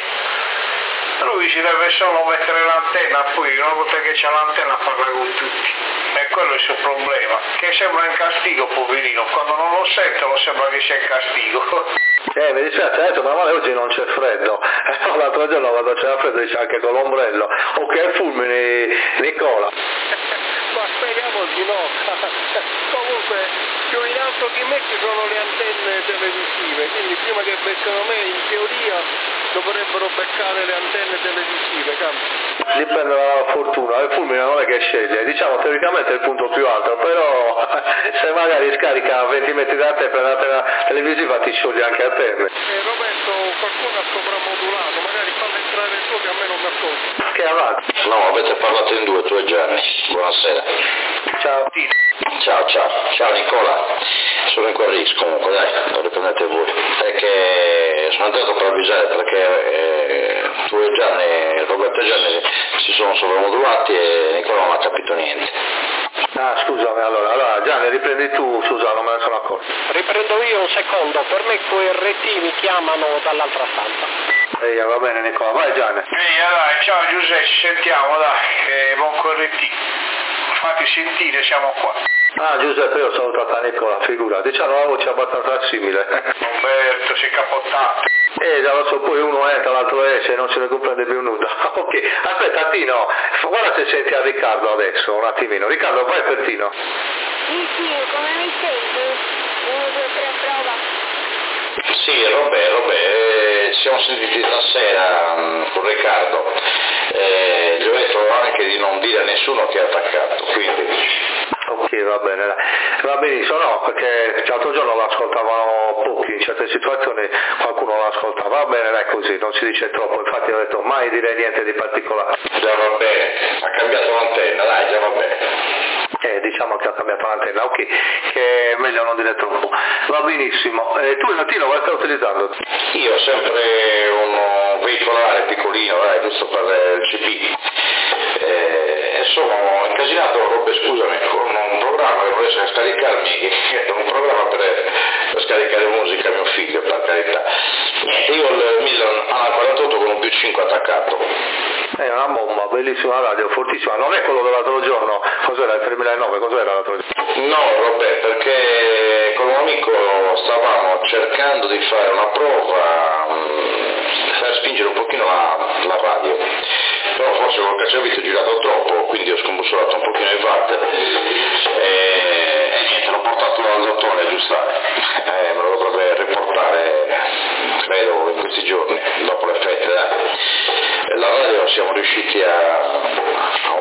Lui si deve solo mettere l'antenna, poi una volta che c'è l'antenna parla con tutti. E quello è il suo problema, che sembra in castigo, poverino, quando non lo sentono sembra che sia in castigo. Mi dispiace, adesso ma oggi non c'è freddo, l'altro giorno quando c'era freddo dice anche con l'ombrello, ok fulmini Nicola. Ma speriamo di no. Comunque più in alto di me ci sono le antenne televisive, quindi prima che beccano me in teoria dovrebbero beccare le antenne televisive, Dipende dalla fortuna, il fulmine non è che sceglie, diciamo teoricamente è il punto più alto, però se magari scarica 20 metri da te per l'antena televisiva ti scioglie anche a te. Roberto, qualcuno ha sopravmodulato, magari fallo entrare tu che a me non mi ascolta. Che avanti? No, avete parlato in due, tu e Gianni. Buonasera. Ciao. Ciao Nicola. Sono in Quarris comunque, dai, lo riprendete voi. È che sono entrato per avvisare perché tu e Gianni, Roberto e Gianni si sono sopravmodulati e Nicola non ha capito niente. Scusami, allora Gianni riprendi tu, scusa, non me ne sono accorto. Riprendo io un secondo, per me QRT mi chiamano dall'altra stanza. Va bene Nicola, vai Gianni. Dai, ciao Giuseppe, ci sentiamo, dai, buon QRT. Fatti sentire, siamo qua. Giuseppe, io ho salutato Nicola, figura, diciamo una voce abbastanza simile. Roberto, si è capottato. Già lo so, poi uno entra, l'altro esce, non se ne comprende più nulla. Ok, aspetta Tino, guarda se senti a Riccardo adesso, un attimino. Riccardo, vai per Tino. Sì, come mi senti? 1, 2, 3, prova. Sì, Robè, ci siamo sentiti stasera con Riccardo. Gli ho detto anche di non dire a nessuno che ha attaccato, quindi... Ok, va bene, va benissimo, no, perché l'altro giorno lo ascoltavano pochi, in certe situazioni qualcuno lo ascoltava, va bene, dai così, non si dice troppo, infatti ho detto mai dire niente di particolare. Già va bene, ha cambiato l'antenna, dai, già va bene. Diciamo che ha cambiato l'antenna, ok, che è meglio non dire troppo. Va benissimo, tu Latino cosa stai utilizzando? Io ho sempre un veicolare piccolino, giusto per il CP. Sono incasinato, Robbe, scusami, con un programma che vorrei scaricarmi, un programma per scaricare musica a mio figlio, per carità. Io ho il Milan ANA48 con un più 5 attaccato. È una bomba, bellissima radio, fortissima, non è quello dell'altro giorno, cos'era il 3009, cos'era l'altro giorno? No, Robè, perché con un amico stavamo cercando di fare una prova per spingere un pochino la radio, però forse col cacciavite ho girato troppo, quindi ho scombussolato un pochino i watt e niente, l'ho portato al dottore a aggiustare, me lo dovrebbe riportare credo in questi giorni, dopo le feste. La radio siamo riusciti a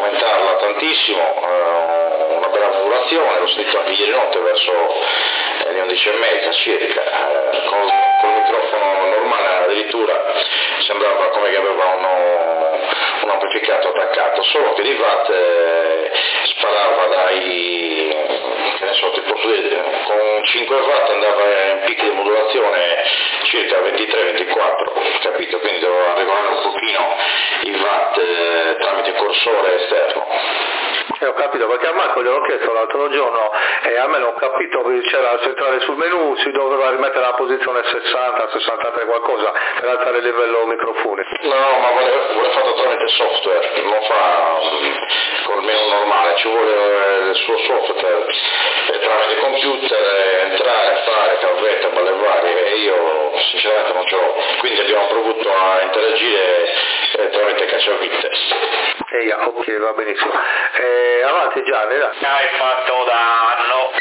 fortissimo, una bella modulazione, l'ho sentito anche ieri notte verso le 11:30 circa, con il microfono normale addirittura sembrava come che aveva un amplificato attaccato, solo che di watt sparava dai, che ne so, ti posso dire, con 5 watt andava in picchi di modulazione circa 23-24, capito? Quindi dovevo regolare un pochino i watt tramite cursore esterno. Ho capito, perché a Marco gliel'ho chiesto l'altro giorno e a me non ho capito, c'era la centrale sul menu, si doveva rimettere la posizione 60, 63 qualcosa per alzare il livello microfonico. No, ma vuole fatto tramite software, non fa col menu normale, ci vuole il suo software tramite computer, entrare, fare cavette, balle varie, e io sinceramente non ce l'ho, quindi abbiamo provato a interagire tramite cacciavite. Ok, va benissimo. Avanti Gianni, dai. Hai fatto danno.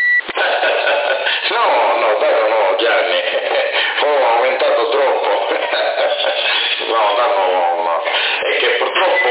No, Gianni, ho aumentato troppo. No, è che purtroppo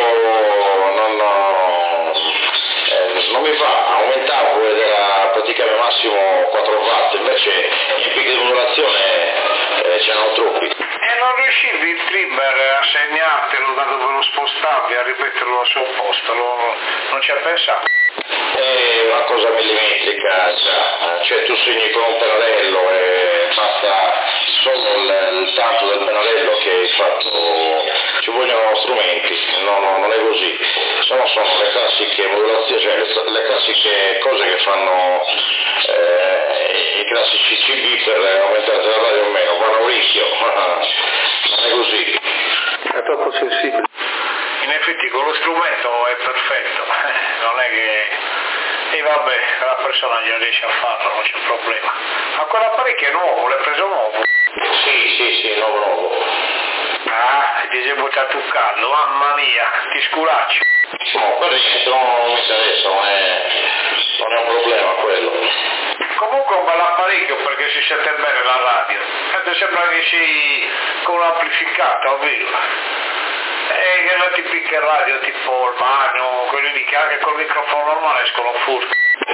non mi fa, aumentavo ed era praticamente massimo 4 watt, invece in picchi di modulazione c'erano troppi. E non riuscivi il trimmer a segnartelo da dove lo spostavi, a rimetterlo al suo posto, non ci ha pensato? È una cosa millimetrica, cioè tu segni con un pennarello e basta solo il tanto del pennarello che hai fatto, ci vogliono strumenti, non è così, sono le classiche modulazioni, cioè le classiche cose che fanno i classici CB per aumentare la radio o meno, vanno a ricchio, non è così. È troppo sensibile. In effetti con lo strumento è perfetto, non è che... E vabbè, la persona già riesce a farlo, non c'è problema. Ma quell'apparecchio è nuovo, l'hai preso nuovo? Sì, nuovo. Ah, ti sei buttato un caldo, mamma mia, ti sculaccio. No, per niente, non mi interessa, non è un problema quello. Comunque è un bel apparecchio perché si sente bene la radio. E sembra che sei con un amplificato, ovvero. Che la tipica radio tipo il bagno, quelli lì che anche col microfono normale escono fuori.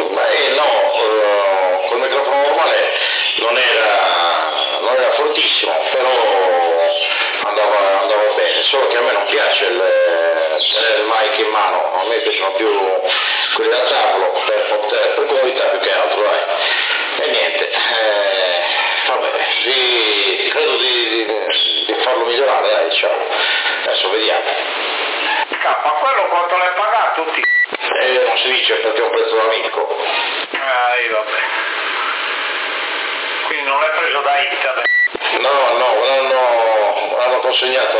No, col microfono normale non era fortissimo, però andava bene, solo che a me non piace tenere il mic in mano, a me piacciono più quelli da tavolo per comodità più che altro, dai. E niente, vabbè, credo di farlo migliorare, dai, ciao. Adesso vediamo. Ma quello quanto l'hai pagato? Non si dice perché è un prezzo d'amico. Vabbè. Quindi non l'hai preso da internet? No, l'hanno consegnato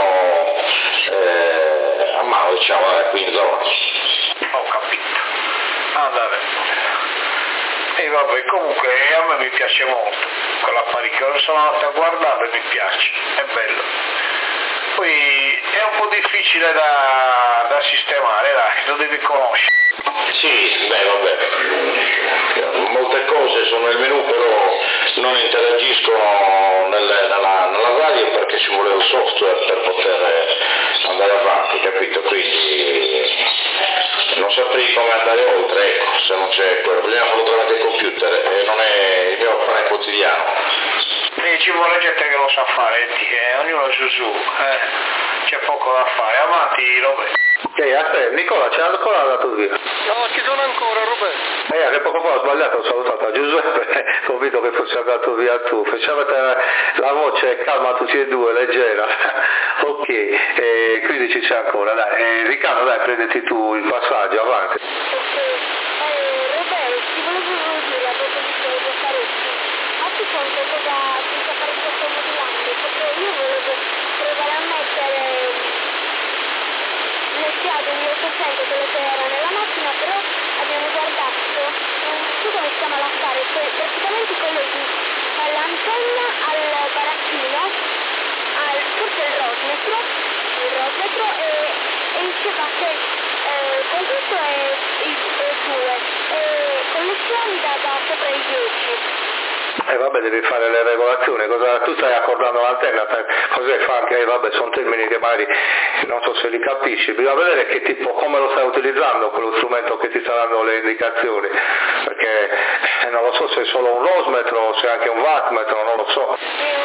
a mano diciamo, qui in zona. Ho capito. Andare. E vabbè, comunque a me mi piace molto quell'apparecchio, lo sono andato a guardare e mi piace, è bello. Poi è un po' difficile da sistemare, dai, lo devi conoscere. Sì, vabbè, molte cose sono nel menu, però non interagiscono nella radio perché ci vuole un software per poter andare avanti, capito? Quindi non saprei come andare oltre, ecco, se non c'è quello, bisogna farlo tramite il computer e non è il mio pane quotidiano. E ci vuole gente che lo sa fare, ognuno su, c'è poco da fare, avanti Roberto. Aspetta, Nicola c'è ancora andato via? No, ci sono ancora Roberto. Che poco fa ho sbagliato, ho salutato a Giuseppe, convinto che fosse andato via tu, facciamo la voce calma tutti e due, leggera. Ok, quindi ci c'è ancora, dai. Riccardo, dai, prenditi tu il passaggio, avanti. Roberto, ti volevo dire a proposito degli apparecchi, ma tu conto cosa questo apparecchio sto modulando? Perché io volevo provare a mettere le chiavi 1800, quello che era nella macchina, però abbiamo guardato, non so come si chiama l'affare, cioè praticamente colleghi l'antenna al barattino, forse il rosmetro e diceva che con questo è il 2, connessioni da sopra i 10. Vabbè, devi fare le regolazioni, tu stai accordando l'antenna, cos'è fa che vabbè, sono termini che magari non so se li capisci, bisogna vedere che tipo, come lo stai utilizzando quello strumento che ti sta dando le indicazioni, perché non lo so se è solo un rosmetro o se è anche un wattmetro, non lo so.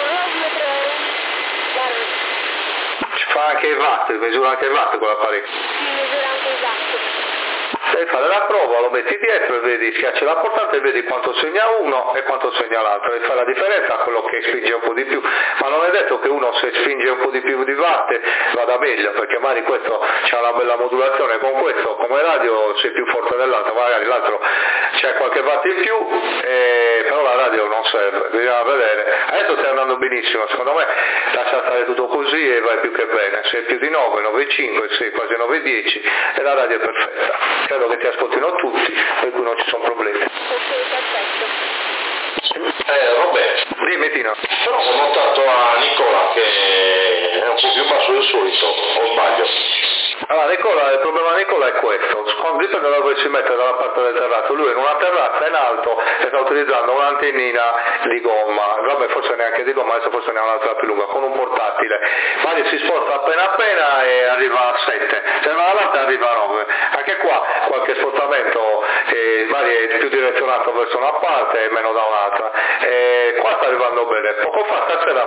Ci fa anche i watt, misura anche i watt quell'apparecchio. Misura anche i watt. Devi fare la prova, lo metti dietro e vedi, schiacci la portata e vedi quanto segna uno e quanto segna l'altro, e fa la differenza a quello che spinge un po' di più, ma non è detto che uno se spinge un po' di più di watt vada meglio, perché magari questo c'ha una bella modulazione, con questo come radio sei più forte dell'altro, magari l'altro c'è qualche watt in più, però la radio non serve, bisogna vedere. Adesso stai andando benissimo, secondo me lascia stare tutto così e vai più che bene, sei più di 9, 9,5, sei quasi 9,10 e la radio è perfetta. Credo che ti ascoltino tutti, per cui non ci sono problemi. Ok, perfetto. Roberto, Dimmi Tino. però ho notato a Nicola che è un po' più basso del solito, o sbaglio? Allora Nicola, il problema di Nicola è questo, dipende da dove si mette dalla parte del terrazzo, lui in una terrazza in alto e sta utilizzando un'antennina di gomma, vabbè forse neanche di gomma, adesso forse ne ha un'altra più lunga, con un portatile, magari si sposta appena e arriva a 7, se va avanti arriva a 9, anche qua qualche spostamento magari è più direzionato verso una parte e meno da un'altra, qua sta arrivando bene, poco fa,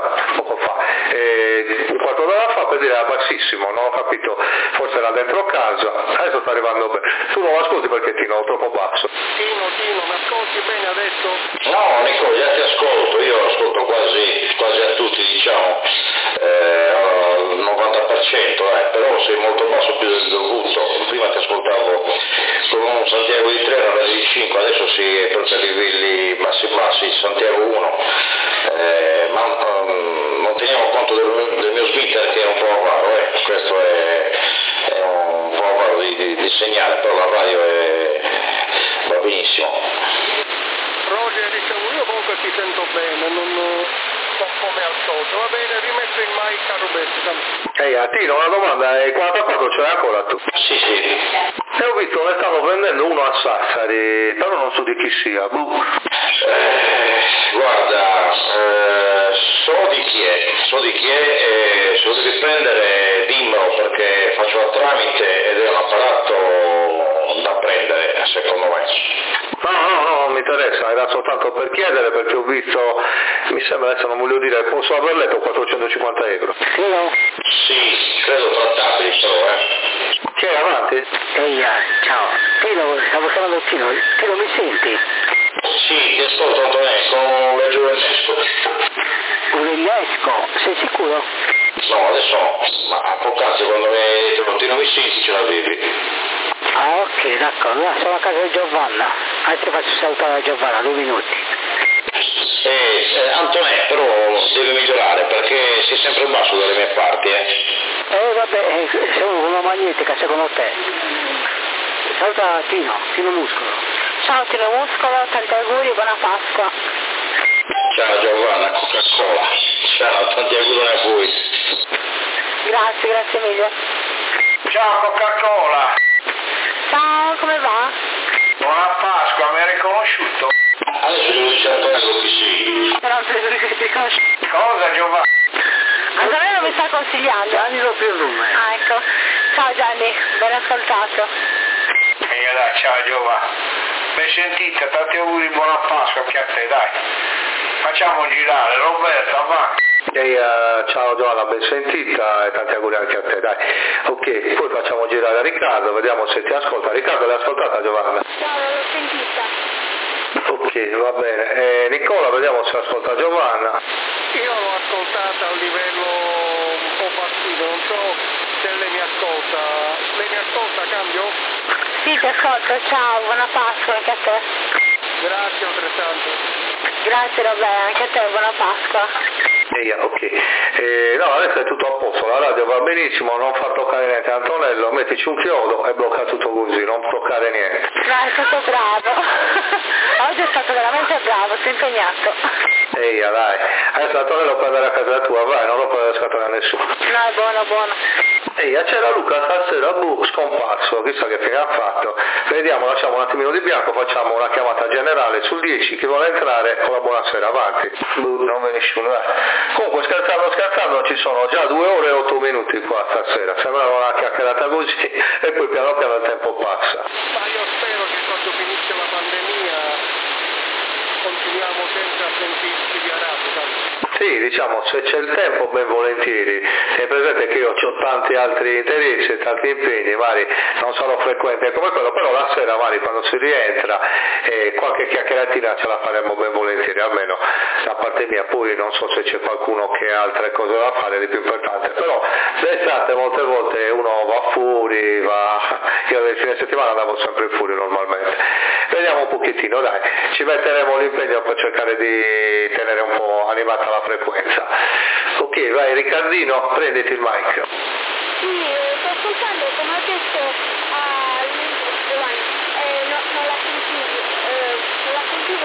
un quarto d'ora fa per dire era bassissimo, non ho capito, forse era dentro casa, adesso sta arrivando bene. Tu non lo ascolti perché Tino è troppo basso. Tino, mi ascolti bene adesso? No, Nicola, già ti ascolto, io ascolto quasi a tutti, diciamo, al 90%, però sei molto basso più del dovuto. Prima ti ascoltavo con un Santiago di 3, una di 5, adesso si è proprio a livelli bassi, Santiago 1, ma non teniamo conto del mio splitter che è un po' avaro, questo è un po' avaro di segnale, però la radio va benissimo. Roger, dicevo, io comunque ti sento bene, non so come al solito, va bene, rimetto in mic a Roberto. Tino, una domanda, il 44 ce l'hai ancora tu? Sì. E ho visto ne stanno prendendo uno a Sassari, però non so di chi sia, Guarda, so di chi è, se lo devi prendere dimmelo perché faccio la tramite ed è un apparato da prendere, secondo me. No, non mi interessa, era soltanto per chiedere perché ho visto, mi sembra, adesso non voglio dire, posso aver letto 450 euro. Sì, credo trattabili però, Chi è avanti? Ehi, ciao. Tino, stavo chiamando Tino. Tino, mi senti? Sì, ti ascolto Antonello, con la Giovanesco. Un innesco, sei sicuro? No, adesso no, ma poc'anzi quando mi hai detto Tino mi senti ce l'avevi. Ah, ok, d'accordo, allora sono a casa di Giovanna. Adesso faccio salutare a Giovanna, 2 minuti. Antonello, però devi migliorare perché sei sempre basso dalle mie parti, Vabbè, sei una magnetica secondo te. Saluta Tino Muscolo. Ciao Tino Muscolo, tanti auguri, buona Pasqua. Ciao Giovanna, Coca-Cola. Ciao, tanti auguri a voi. Grazie mille. Ciao Coca-Cola. Ciao, come va? Buona Pasqua, mi hai riconosciuto? Adesso devo dire a Antonello chi sei. Però non credo che ti conosci. Cosa Giovanni? Antonello mi sta consigliando. Gianni lo firma. Ah, ecco. Ciao Gianni, ben ascoltato. Dai, ciao Giovanni. Ben sentita, tanti auguri, buona Pasqua anche a te, dai. Facciamo girare, Roberto, avanti. Ciao Giovanna, ben sentita e tanti auguri anche a te, dai. Ok, poi facciamo girare Riccardo, vediamo se ti ascolta. Riccardo, l'hai ascoltata Giovanna? Ciao, l'ho sentita. Ok, va bene. Nicola, vediamo se ascolta Giovanna. Io l'ho ascoltata a un livello un po' bassino, non so se lei mi ascolta. Lei mi ascolta, cambio? Sì, ti ascolto, ciao, buona Pasqua anche a te. Grazie altrettanto. Grazie Roberto, anche a te, buona Pasqua. Ok, no, adesso è tutto a posto, la radio va benissimo, non fa toccare niente. Antonello, mettici un chiodo e blocca tutto così, non toccare niente. No, è stato bravo. Oggi è stato veramente bravo, si è impegnato. Ehi, dai, adesso Antonello può andare a casa tua, vai, non lo puoi scattare a nessuno. No, è buono. Ehi, c'era Luca stasera, scomparso, chissà che fine ha fatto. Vediamo, lasciamo un attimino di bianco, facciamo una chiamata generale sul 10, chi vuole entrare con la buonasera, avanti. Non ve nessuno, dai. Comunque scherzando, ci sono già 2 ore e 8 minuti qua stasera, sembrava una chiacchierata così e poi piano piano il tempo passa. Ma io spero che quando finisce la pandemia continuiamo sempre a sentirci via radio. Sì, diciamo, se c'è il tempo ben volentieri. È presente che io ho tanti altri interessi, tanti impegni, magari non sono frequenti come quello, però la sera magari quando si rientra qualche chiacchieratina ce la faremo ben volentieri, almeno da parte mia. Poi non so se c'è qualcuno che ha altre cose da fare di più importante, però d'estate molte volte uno va fuori, io nel fine settimana andavo sempre fuori normalmente. Vediamo un pochettino, dai, ci metteremo l'impegno per cercare di tenere un po' animata la frequenza. Ok, vai Riccardino, prenditi il mic. Sì, sto ascoltando come ho detto a Giovanni, non la sentivo,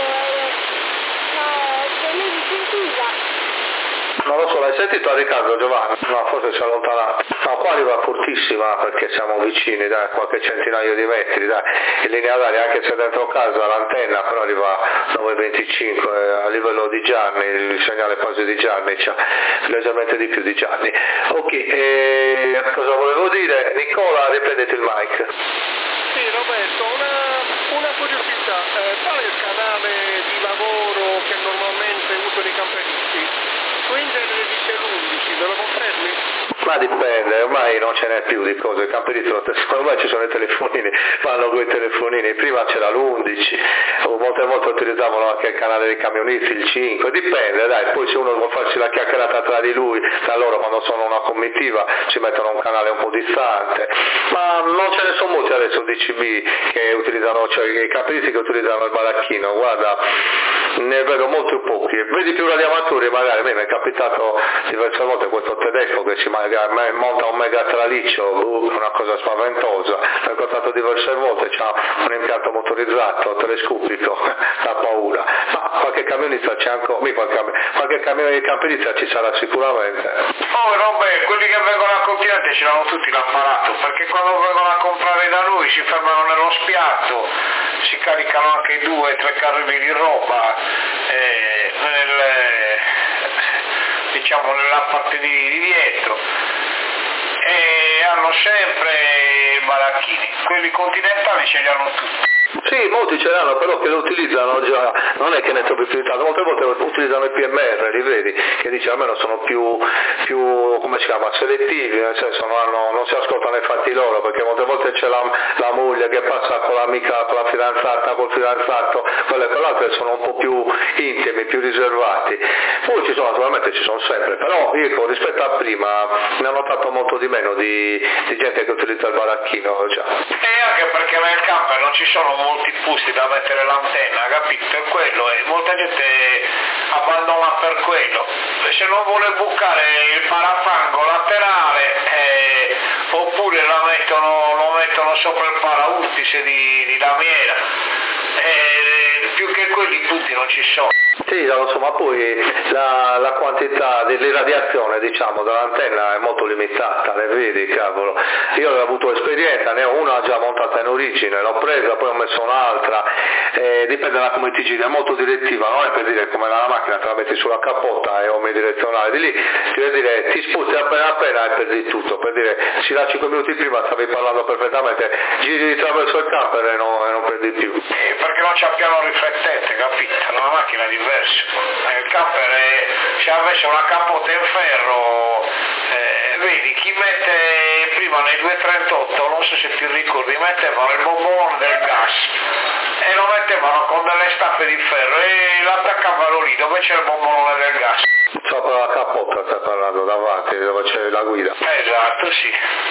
se lei mi sentiva. Non lo so, l'hai sentito a Riccardo Giovanni? No, forse si è allontanato. No, qua arriva fortissima perché siamo vicini, dai, qualche centinaio di metri, dai. In linea d'aria, anche se dentro casa l'antenna, però arriva 9,25 a livello di Gianni, il segnale quasi di Gianni, c'ha leggermente di più di Gianni. Ok, cosa volevo dire? Nicola, riprendete il mic. Sì, Roberto, una curiosità, qual è il canale di lavoro che normalmente usano i camperisti? Su internet dice l'11, me lo confermi? Ma dipende, ormai non ce n'è più di cose, i camperisti ormai ci sono i telefonini, fanno con i telefonini, prima c'era l'11, molte volte utilizzavano anche il canale dei camionisti, il 5, dipende, dai, poi se uno vuole farsi la chiacchierata tra loro quando sono una comitiva ci mettono un canale un po' distante, ma non ce ne sono molti adesso DCB che utilizzano, cioè i camperisti che utilizzano il baracchino, guarda, ne vedo molto pochi, vedi più radioamatori, magari a me mi è capitato diverse volte questo tedesco che si monta un mega traliccio, una cosa spaventosa, l'ho incontrato diverse volte, c'ha un impianto motorizzato, telescopico, da paura, ma qualche camionista c'è ancora, qualche camione di camperista ci sarà sicuramente. Oh Robert, quelli che vengono al continente ce l'hanno tutti l'apparato, perché quando vengono a comprare da noi si fermano nello spiazzo, si caricano anche 2 o 3 carri di roba, diciamo nella parte di dietro, e hanno sempre baracchini, quelli continentali ce li hanno tutti. Sì, molti ce l'hanno, però che lo utilizzano già, non è che ne è troppo utilizzato, molte volte utilizzano i PMR, li vedi, che dice almeno sono più come si chiama, selettivi, nel senso non si ascoltano i fatti loro, perché molte volte c'è la moglie che passa con l'amica, con la fidanzata, col fidanzato, quelle e quell'altre sono un po' più intimi, più riservati. Poi naturalmente ci sono sempre, però io rispetto a prima ne ho notato molto di meno di gente che utilizza il baracchino già. E anche perché nel camper non ci sono molti posti da mettere l'antenna, capito? E quello, e molta gente abbandona per quello. Se non vuole bucare il parafango laterale, oppure lo mettono sopra il paraurtice di lamiera, più che quelli punti non ci sono. Sì, lo so, ma poi la quantità dell'irradiazione, diciamo, dall'antenna è molto limitata, le vedi, cavolo. Io ho avuto esperienza, ne ho una già montata in origine, l'ho presa, poi ho messo un'altra, dipende da come ti gira, è molto direttiva, non è per dire come nella macchina te la metti sulla cappotta e omnidirezionale, di lì ti vuol dire ti sposti appena e perdi tutto, per dire si dà 5 minuti prima stavi parlando perfettamente, giri di traverso il camper e non perdi più. Perché non c'ha piano riflettente, capito? La macchina è diversa. Il camper se avesse una capota in ferro, vedi chi mette prima nei 238, non so se ti ricordi, mettevano il bombolone del gas e lo mettevano con delle staffe di ferro e l'attaccavano lì dove c'è il bombolone del gas. Sopra la capota stai parlando, davanti dove c'è la guida. Esatto, sì.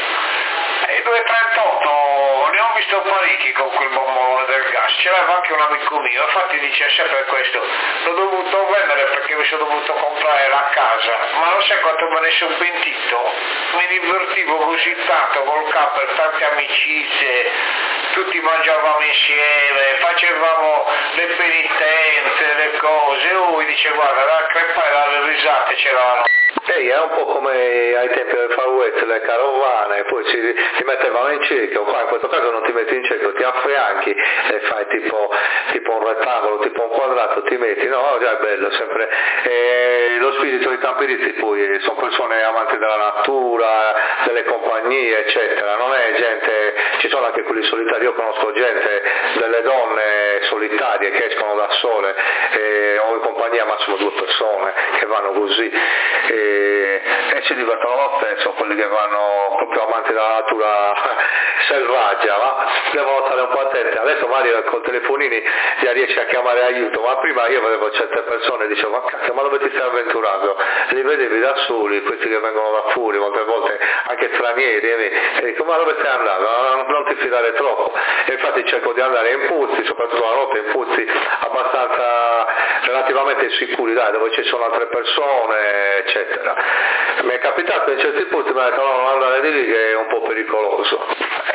E 238 ne ho visto parecchi con quel bombolone del gas, ce l'aveva anche un amico mio, infatti dice sempre questo, l'ho dovuto vendere perché mi sono dovuto comprare la casa, ma non sai quanto me ne sono pentito, mi divertivo così tanto col camper, tante amicizie, tutti mangiavamo insieme, facevamo le penitenze, le cose, lui dice guarda, da crepare dalle risate c'erano. Era un po' come ai tempi del Far West, le carovane, poi si mettevano in cerchio, qua in questo caso non ti metti in cerchio, ti affianchi e fai tipo un rettangolo, tipo un quadrato, ti metti, no, già è bello, sempre. Lo spirito dei camperisti poi sono persone amanti della natura, delle compagnie, eccetera, non è gente, ci sono anche quelli solitari, io conosco gente, delle donne solitarie che escono da sole, o in compagnia massimo 2 persone che vanno così. E si divertono lo stesso quelli che vanno proprio amanti della natura selvaggia, ma devono stare un po' attenti. Adesso Mario con telefonini già riesce a chiamare aiuto, ma prima io vedevo certe persone e dicevo ma cacchio, ma dove ti stai avventurando? Li vedevi da soli, questi che vengono da fuori, molte volte anche stranieri, e dico ma dove stai andando? Non ti fidare troppo. E infatti cerco di andare in puzzi, soprattutto la notte, in puzzi abbastanza relativamente sicuri, dai, dove ci sono altre persone, eccetera. Mi è capitato in certi punti, mi ha detto no, non andare di lì che è un po' pericoloso.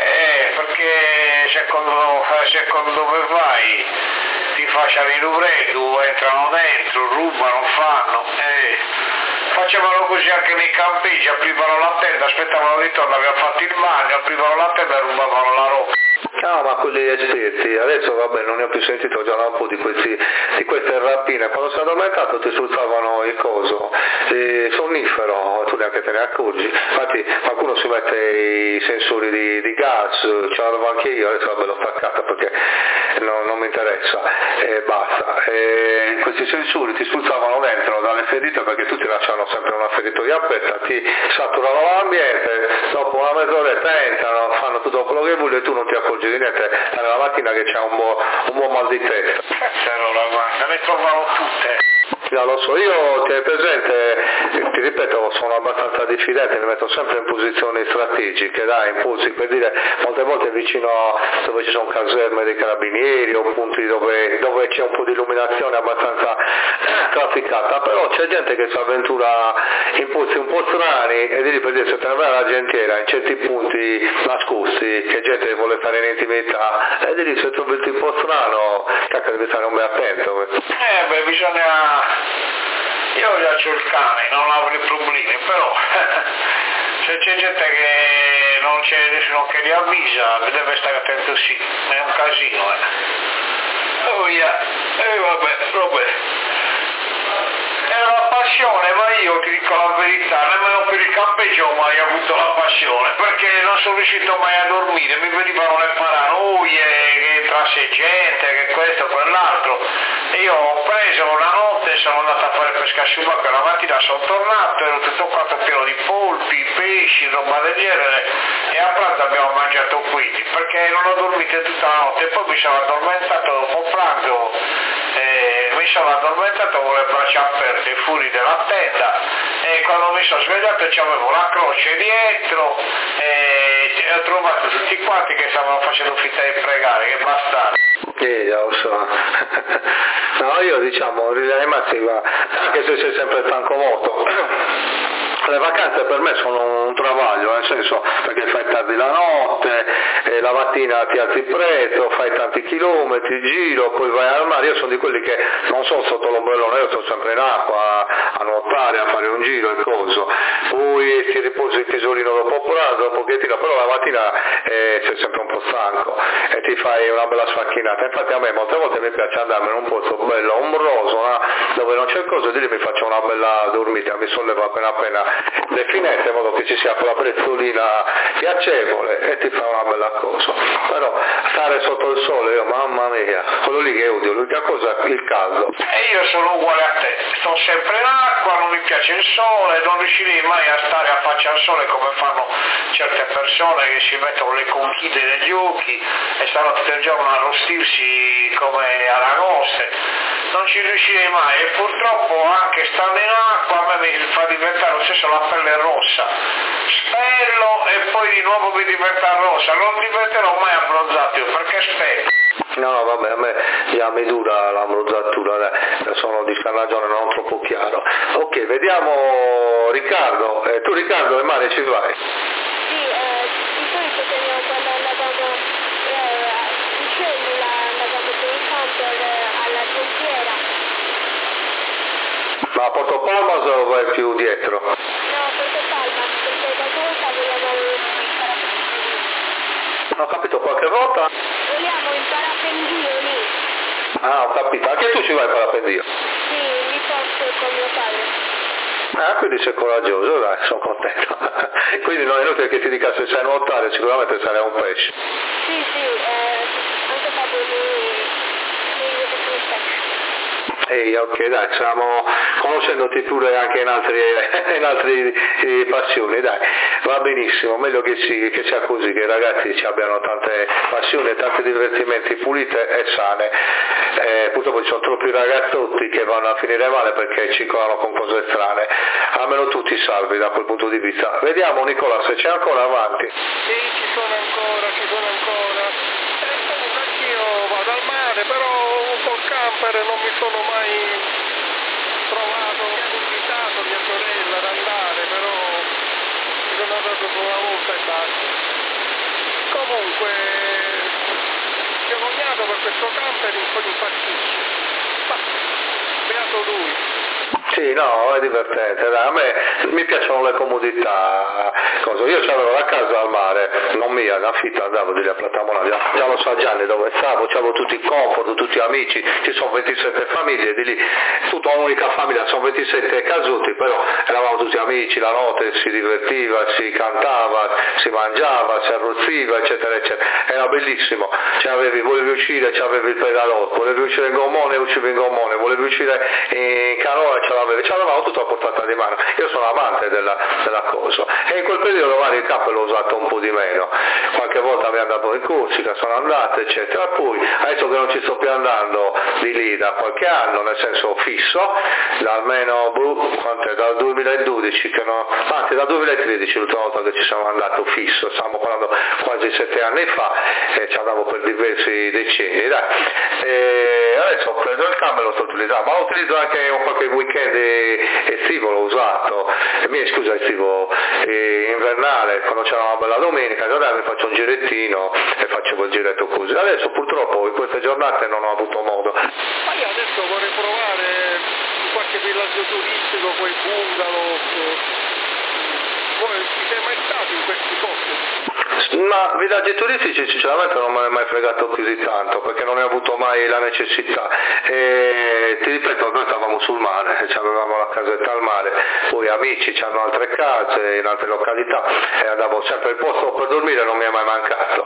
Perché secondo dove vai ti facciano il freddo, entrano dentro, rubano, fanno. Facevano così anche nei campeggi, aprivano la tenda, aspettavano il ritorno, avevano fatto il bagno, aprivano la tenda e rubavano la roba. No, ma quelli esperti, adesso vabbè non ne ho più sentito già da un po' di queste rapine, quando sei addormentato ti sfruttavano il coso, il sonnifero, tu neanche te ne accorgi, infatti qualcuno si mette i sensori di gas, ce l'avevo anche io, adesso vabbè l'ho staccata perché non mi interessa e basta, questi sensori ti sfruttavano dentro dalle ferite perché tutti lasciano sempre una feritoia aperta, ti saturano l'ambiente, dopo una mezz'oretta entrano, fanno tutto quello che vuoi e tu non ti accorgi di niente, è la mattina che c'è un buon mal di testa. Allora, guarda, le trovavo tutte. No, lo so, io ti hai presente, ti ripeto, sono abbastanza diffidente, mi metto sempre in posizioni strategiche, dai, in puzzi, per dire, molte volte vicino dove ci sono caserme dei carabinieri o punti dove c'è un po' di illuminazione abbastanza trafficata, però c'è gente che si avventura in puzzi un po' strani e di lì per dire se te ne vai alla gentiera in certi punti nascosti, che gente vuole fare in intimità, e di lì se trovi il tipo strano, cacca devi stare un po' attento. Bisogna... Io già c'ho il cane, non avrei problemi, però se c'è gente che non c'è nessuno che li avvisa, deve stare attento sì, è un casino. Oh yeah, vabbè. Era la passione, ma io ti dico la verità, nemmeno per il campeggio ho mai avuto la passione, perché non sono riuscito mai a dormire, mi venivano le paranoie, che entrasse gente, che questo, quell'altro, e io ho preso una notte, sono andato a fare pesca subacquea, la mattina sono tornato, ero tutto quanto pieno di polpi, pesci, roba del genere, e a pranzo abbiamo mangiato quindi, perché non ho dormito tutta la notte, e poi mi sono addormentato dopo pranzo, mi sono addormentato con le braccia aperte fuori della tenda, e quando mi sono svegliato c'avevo la croce dietro, e ho trovato tutti quanti che stavano facendo finta di pregare, che bastardi. Lo so. No, io diciamo, in linea di massima, anche se sei sempre stanco morto, le vacanze per me sono un travaglio, nel senso perché fai tardi la notte, la mattina ti alzi presto, fai tanti chilometri, giro, poi vai al mare. Io sono di quelli che non sono sotto l'ombrellone, io sono sempre in acqua a nuotare, a fare un giro e coso, poi ti riposi il pisolino dopo pranzo, un pochettino, però la mattina sei sempre un po' stanco e ti fai una bella sfacchinata. Infatti a me molte volte mi piace andarmi in un posto bello, ombroso, dove non c'è cosa, e lì mi faccio una bella dormita, mi sollevo appena definente in modo che ci sia quella prezzolina piacevole e ti fa una bella cosa. Però stare sotto il sole, io mamma mia, quello lì che odio, l'unica cosa è il caldo. E io sono uguale a te, sto sempre in acqua, non mi piace il sole, non riuscirei mai a stare a faccia al sole come fanno certe persone che si mettono le conchide negli occhi e stanno tutto il giorno a arrostirsi come aragoste. Non ci riuscirei mai, e purtroppo anche stando in acqua a me mi fa diventare lo stesso la pelle rossa, spello e poi di nuovo mi diventa rossa, non diventerò mai abbronzato io perché spello. No, vabbè, a me già mi dura l'abbronzatura, sono di scarnagione non troppo chiaro. Ok, vediamo Riccardo, tu Riccardo e Mare ci vai? Sì, di solito quando andavamo A Porto Palmas o vai più dietro? No, Porto Palmas, perché qualche volta vogliamo imparare lì. Ho capito, qualche volta? Vogliamo imparare pendio lì. Ah, ho capito, anche tu ci vai per parapendio? Sì, lì posso con mio padre. Ah, quindi sei coraggioso, dai, sono contento. Quindi non è inutile che ti dica se sai nuotare, sicuramente sarai un pesce. Sì, anche Fabio mi dice che sono un pesce. Ehi, ok, dai, stiamo conoscendoti pure anche in altre passioni, dai, va benissimo, meglio che sia così, che i ragazzi ci abbiano tante passioni e tanti divertimenti pulite e sane. Purtroppo ci sono troppi ragazzotti che vanno a finire male perché circolano con cose strane, almeno tutti salvi da quel punto di vista. Vediamo Nicola se c'è ancora avanti. Sì, ci sono ancora. Comunque anch'io vado al mare, però col camper non mi sono mai trovato invitato mia sorella ad andare, però ci sono andato una volta e basta. Comunque mio cognato per questo camper un po' impazzisce, ma beato lui. Sì, no, è divertente, dai. A me mi piacciono le comodità, io c'avevo la casa al mare, non mia, in affitto, andavo di lì a Platamona, già lo sa Gianni dove stavo, c'avevo tutti i comfort, tutti amici, ci sono 27 famiglie, di lì tutta un'unica famiglia, sono 27 casuti, però eravamo tutti amici, la notte si divertiva, si cantava, si mangiava, si arrozziva, eccetera, eccetera, era bellissimo, volevi uscire, c'avevi il pedalotto, volevi uscire in gommone, uscivi in gommone, volevi uscire in canoa, ce l'avevamo tutto a portata di mano. Io sono amante della cosa e in quel periodo magari il campo l'ho usato un po' di meno, qualche volta mi è andato in Corsica, sono andato eccetera, poi adesso che non ci sto più andando di lì da qualche anno, nel senso fisso, da almeno dal 2012 dal 2013 l'ultima volta che ci siamo andato fisso, stiamo parlando quasi 7 anni fa e ci andavo per diversi decenni, dai. E adesso ho preso il cambio e lo sto utilizzando, ma lo utilizzo anche un qualche weekend estivo, l'ho usato, estivo invernale, quando c'era una bella domenica, dai, mi faccio un girettino e faccio quel giretto così. Adesso purtroppo in queste giornate non ho avuto modo. Ma io adesso vorrei provare in qualche villaggio turistico, quei bungalow. Voi ci sei mai stati in questi posti? Ma villaggi turistici sinceramente non me ne è mai fregato così tanto perché non ne ho avuto mai la necessità e ti ripeto, noi stavamo sul mare, avevamo la casetta al mare, poi amici hanno altre case in altre località e andavo sempre il posto per dormire, non mi è mai mancato.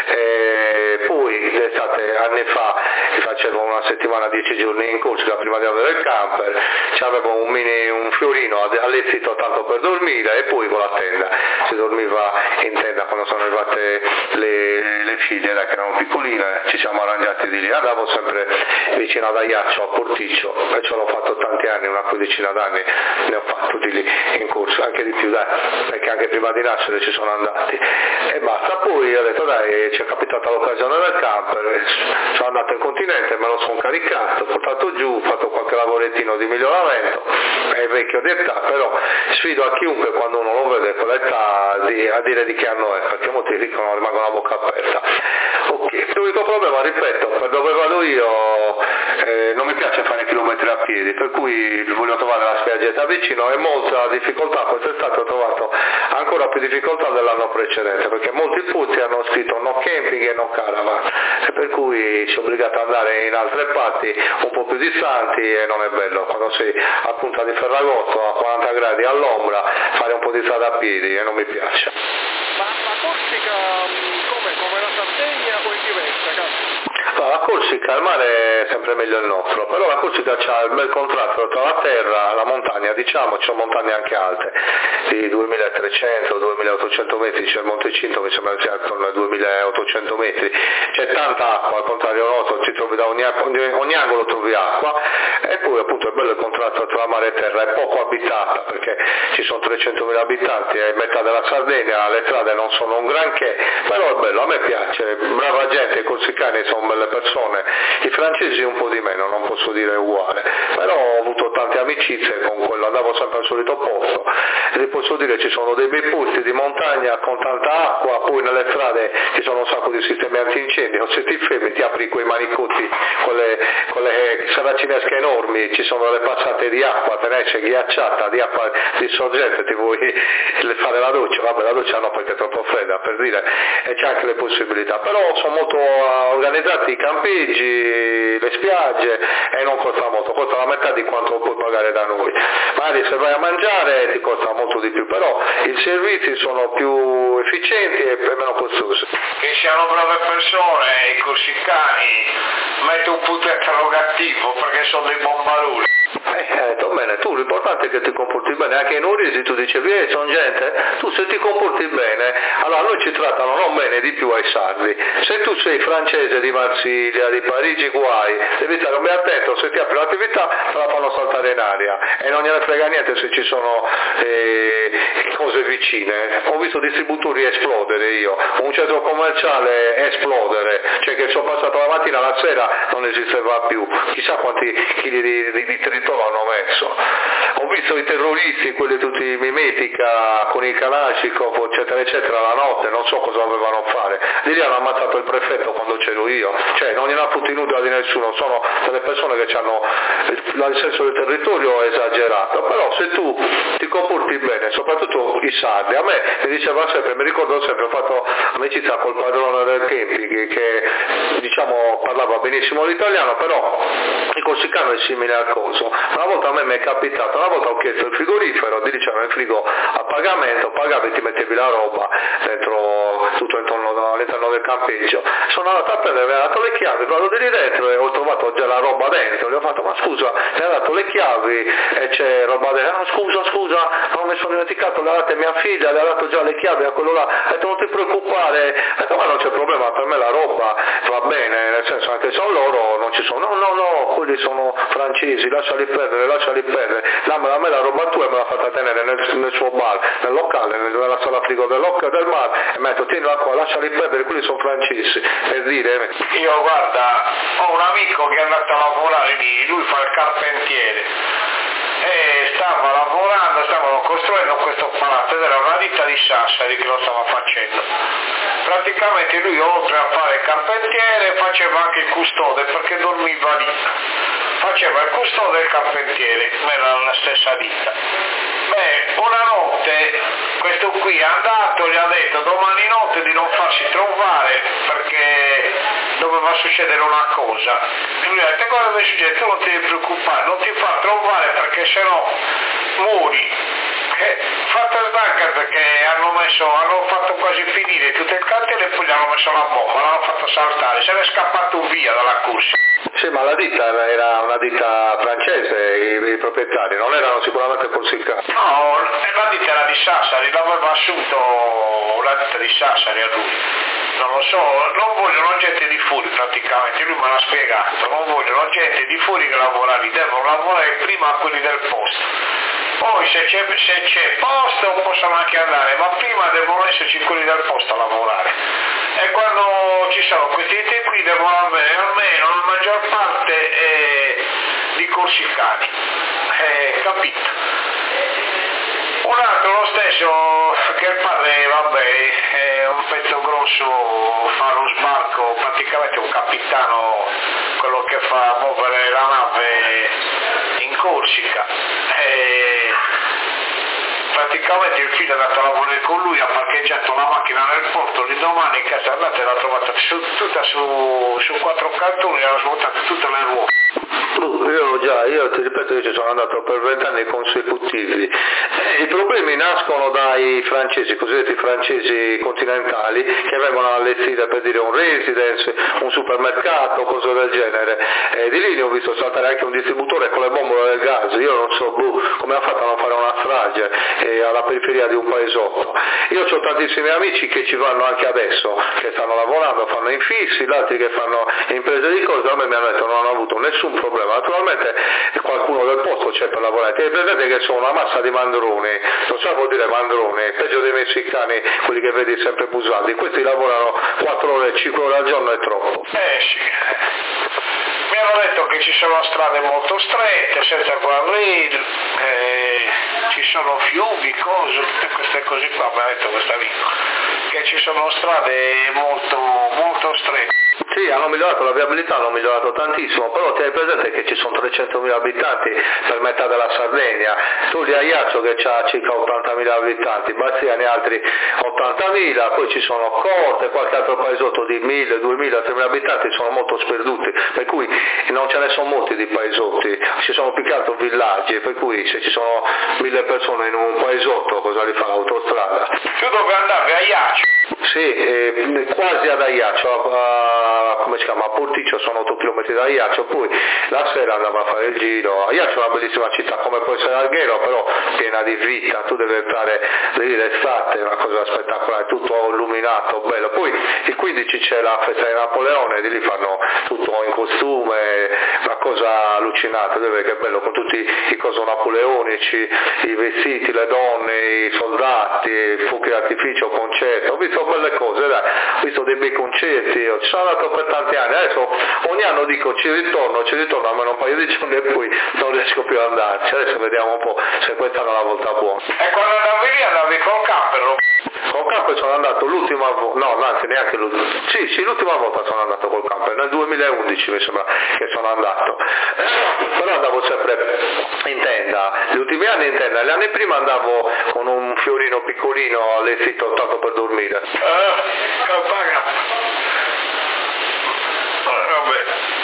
E poi l'estate anni fa facevo una settimana 10 giorni in Corsica prima di avere il camper, c'avevo un fiorino allestito tanto per dormire e poi con la tenda, si dormiva in tenda quando sono arrivate le figlie che erano piccoline, ci siamo arrangiati di lì, andavo sempre vicino ad Ajaccio, a Porticcio e ce l'ho fatto tanti anni, una quindicina d'anni ne ho fatto di lì in corso, anche di più dai, perché anche prima di nascere ci sono andati e basta. Poi ho detto dai, ci è capitata l'occasione del camper, sono andato in continente, me lo sono caricato, ho portato giù, ho fatto qualche lavorettino di miglioramento, è vecchio di età, però sfido a chiunque quando uno lo vede con l'età a dire di che anno è, perché molti dicono rimangono a bocca aperta. Ok, l'unico problema, ripeto, per dove vado io non mi piace fare chilometri a piedi, per cui voglio trovare la spiaggetta vicino e molta difficoltà, quest'estate ho trovato ancora più difficoltà dell'anno precedente, perché molti punti hanno scritto no camping e no caravan, e per cui sono obbligato ad andare in altre parti un po' più distanti e non è bello, quando sei a Punta di Ferragosto a 40 gradi all'ombra fare un po' di strada a piedi e non mi piace. Ma la Corsica come la Sardegna o è diversa, cazzo? La Corsica, il mare è sempre meglio il nostro, però la Corsica c'ha il bel contrasto tra la terra, la montagna, diciamo, ci sono montagne anche alte, di 2300-2800 metri, c'è il Monte Cinto che sembra sia attorno ai 2800 metri, c'è tanta acqua, al contrario nostro, ci trovi da ogni angolo trovi acqua, e poi appunto è bello il contrasto tra mare e terra, è poco abitata perché ci sono 300.000 abitanti, è metà della Sardegna, le strade non sono un granché, però è bello, a me piace, brava gente, i corsicani sono belle persone, persone, i francesi un po' di meno, non posso dire uguale, però ho avuto tante amicizie con quello, andavo sempre al solito posto e posso dire ci sono dei bei posti di montagna con tanta acqua, poi nelle strade ci sono un sacco di sistemi antincendi, o se ti fermi ti apri quei manicotti con le saracinesche enormi, ci sono le passate di acqua, te ne esce ghiacciata, di acqua di sorgente, ti vuoi fare la doccia, vabbè la doccia no perché è troppo fredda, per dire, e c'è anche le possibilità, però sono molto organizzati i campeggi, le spiagge e non costa molto, costa la metà di quanto puoi pagare da noi, magari se vai a mangiare ti costa molto di più, però i servizi sono più efficienti e meno costosi. Che siano brave persone, i corsicani, metto un punto interrogativo perché sono dei bombarulli. Bene, tu l'importante è che ti comporti bene, anche in Urisi tu dicevi sono gente, tu se ti comporti bene, allora noi ci trattano non bene di più ai sardi, se tu sei francese di Marsiglia, di Parigi, guai, devi stare ben attento, se ti apri un'attività te la fanno saltare in aria e non gliene frega niente se ci sono cose vicine, ho visto distributori esplodere io, un centro commerciale esplodere, cioè che sono passato la mattina alla sera non esisteva più, chissà quanti chili di territorio hanno messo. Ho visto i terroristi, quelli tutti mimetica con i Kalashnikov eccetera eccetera la notte, non so cosa dovevano fare, di lì hanno ammazzato il prefetto quando c'ero io, cioè non gliene ha fottuti nulla di nessuno, sono delle persone che hanno il senso del territorio esagerato, però se tu ti comporti bene, soprattutto i sardi, a me mi diceva sempre, mi ricordo sempre, ho fatto amicizia col padrone del camping che diciamo parlava benissimo l'italiano, però il corsicano è simile al coso. Una volta a me mi è capitato, una volta ho chiesto il frigorifero, ti dicevano il frigo a pagamento, pagavi e ti mettevi la roba dentro, tutto all'interno del campeggio. Sono andato a prendere, mi ha dato le chiavi, vado di lì dentro e ho trovato già la roba dentro, gli ho fatto ma scusa, mi ha dato le chiavi e c'è roba dentro, no scusa, non mi sono dimenticato, le ha date mia figlia, le ha dato già le chiavi a quello là, ha detto non ti preoccupare, ha detto ma non c'è problema, per me la roba va bene, nel senso anche sono loro, non ci sono, no, quelli sono francesi, lasciali perdere, a me la roba tua e me l'ha fatta tenere nel suo bar, nel locale, nella sala frigo del bar e mi ha detto tienila qua, lasciali perdere, quelli sono francesi, per dire. Io guarda, ho un amico che è andato a lavorare lì, lui fa il carpentiere e stavano costruendo questo palazzo ed era una ditta di Sassari che lo stava facendo. Praticamente lui oltre a fare il carpentiere faceva anche il custode perché dormiva lì. Faceva il custode e il carpentiere nella stessa ditta. Una notte questo qui è andato, gli ha detto domani notte di non farsi trovare perché doveva succedere una cosa. E lui ha detto cosa deve succedere? Tu non ti devi preoccupare, non ti fa trovare perché sennò muori. Fatta stanca perché hanno fatto quasi finire tutto il cantiere e poi gli hanno messo la bomba, l'hanno fatto saltare, se ne è scappato via dalla corsa. Sì, ma la ditta era una ditta francese, i proprietari, non erano sicuramente corsicani. No, la ditta era di Sassari, l'aveva assunto la ditta di Sassari a lui. Non lo so, non vogliono gente di fuori praticamente, lui me l'ha spiegato, non vogliono gente di fuori che lavora lì, devono lavorare prima quelli del posto. Poi se c'è posto possono anche andare, ma prima devono esserci quelli del posto a lavorare. E quando ci sono questi qui devono avere almeno la maggior parte di corsicani. Capito? Un altro lo stesso che il padre è un pezzo grosso, fa lo sbarco, praticamente un capitano, quello che fa muovere la nave in Corsica. Praticamente il figlio è andato a lavorare con lui, ha parcheggiato la macchina nel porto, l'indomani in casa andata e l'ha trovata tutta su 4 cantoni, hanno smontato tutte le ruote. Io ti ripeto, io ci sono andato per 20 anni consecutivi. I problemi nascono dai francesi, cosiddetti francesi continentali, che vengono a allestire per dire un residence, un supermercato, cose del genere. Di lì ne ho visto saltare anche un distributore con le bombole del gas, io non so come ha fatto a non fare una strage alla periferia di un paesotto. Io ho tantissimi amici che ci vanno anche adesso, che stanno lavorando, fanno infissi, gli altri che fanno imprese di cose, a me mi hanno detto non hanno avuto nessun problema. Naturalmente qualcuno del posto c'è per lavorare, e vedete che sono una massa di mandroni, non so vuol dire mandroni, peggio dei messicani, quelli che vedi sempre busaldi, questi lavorano 4 ore, 5 ore al giorno è troppo. Sì. Mi hanno detto che ci sono strade molto strette, senza guardrail, ci sono fiumi, cose, tutte queste cose qua, mi ha detto questo amico, che ci sono strade molto strette. Sì, hanno migliorato la viabilità, hanno migliorato tantissimo, però ti hai presente che ci sono 300.000 abitanti per metà della Sardegna, tu di Ajaccio che ha circa 80.000 abitanti, Bastia ne altri 80.000, poi ci sono Corte, qualche altro paesotto di 1.000, 2.000, 3.000 abitanti, sono molto sperduti, per cui non ce ne sono molti di paesotti, ci sono più che altro villaggi, per cui se ci sono 1.000 persone in un paesotto cosa li fa l'autostrada? Tu dove andavi? A Ajaccio? Sì, quasi ad Ajaccio, come si chiama? A Porticcio, sono 8 km da Ajaccio, poi la sera andavo a fare il giro. Ajaccio è una bellissima città, come può essere Alghero, però piena di vita, tu devi stare lì l'estate, è una cosa spettacolare, tutto illuminato, bello. Poi il 15 c'è la festa di Napoleone, di lì fanno tutto in costume, una cosa allucinante, dove che è bello, con tutti i cosi napoleonici, i vestiti, le donne, i soldati, fuochi d'artificio, concerti, ho visto belle cose, dai, ho visto dei bei concerti, ci sono andato per tanti anni, adesso ogni anno dico ci ritorno almeno un paio di giorni e poi non riesco più ad andarci, adesso vediamo un po' se quest'anno è la volta buona. E quando andavi lì andavi col camper? Col camper sono andato l'ultima volta, no anzi neanche l'ultima, sì l'ultima volta sono andato col camper, nel 2011 mi sembra che sono andato, però andavo sempre in tenda, gli ultimi anni in tenda, gli anni prima andavo con un fiorino piccolino allestito tanto per dormire. Vabbè.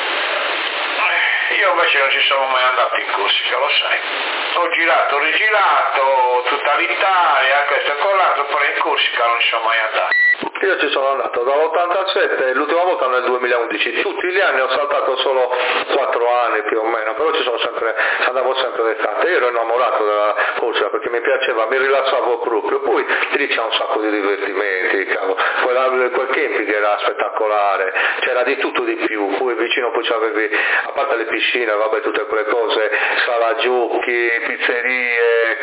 Io invece non ci sono mai andato in Corsica, lo sai. Ho girato, rigirato tutta l'Italia, questo e quell'altro, però in Corsica non ci sono mai andato. Io ci sono andato dall'87, l'ultima volta nel 2011, tutti gli anni ho saltato solo 4 anni più o meno, però andavo sempre d'estate, io ero innamorato della Corsica perché mi piaceva, mi rilassavo proprio, poi lì c'è un sacco di divertimenti, cavolo. Quel camping era spettacolare, c'era di tutto di più, poi vicino poi c'avevi, a parte le piscine, vabbè tutte quelle cose, sala giochi, pizzerie,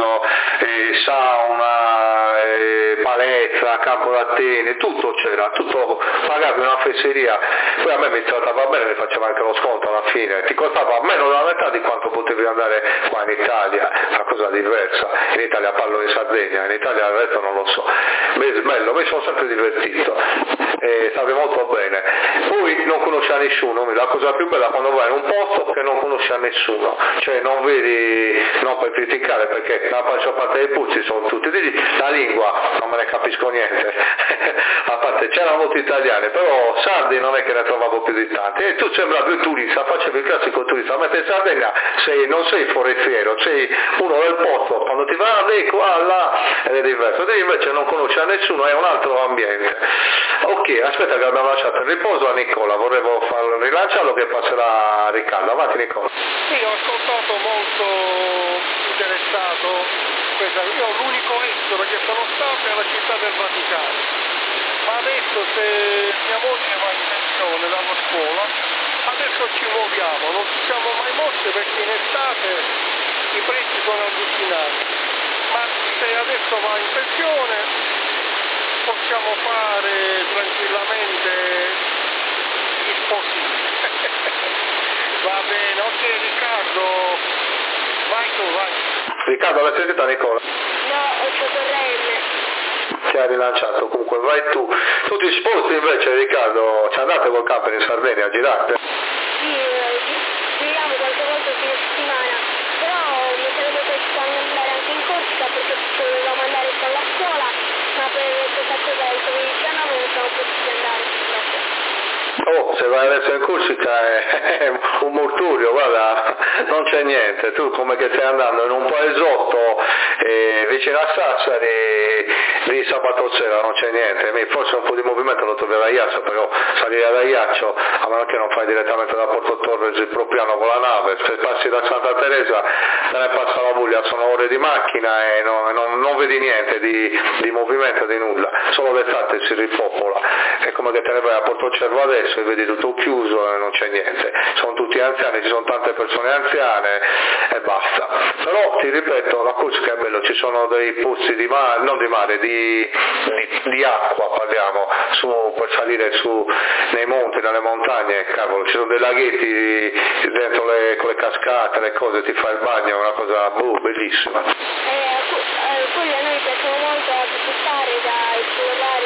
sauna, palestra, campo da tennis, tutto c'era, tutto, pagavi una fesseria, poi a me mi trattava bene, mi faceva anche lo sconto alla fine, ti costava meno della metà di quanto potevi andare qua in Italia, una cosa diversa, in Italia parlo in Sardegna, in Italia il resto non lo so, bello, mi sono sempre divertito, stavo molto bene, poi non conosci a nessuno, la cosa più bella quando vai in un posto che non conosci a nessuno, cioè non vedi, non per criticare perché la maggior parte dei puzzi sono tutti lì, la lingua non me ne capisco niente, a parte c'erano molti italiani, però sardi non è che ne trovavo più di tanti, e tu sembravi un turista, facevi il classico turista, mentre in Sardegna non sei forestiero, sei uno del posto, quando ti va lì, qua, là, ed è diverso, te invece non conosci a nessuno, è un altro ambiente. Ok, aspetta che abbiamo lasciato il riposo a Nicola, volevo rilanciarlo che passerà a Riccardo, avanti Nicola. Sì, ho ascoltato molto interessato questa, io l'unico estero che sono stato è la città del Vaticano, ma adesso se mia moglie va in pensione dalla scuola, adesso ci muoviamo, non ci siamo mai mossi perché in estate i prezzi sono allucinanti, ma se adesso va in pensione possiamo fare tranquillamente gli sposini. Va bene, ok Riccardo, vai tu, vai. Riccardo, l'hai sentita Nicola? No, ho fatto RN. Ti ha rilanciato, comunque vai tu. Tu ti sposti invece Riccardo, ci andate col camper in Sardegna a girate? Sì, giriamo qualche volta fine settimana, però mi sarebbe piaciuto andare anche in Corsica perché dovevamo andare con la scuola, ma per questa cosa del Covid-19 non siamo potuti andare purtroppo. Oh, se vai adesso in Corsica è un morturio, guarda, non c'è niente, tu come che stai andando in un paesotto vicino a Sassari, lì sabato sera non c'è niente, forse un po' di movimento lo trovi ad Ajaccio, però salire ad Ajaccio, a meno che non fai direttamente da Porto Torres il Propriano con la nave, se passi da Santa Teresa te ne passa la voglia, sono ore di macchina e non vedi niente di movimento, di nulla, solo d'estate si ripopola, è come che te ne vai a Porto Cervo adesso e vedi tutto chiuso e non c'è niente, sono tutti anziani, ci sono tante persone anziane e basta, però ti ripeto la Corsica è bello, ci sono dei pozzi di mare, non di mare, di acqua parliamo, per salire su nei monti, notti nelle montagne, cavolo, ci sono dei laghetti dentro con le cascate, le cose, ti fai il bagno, è una cosa bellissima. Quelli a noi piacciono molto a visitare, da esplorare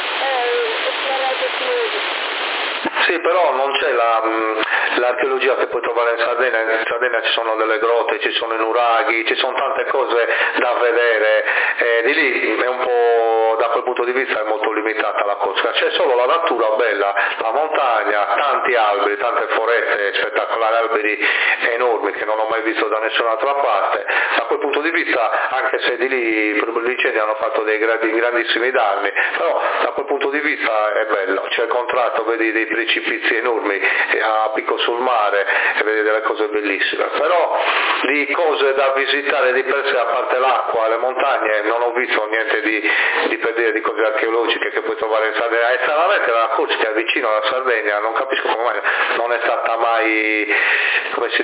questi. Sì, però non c'è l'archeologia che puoi trovare in Sardegna. In Sardegna ci sono delle grotte, ci sono i nuraghi, ci sono tante cose da vedere, di lì è un po', da quel punto di vista è molto limitata la Corsica, c'è solo la natura bella, la montagna, tanti alberi, tante foreste spettacolari, alberi enormi che non ho mai visto da nessun'altra parte. Da quel punto di vista, anche se di lì gli incendi hanno fatto dei grandissimi danni, però da quel punto di vista è bello, c'è il contratto, vedi dei precipizi enormi a picco sul mare e vedi delle cose bellissime, però di cose da visitare di per sé, a parte l'acqua, le montagne, non ho visto niente di per dire di cose archeologiche che puoi trovare in Sardegna. E stranamente la Corsica è vicino alla Sardegna, non capisco come mai non è stata mai, come si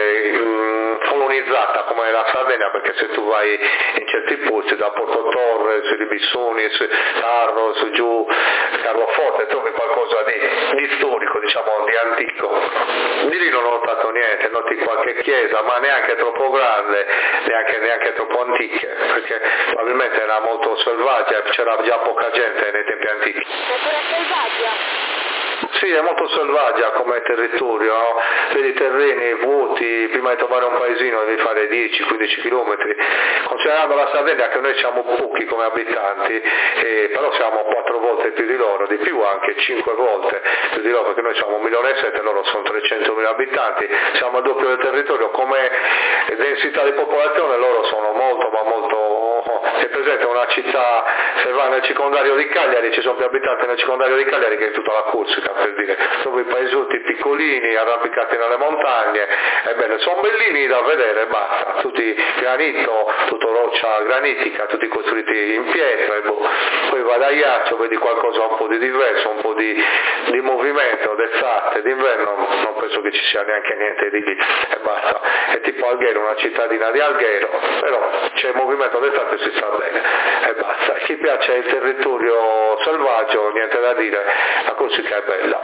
dice, colonizzata come la Sardegna, perché se tu vai in certi posti, da Porto Torre, sui Ribissoni, su Tarro, su giù Carloforte, trovi qualcosa di storico, diciamo, di antico. Di lì non ho notato niente, noti qualche chiesa, ma neanche troppo grande, neanche troppo antiche, perché probabilmente era molto selvaggia, c'era già poca gente nei tempi antichi. Natura selvaggia? Sì, è molto selvaggia come territorio, no? Vedi terreni vuoti, prima di trovare un paesino devi fare 10-15 km, considerando la Sardegna che noi siamo pochi come abitanti, però siamo 4 volte più di loro, di più anche 5 volte più di loro, perché noi siamo 1,7 milioni, loro sono 300.000 abitanti, siamo al doppio del territorio, come densità di popolazione loro sono molto, ma molto, è presente una città, se va nel circondario di Cagliari ci sono più abitanti nel circondario di Cagliari che in tutta la Corsica, per dire, trovi paesotti piccolini, arrampicati nelle montagne, ebbene, sono bellini da vedere, basta, tutti granito, tutto roccia granitica, tutti costruiti in pietra, poi vai da ghiaccio, vedi qualcosa un po' di diverso, un po' di movimento, d'estate, d'inverno non penso che ci sia neanche niente di lì, e basta, è tipo Alghero, una cittadina di Alghero, però c'è movimento d'estate, si sta bene, e basta. Chi piace il territorio selvaggio, niente da dire, la Corsica è bella.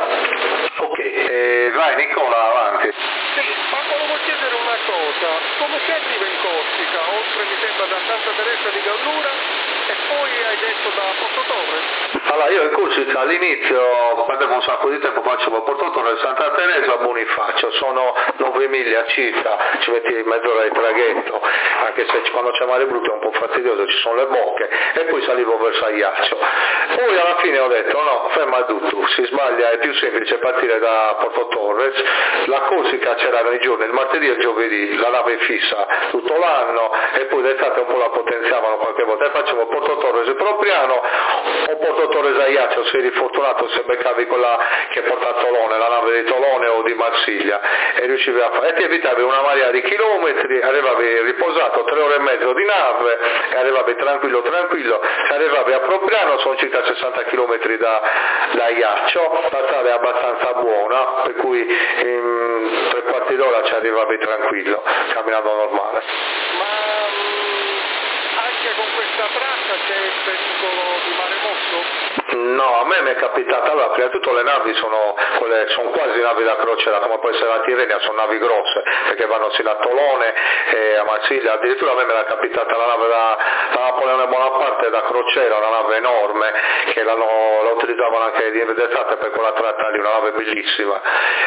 Ok, vai Nicola, avanti. Sì, ma volevo chiedere una cosa, come si arriva in Corsica? Oltre mi sembra da Santa Teresa di Gallura e poi hai detto da Porto Torre? Allora, io in Corsica all'inizio, quando un sacco di tempo, facevo Porto Torre, Santa Teresa, Bonifacio, sono 9 miglia circa, ci metti mezz'ora di traghetto, anche se quando c'è mare brutto è un po' fastidioso, ci sono le bocche, e poi salivo verso Ajaccio. Poi alla fine ho detto no, ferma tutto, si sbaglia, è più semplice partire da Porto Torres, la Corsica c'erano i giorni, il martedì e il giovedì, la nave è fissa tutto l'anno, e poi d'estate un po' la potenziavano qualche volta, e facevo Porto Torres e Propriano, o Porto Torres Ajaccio, se eri fortunato se beccavi quella che porta a Tolone, la nave di Tolone o di Marsiglia, e riuscivi a fare, e ti evitavi una marea di chilometri, arrivavi riposato 3 ore e mezzo di nave, e arrivavi tranquillo, se arrivavi a Propriano sono circa 60 km da Ajaccio, la strada è abbastanza buona, per cui in 3/4 d'ora ci arrivavi tranquillo, camminando normale. Ma anche con questa tratta c'è il pericolo di mare mosso? No, a me mi è capitato, allora prima di tutto le navi sono quasi navi da crociera, come può essere la Tirrenia, sono navi grosse, perché vanno sino a Tolone e a Marsiglia, addirittura a me era capitata la nave da Napoleone Bonaparte da crociera, una nave enorme, che la utilizzavano anche d'estate per quella tratta lì, una nave bellissima.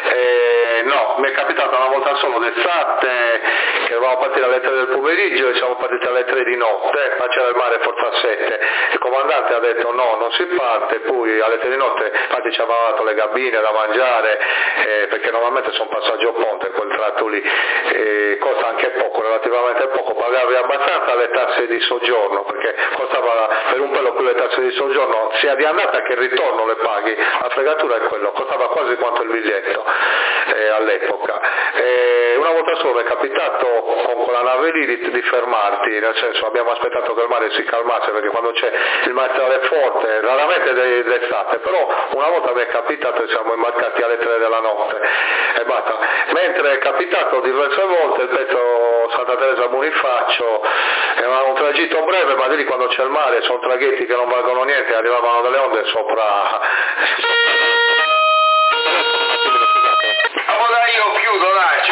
No, mi è capitato una volta solo d'estate, che dovevamo partire alle 3 del pomeriggio e siamo partiti alle 3 di notte, ma c'era il mare forza 7, il comandante ha detto no, non si parte, poi alle 3 di notte infatti ci avevano dato le gabine da mangiare, perché normalmente sono passaggio ponte quel tratto lì, costa anche poco, relativamente poco, pagavi abbastanza le tasse di soggiorno, perché costava per un pelo più le tasse di soggiorno sia di andata che ritorno le paghi, la fregatura è quello, costava quasi quanto il biglietto all'epoca. Una volta solo mi è capitato con quella nave lì di fermarti, nel senso abbiamo aspettato che il mare si calmasse, perché quando c'è il mare forte, raramente d'estate, però una volta mi è capitato e siamo imbarcati alle 3 della notte e basta. Mentre è capitato diverse volte il pezzo Santa Teresa Bonifacio, è un tragitto breve, ma di lì quando c'è il mare sono traghetti che non valgono niente, arrivavano delle onde sopra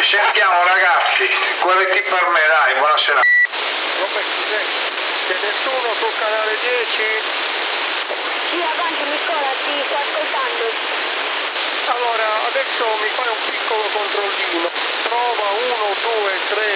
Ci sentiamo ragazzi, guardetti per me, dai, buona serata. Roberto, c'è nessuno sul canale 10? Sì, avanti Nicola, ti sto ascoltando. Allora, adesso mi fai un piccolo controllino. Prova 1, 2, 3,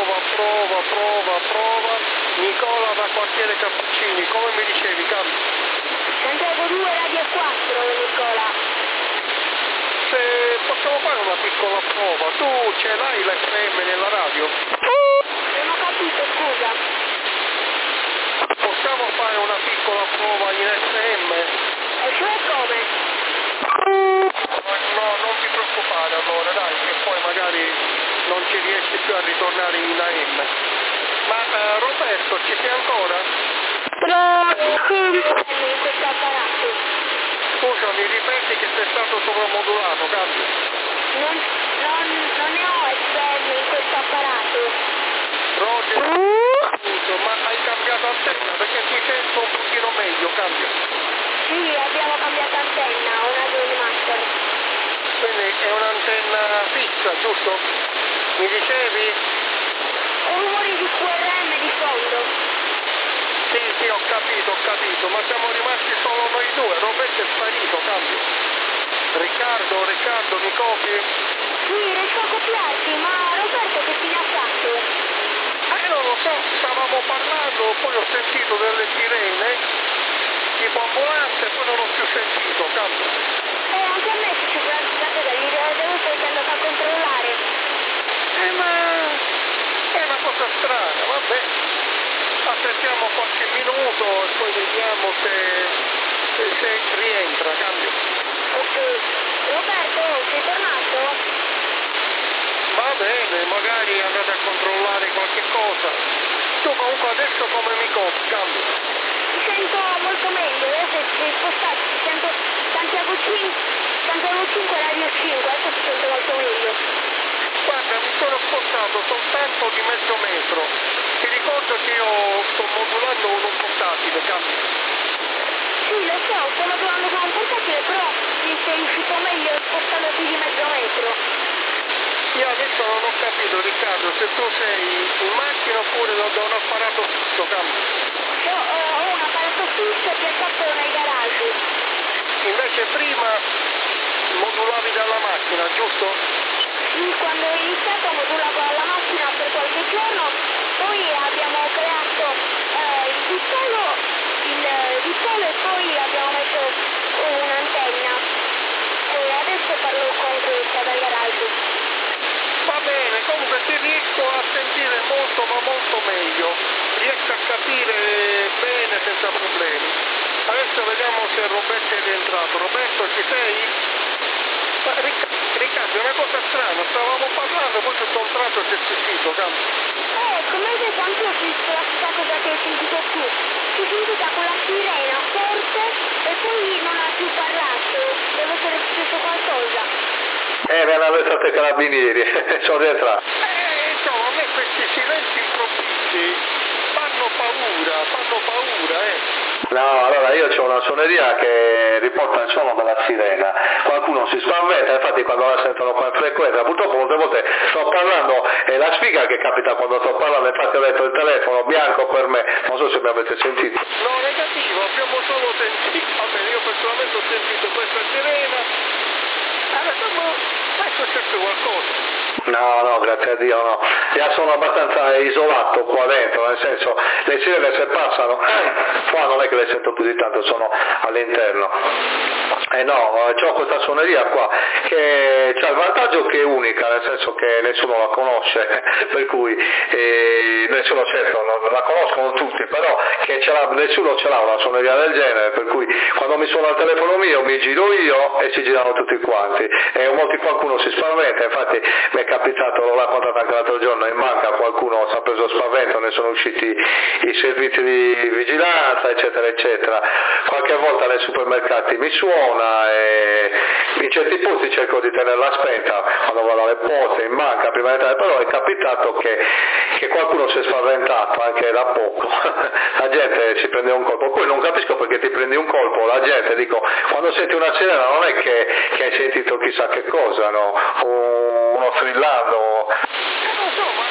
prova. Nicola da quartiere Cappuccini, come mi dicevi, Cambio? Santiago 2, Radio 4, Nicola. Se possiamo fare una piccola prova, tu ce l'hai l'FM nella radio? Non ho capito, scusa. Possiamo fare una piccola prova in FM? E cioè come? No, non ti preoccupare allora, dai, che poi magari non ci riesci più a ritornare in AM. Ma Roberto, ci sei ancora? In questo apparato. Scusa, mi ripeti che sei stato sovramodulato, Cambio? Non ne ho FM in questo apparato. Roger, ma hai cambiato antenna perché ti sento un pochino meglio, Cambio. Sì, abbiamo cambiato antenna, una Grandmaster. Quindi è un'antenna fissa, giusto? Mi dicevi? Un rumore di QRM di fondo. Sì, ho capito, ma siamo rimasti solo noi due, Roberto è sparito, Cambio. Riccardo, mi copi? Sì, riesco a copiarti, ma Roberto che fine ha fatto? Non lo so, stavamo parlando, poi ho sentito delle sirene, tipo ambulanze, poi non ho più sentito, Cambio. Anche a me si ci sono state dagli devo poi sei andato a controllare. Ma è una cosa strana, vabbè. Aspettiamo qualche minuto e poi vediamo se rientra, Cambio. Ok, Roberto, sei tornato? Va bene, magari andate a controllare qualche cosa. Tu comunque adesso come mi copi, Cambio? Ti sento molto meglio, adesso ti sei spostato, ti sento Santiago 5 Radio 5, adesso ti sento molto meglio. Guarda, mi sono spostato soltanto di mezzo metro. Ti ricordo che io sto modulando con un portatile, Cambio? Sì, lo so, sto modulando con un portatile, però ti sei uscito meglio spostandoti di mezzo metro. Io adesso non ho capito, Riccardo, se tu sei in macchina oppure da un apparato fisso, Cambio? Io ho un apparato fisso piazzato nel garage. Invece prima modulavi dalla macchina, giusto? Sì, quando ho iniziato modulavo alla macchina per qualche giorno, poi abbiamo creato il piccolo e poi abbiamo messo un'antenna. E adesso parlo con questa dal garage. Va bene, comunque ti riesco a sentire molto ma molto meglio, riesco a capire bene senza problemi. Adesso vediamo se Roberto è rientrato. Roberto, ci sei? Ma Riccardo, è una cosa strana, stavamo parlando, poi tutto un tratto si è sentito, Cambio. Come hai detto anche io ho sentito la stessa cosa che hai sentito tu. Si è sentita quella sirena forte e poi non ha più parlato. Deve essere successo qualcosa. Mi hanno arrestato i carabinieri, sono rientrato. Insomma, a me questi silenzi improvvisi fanno paura, No, allora io ho una suoneria che riporta il suono della sirena, qualcuno si spaventa, infatti quando la sentono con frequenza, purtroppo molte volte sto parlando, è la sfiga che capita quando sto parlando, infatti ho detto il telefono bianco per me, non so se mi avete sentito. No, negativo, abbiamo solo sentito, vabbè, io personalmente ho sentito questa sirena, adesso ma è successo qualcosa? No, grazie a Dio no. Ja sono abbastanza isolato qua dentro, nel senso, le sirene se passano, qua non è che le sento più di tanto, sono all'interno. No, ho questa suoneria qua che ha il vantaggio che è unica, nel senso che nessuno la conosce, per cui nessuno certo, non la conoscono tutti, però che nessuno ce l'ha una suoneria del genere, per cui quando mi suona il telefono mio mi giro io e si girano tutti quanti. E qualcuno si spaventa, infatti mi è capitato, l'ho raccontato anche l'altro giorno, in banca qualcuno si è preso spavento, ne sono usciti i servizi di vigilanza, eccetera, eccetera. Qualche volta nei supermercati mi suona e in certi posti cerco di tenerla spenta quando vado alle poste, in banca, prima di entrare, però è capitato che qualcuno si è spaventato anche da poco. La gente si prende un colpo, poi non capisco perché ti prendi un colpo, la gente, dico, quando senti una sirena non è che hai sentito chissà che cosa, no? uno strillando. Non so, ma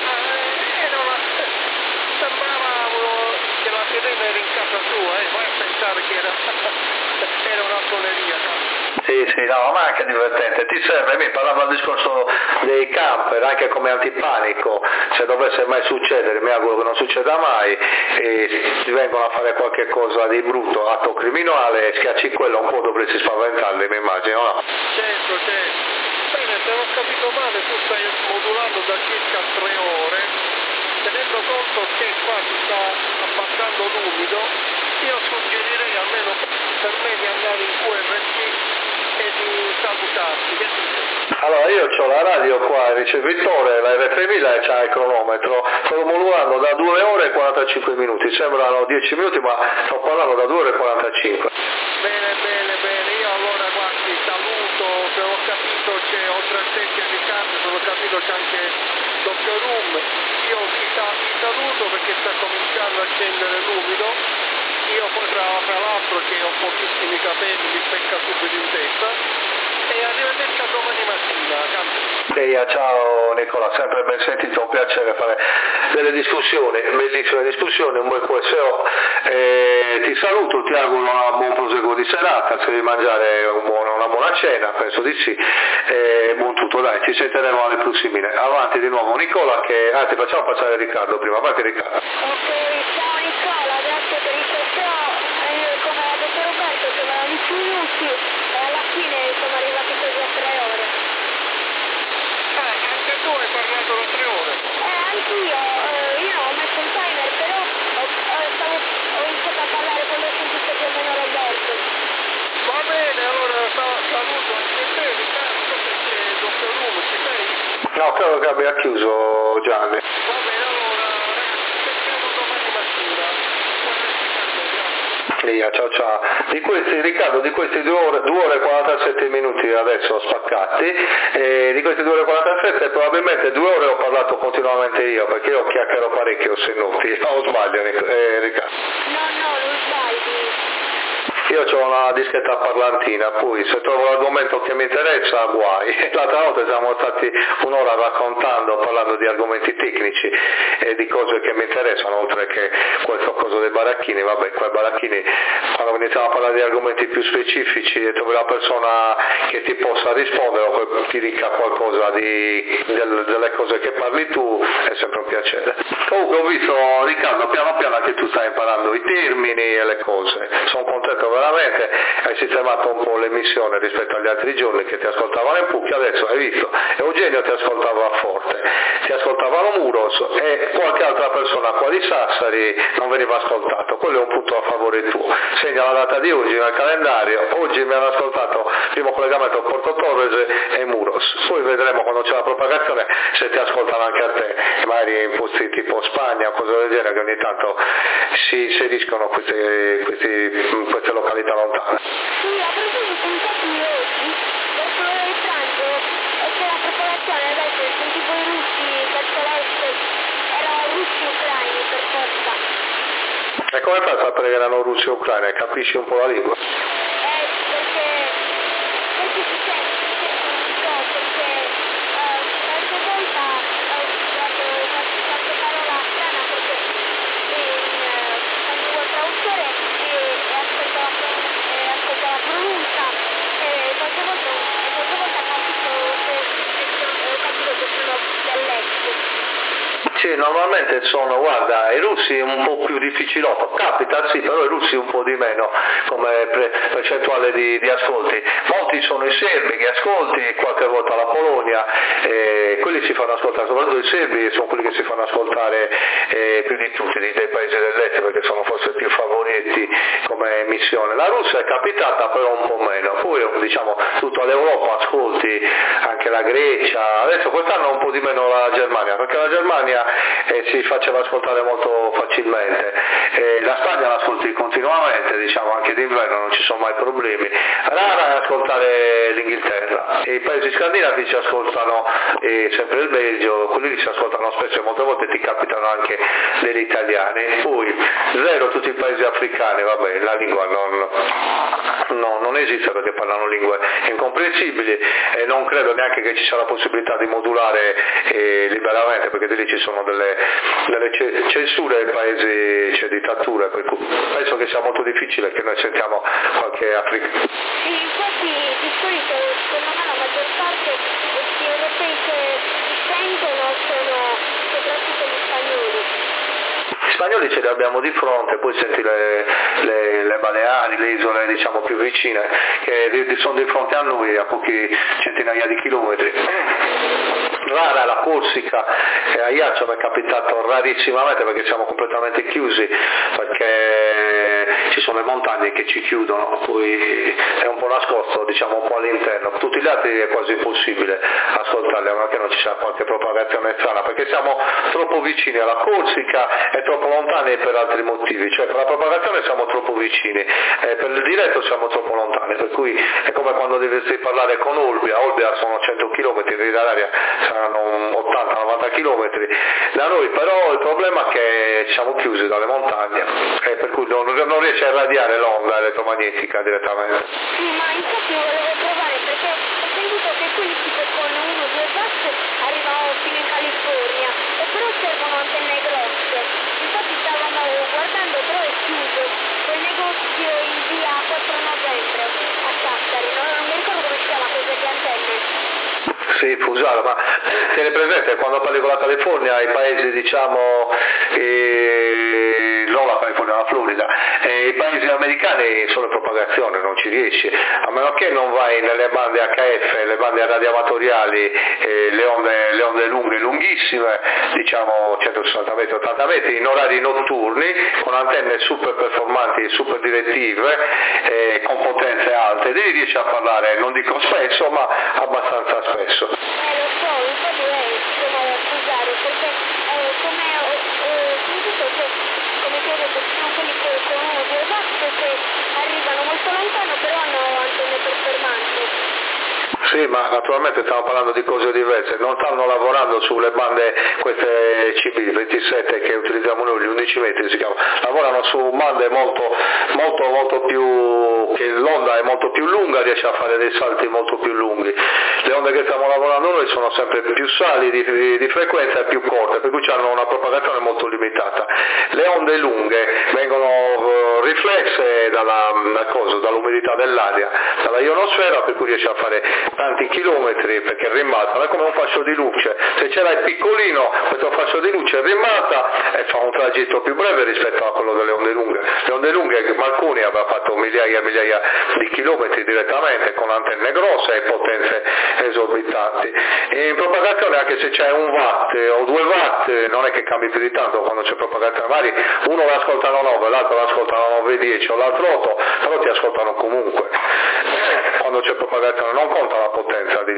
sembrava che la sirena era in casa tua, vai a pensare che era una suoneria. Sì, no, ma anche divertente, ti serve, mi parlava del discorso dei camper, anche come antipanico, se dovesse mai succedere, mi auguro che non succeda mai, e ti vengono a fare qualche cosa di brutto, atto criminale, schiacci quello, un po' dovresti spaventarli, mi immagino, no? Certo. Bene, se non ho capito male, tu stai modulando da circa 3 ore, tenendo conto che qua si sta abbassando l'umido, io suggerirei almeno per me di andare in QRT e di salutarti, che dici? Allora io ho la radio qua, il ricevitore, la RF1000 e c'ha il cronometro, sto modulando da 2 ore e 45 minuti, sembrano 10 minuti ma sto parlando da 2 ore e 45. Bene, io allora guardi, saluto, se ho capito c'è oltre a te c'è Riccardo, se ho capito c'è anche Doppio Room, io vi saluto perché sta cominciando a scendere l'umido, io poi tra l'altro che ho pochissimi capelli mi specca subito in testa, e arrivederci a domani mattina. Ciao Nicola, sempre ben sentito, un piacere fare delle discussioni, bellissime discussioni, un bel QSO. Ti saluto, ti auguro un buon proseguo di serata, se devi mangiare una buona cena, penso di sì, buon tutto, dai, ci sentiremo alle prossime. Avanti di nuovo Nicola, anzi facciamo passare Riccardo prima, avanti Riccardo. Ok, ciao Nicola, grazie per il QSO, come ha detto Roberto sembrano 10 minuti e alla fine siamo arrivati così a 3 ore. Anche tu hai parlato da 3 ore? Anch'io, io ho messo un timer, però ho iniziato a parlare quando ho sentito più o meno Roberto. Va bene, allora saluto anche te, Riccardo, perché Doppio Room ci sei? No, credo che abbia chiuso Gianni. Va bene, allora ragazzi, ci sentiamo domani mattina. Ciao. Riccardo, di questi 2 ore e 47 minuti adesso spaccati, di questi 2 ore e 47 probabilmente 2 ore ho parlato continuamente io, perché io chiacchiero parecchio se noti, o sbaglio Riccardo? No, non sbagli. Io ho una dischetta parlantina, poi se trovo l'argomento che mi interessa, guai. L'altra volta siamo stati un'ora raccontando, parlando di argomenti tecnici e di cose che mi interessano, oltre che questo coso dei baracchini. Vabbè, quei baracchini, quando iniziamo a parlare di argomenti più specifici e trovi la persona che ti possa rispondere o che ti dica qualcosa delle cose che parli tu, è sempre un piacere. Comunque ho visto, Riccardo, piano piano che tu stai imparando i termini e le cose. Sono contento veramente, hai sistemato un po' l'emissione rispetto agli altri giorni che ti ascoltavano in Pucchi, adesso hai visto, Eugenio ti ascoltava a Forte, ti ascoltavano Muros e qualche altra persona qua di Sassari non veniva ascoltato, quello è un punto a favore tuo. Segna la data di oggi nel calendario, oggi mi hanno ascoltato primo collegamento Porto Torres e Muros, poi vedremo quando c'è la propagazione se ti ascoltano anche a te, magari in posti tipo Spagna o cose del genere che ogni tanto si inseriscono queste località lontane. Sì, a proposito infatti oggi, verso l'ora di pranzo, c'è la propagazione, adesso sentivo i russi verso l'est, erano russi ucraini per forza. E come fai a sapere che erano russi e ucraini? Capisci un po' la lingua? Perché si sente, perché qualche volta ho usato qualche parola strana perché quando vuoi traduttore ascolta la pronuncia e qualche volta capito che sono dell'est. Sì, normalmente guarda, i russi un po' più difficilotto, capita sì, però i russi un po' di meno come percentuale di ascolti. Molti sono i serbi che ascolti, qualche volta la Polonia, quelli si fanno ascoltare, soprattutto i serbi sono quelli che si fanno ascoltare più di tutti dei paesi dell'est perché sono forse più favoriti come emissione. La Russia è capitata però un po' meno, poi diciamo tutta l'Europa ascolti, anche la Grecia, adesso quest'anno un po' di meno la Germania, perché la Germania si faceva ascoltare molto facilmente, la Spagna l'ascolti continuamente, diciamo anche d'inverno non ci sono mai problemi, rara è ascoltare l'Inghilterra, i paesi scandinavi ci ascoltano, sempre il Belgio, quelli lì si ascoltano spesso e molte volte ti capitano anche degli italiani, poi zero tutti i paesi africani, vabbè la lingua non esiste perché parlano lingue incomprensibili e non credo neanche anche che ci sia la possibilità di modulare liberamente, perché di lì ci sono delle censure ai paesi, c'è dittatura, per cui penso che sia molto difficile che noi sentiamo qualche africano. Sì, infatti di solito secondo me la maggior parte degli europei che si sentono sono soprattutto gli spagnoli. Gli spagnoli ce li abbiamo di fronte, poi senti le Baleari, le isole diciamo più vicine, che sono di fronte a noi a pochi centinaia di chilometri. Rara la Corsica e a Ajaccio mi è capitato rarissimamente perché siamo completamente chiusi, perché ci sono le montagne che ci chiudono, poi è un po' nascosto, diciamo un po' all'interno. Tutti gli altri è quasi impossibile ascoltarli, a meno che non ci sia qualche propagazione strana, perché siamo troppo vicini alla Corsica e troppo lontani per altri motivi, cioè per la propagazione siamo troppo vicini, per il diretto siamo troppo lontani, per cui è come quando dovresti parlare con Olbia sono 100 km di dall'aria, saranno 80-90 km da noi, però il problema è che siamo chiusi dalle montagne e per cui non riesce a irradiare l'onda elettromagnetica direttamente. Sì, ma infatti volevo provare perché ho sentito che quelli tipo con 1-2 watt arrivano fino in California e però servono antenne grosse. Infatti stavamo guardando, però è chiuso quel negozio in via 4 novembre a Sassari, non mi ricordo come si chiama quelle di antenne. Sì, Fusaro, ma tieni presente quando parli con la California, i paesi diciamo, non la California, la Florida, i paesi americani sono propagazione, non ci riesci, a meno che non vai nelle bande HF, le bande radioamatoriali, le onde lunghe, lunghissime, diciamo 160 metri, 80 metri, in orari notturni, con antenne super performanti, super direttive, con potenze alte, devi riesci a parlare, non dico spesso, ma abbastanza spesso. Lo so, infatti sono a scusare perché come ho sentito che, come ti ho detto, ci sono quelli con 1-2 watt che arrivano molto lontano però hanno antenne performanti. Sì, ma naturalmente stiamo parlando di cose diverse, non stanno lavorando sulle bande, queste CB27 che utilizziamo noi, gli 11 metri si chiamano, lavorano su bande molto più, che l'onda è molto più lunga, riesce a fare dei salti molto più lunghi. Le onde che stiamo lavorando noi sono sempre più sali di frequenza e più corte, per cui hanno una propagazione molto limitata. Le onde lunghe vengono riflesse dall'umidità dell'aria, dalla ionosfera, per cui riesce a fare tanti chilometri perché rimbalzano, è come un fascio di luce, se ce l'hai piccolino questo fascio di luce rimbalza e fa un tragitto più breve rispetto a quello delle onde lunghe. Le onde lunghe Marconi aveva fatto migliaia di chilometri direttamente con antenne grosse e potenze esorbitanti, e in propagazione anche se c'è 1 watt o 2 watt non è che cambi più di tanto quando c'è propagazione, magari uno l'ascoltano 9, l'altro l'ascoltano 9-10 o l'altro 8, però ti ascoltano comunque. Quando c'è propagazione non conta la potenza di... No,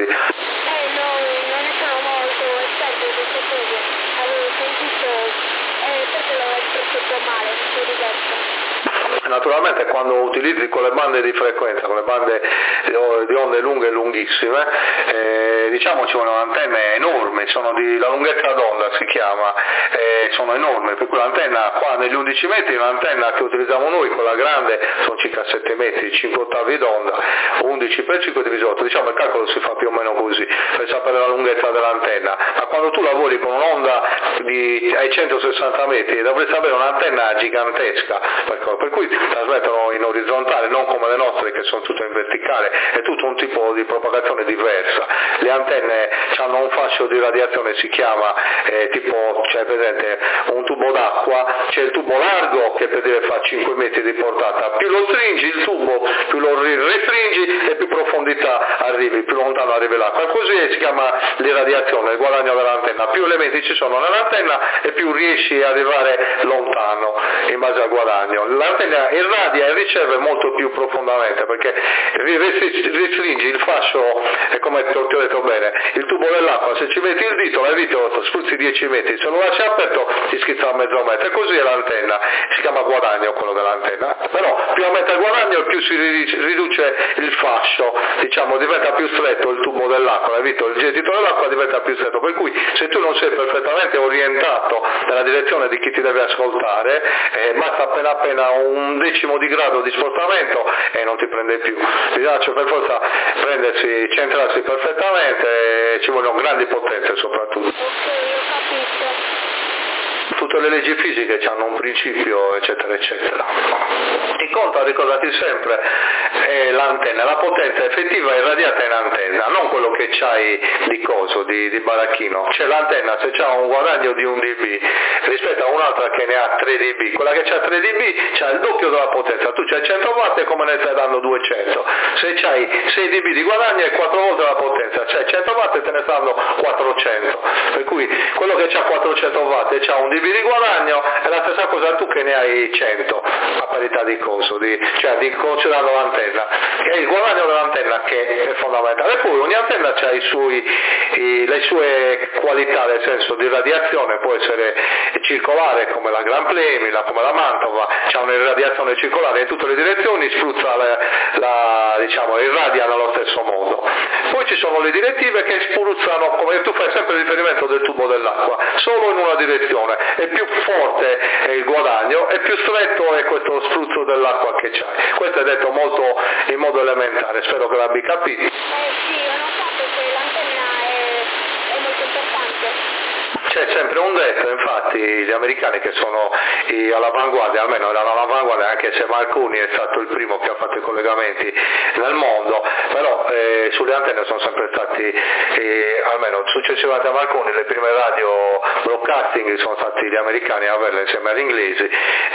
non ne sono molto esperto di queste cose, avevo sentito, perché l'ho espresso un po' male, tutto diverso. Naturalmente quando utilizzi quelle bande di frequenza, quelle bande di onde lunghe e lunghissime, diciamo ci vogliono antenne enormi, sono la lunghezza d'onda si chiama, sono enormi, per cui l'antenna qua negli 11 metri, l'antenna che utilizziamo noi, quella grande, sono circa 7 metri, 5 ottavi d'onda, 11 per 5 diviso 8, diciamo il calcolo si fa più o meno così, per sapere la lunghezza dell'antenna, ma quando tu lavori con un'onda ai 160 metri dovresti avere un'antenna gigantesca, per cui trasmettono in orizzontale, non come le nostre che sono tutte in verticale, è tutto un tipo di propagazione diversa. Le antenne hanno un fascio di radiazione, si chiama tipo, c'è presente un tubo d'acqua, c'è il tubo largo che per dire fa 5 metri di portata, più lo stringi il tubo, più lo restringi e più profondità arrivi, più lontano arrivi l'acqua, così si chiama l'irradiazione, il guadagno dell'antenna, più elementi ci sono nell'antenna e più riesci ad arrivare lontano in base al guadagno. L'antenna irradia e riceve molto più profondamente perché restringi il fascio, è come ti ho detto bene, il tubo dell'acqua, se ci metti il dito spruzzi 10 metri, se lo lasci aperto ti schizza a mezzo metro, e così è l'antenna, si chiama guadagno quello dell'antenna, però più aumenta il guadagno più si riduce il fascio, diciamo diventa più stretto il tubo dell'acqua, il gettito dell'acqua diventa più stretto, per cui se tu non sei perfettamente orientato nella direzione di chi ti deve ascoltare, basta appena un decimo di grado di spostamento e non ti prende più, bisogna per forza centrarsi perfettamente, grandi potenze soprattutto. Ok, ho capito. Tutte le leggi fisiche hanno un principio, eccetera, eccetera. Ti conta, ricordati sempre, è l'antenna, la potenza effettiva irradiata in antenna, non quello che c'hai di coso, di baracchino. C'è l'antenna, se c'ha un guadagno di 1 dB rispetto a un'altra che ne ha 3 dB, quella che c'ha 3 dB c'ha il doppio della potenza, tu c'hai 100 watt e come ne stai dando 200. Se c'hai 6 dB di guadagno è 4 volte la potenza, c'hai 100 watt e te ne stanno 400. Per cui quello che c'ha 400 watt e c'ha 1 dB di guadagno è la stessa cosa tu che ne hai 100 a parità di coso, considerando l'antenna. È il guadagno dell'antenna che è fondamentale. Poi ogni antenna ha le sue qualità, nel senso di radiazione, può essere circolare come la Gran Premia, come la Mantova, c'è una radiazione circolare in tutte le direzioni, spruzza irradia nello stesso modo. Poi ci sono le direttive che spruzzano, come tu fai sempre riferimento del tubo dell'acqua, solo in una direzione, e più forte è il guadagno e più stretto è questo spruzzo dell'acqua che c'hai. Questo è detto molto in modo elementare, spero che l'abbia capito. Sì, ho notato che l'antenna è molto importante. C'è sempre un detto, infatti gli americani che sono all'avanguardia, almeno erano all'avanguardia, anche se Marconi è stato il primo che ha fatto i collegamenti nel mondo, però sulle antenne sono sempre stati, almeno successivamente a Marconi, le prime radio broadcasting sono stati gli americani a averle insieme agli inglesi,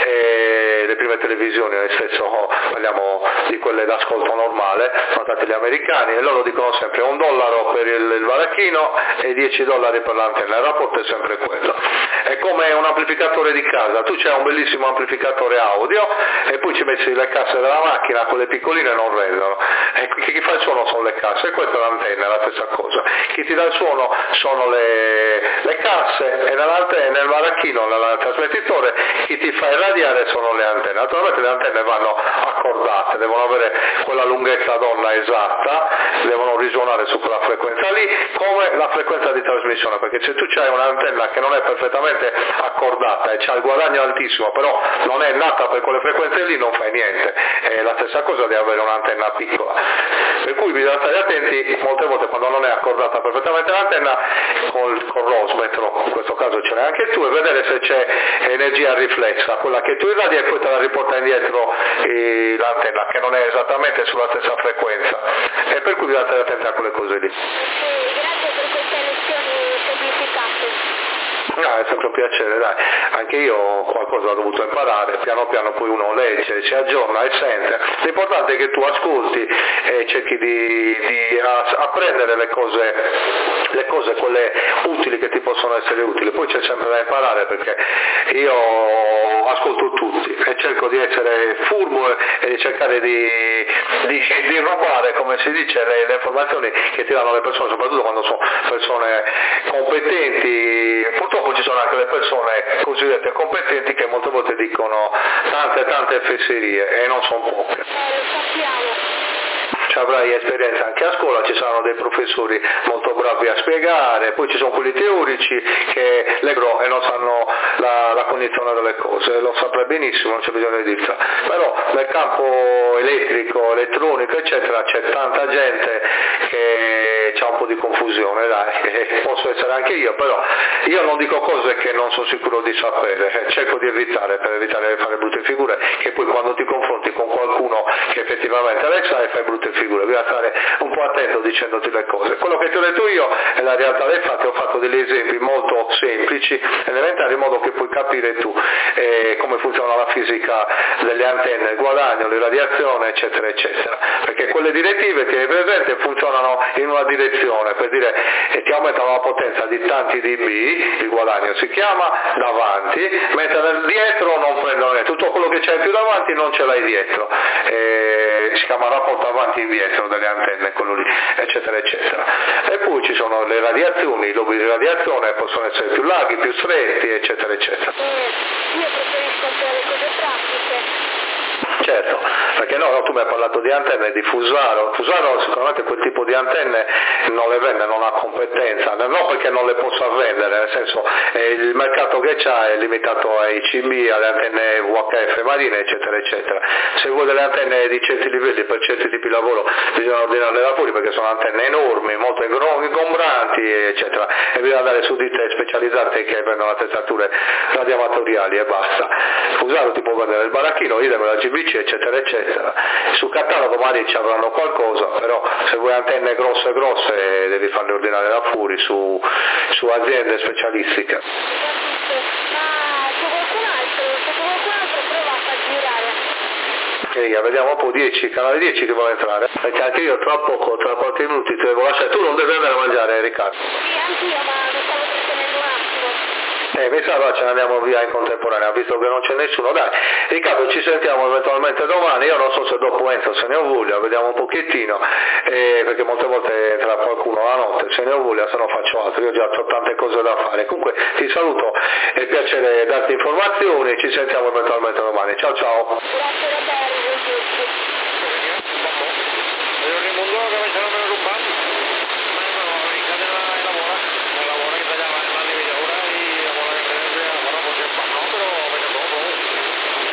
le prime televisioni, nel senso parliamo di quelle d'ascolto normale, sono stati gli americani, e loro dicono sempre $1 per il baracchino e $10 per l'antenna, il rapporto è sempre quello. È come un amplificatore di casa, tu c'hai un bellissimo amplificatore audio e poi ci metti le casse della macchina, quelle piccoline non rendono, e chi fa il suono sono le casse, e questa è l'antenna, è la stessa cosa. Chi ti dà il suono sono le casse, e nel baracchino, nel trasmettitore, chi ti fa irradiare sono le antenne. Naturalmente le antenne vanno accordate, devono avere quella lunghezza d'onda esatta, devono risuonare su quella frequenza lì, come la frequenza di trasmissione, perché se tu c'hai un'antenna che non è perfettamente accordata e c'ha il guadagno altissimo, però non è nata per quelle frequenze lì, non fai niente. È la stessa cosa di avere un'antenna piccola. Per cui bisogna stare attenti, molte volte quando non è accordata perfettamente l'antenna, con l'osmetro, in questo caso ce l'hai anche tu, e vedere se c'è energia riflessa, quella che tu irradi, e poi te la riporta indietro l'antenna, che non è esattamente sulla stessa frequenza. E per cui bisogna stare attenti a quelle cose lì. Grazie per queste lezioni semplificate. No, è sempre un piacere, dai. Anche io qualcosa ho dovuto imparare, piano piano poi uno legge, si aggiorna e sente. L'importante è che tu ascolti e cerchi di apprendere le cose quelle utili, che ti possono essere utili. Poi c'è sempre da imparare, perché io ascolto tutti e cerco di essere furbo e di cercare di rubare, come si dice, le informazioni che ti danno le persone, soprattutto quando sono persone competenti. Purtroppo ci sono anche le persone cosiddette competenti che molte volte dicono tante fesserie, e non sono poche. Lo sappiamo. Ci avrai esperienza anche a scuola, ci saranno dei professori molto bravi a spiegare, poi ci sono quelli teorici che leggono e non sanno la cognizione delle cose, lo saprai benissimo, non c'è bisogno di dirlo. Però nel campo elettrico, elettronico, eccetera, c'è tanta gente che c'ha un po' di confusione, dai, posso essere anche io, però io non dico cose che non sono sicuro di sapere, cerco di evitare, per evitare di fare brutte figure, che poi quando ti confronti con qualcuno che effettivamente le sa e fai brutte figure, bisogna stare un po' attento dicendoti le cose. Quello che ti ho detto io è la realtà dei fatti, ho fatto degli esempi molto semplici, elementari, in modo che puoi capire tu come funziona la fisica delle antenne, il guadagno, l'irradiazione, eccetera, eccetera. Perché quelle direttive, tieni presente, funzionano in una direzione, per dire, ti aumentano la potenza di tanti dB, il guadagno si chiama, davanti, mentre nel dietro non prendono niente, tutto quello che c'è più davanti non ce l'hai dietro, si chiama rapporto avanti e indietro delle antenne, quello lì, eccetera, eccetera. E poi ci sono le radiazioni, i lobi di radiazione possono essere più larghi, più stretti, eccetera, eccetera. Io preferisco le cose pratiche. Certo, perché no, tu mi hai parlato di antenne di Fusaro sicuramente quel tipo di antenne non le vende, non ha competenza, non perché non le possa vendere, nel senso il mercato che c'ha è limitato ai CB, alle antenne VHF marine, eccetera, eccetera. Se vuoi delle antenne di certi livelli per certi tipi di lavoro bisogna ordinarle da fuori, perché sono antenne enormi, molto ingombranti, impianti eccetera, e bisogna andare su ditte specializzate che vendono attrezzature radioamatoriali e basta. Fusaro ti può vendere il baracchino, idem la GBC eccetera eccetera. Sul catalogo magari ci avranno qualcosa, però se vuoi antenne grosse devi farle ordinare da fuori su aziende specialistiche. Vediamo un po', 10, canale 10 che vuole entrare, perché anche io tra qualche minuto ti devo lasciare, tu non devi andare a mangiare Riccardo. Sì, anch'io, ma mi stavo trattenendo un attimo. Mi sa allora ce ne andiamo via in contemporanea, visto che non c'è nessuno. Dai, Riccardo, ci sentiamo eventualmente domani, io non so se dopo entro, se ne ho voglia, vediamo un pochettino, perché molte volte entra qualcuno la notte, se ne ho voglia, se no faccio altro, io già ho tante cose da fare. Comunque ti saluto, è piacere darti informazioni, ci sentiamo eventualmente domani. Ciao ciao. Grazie a te.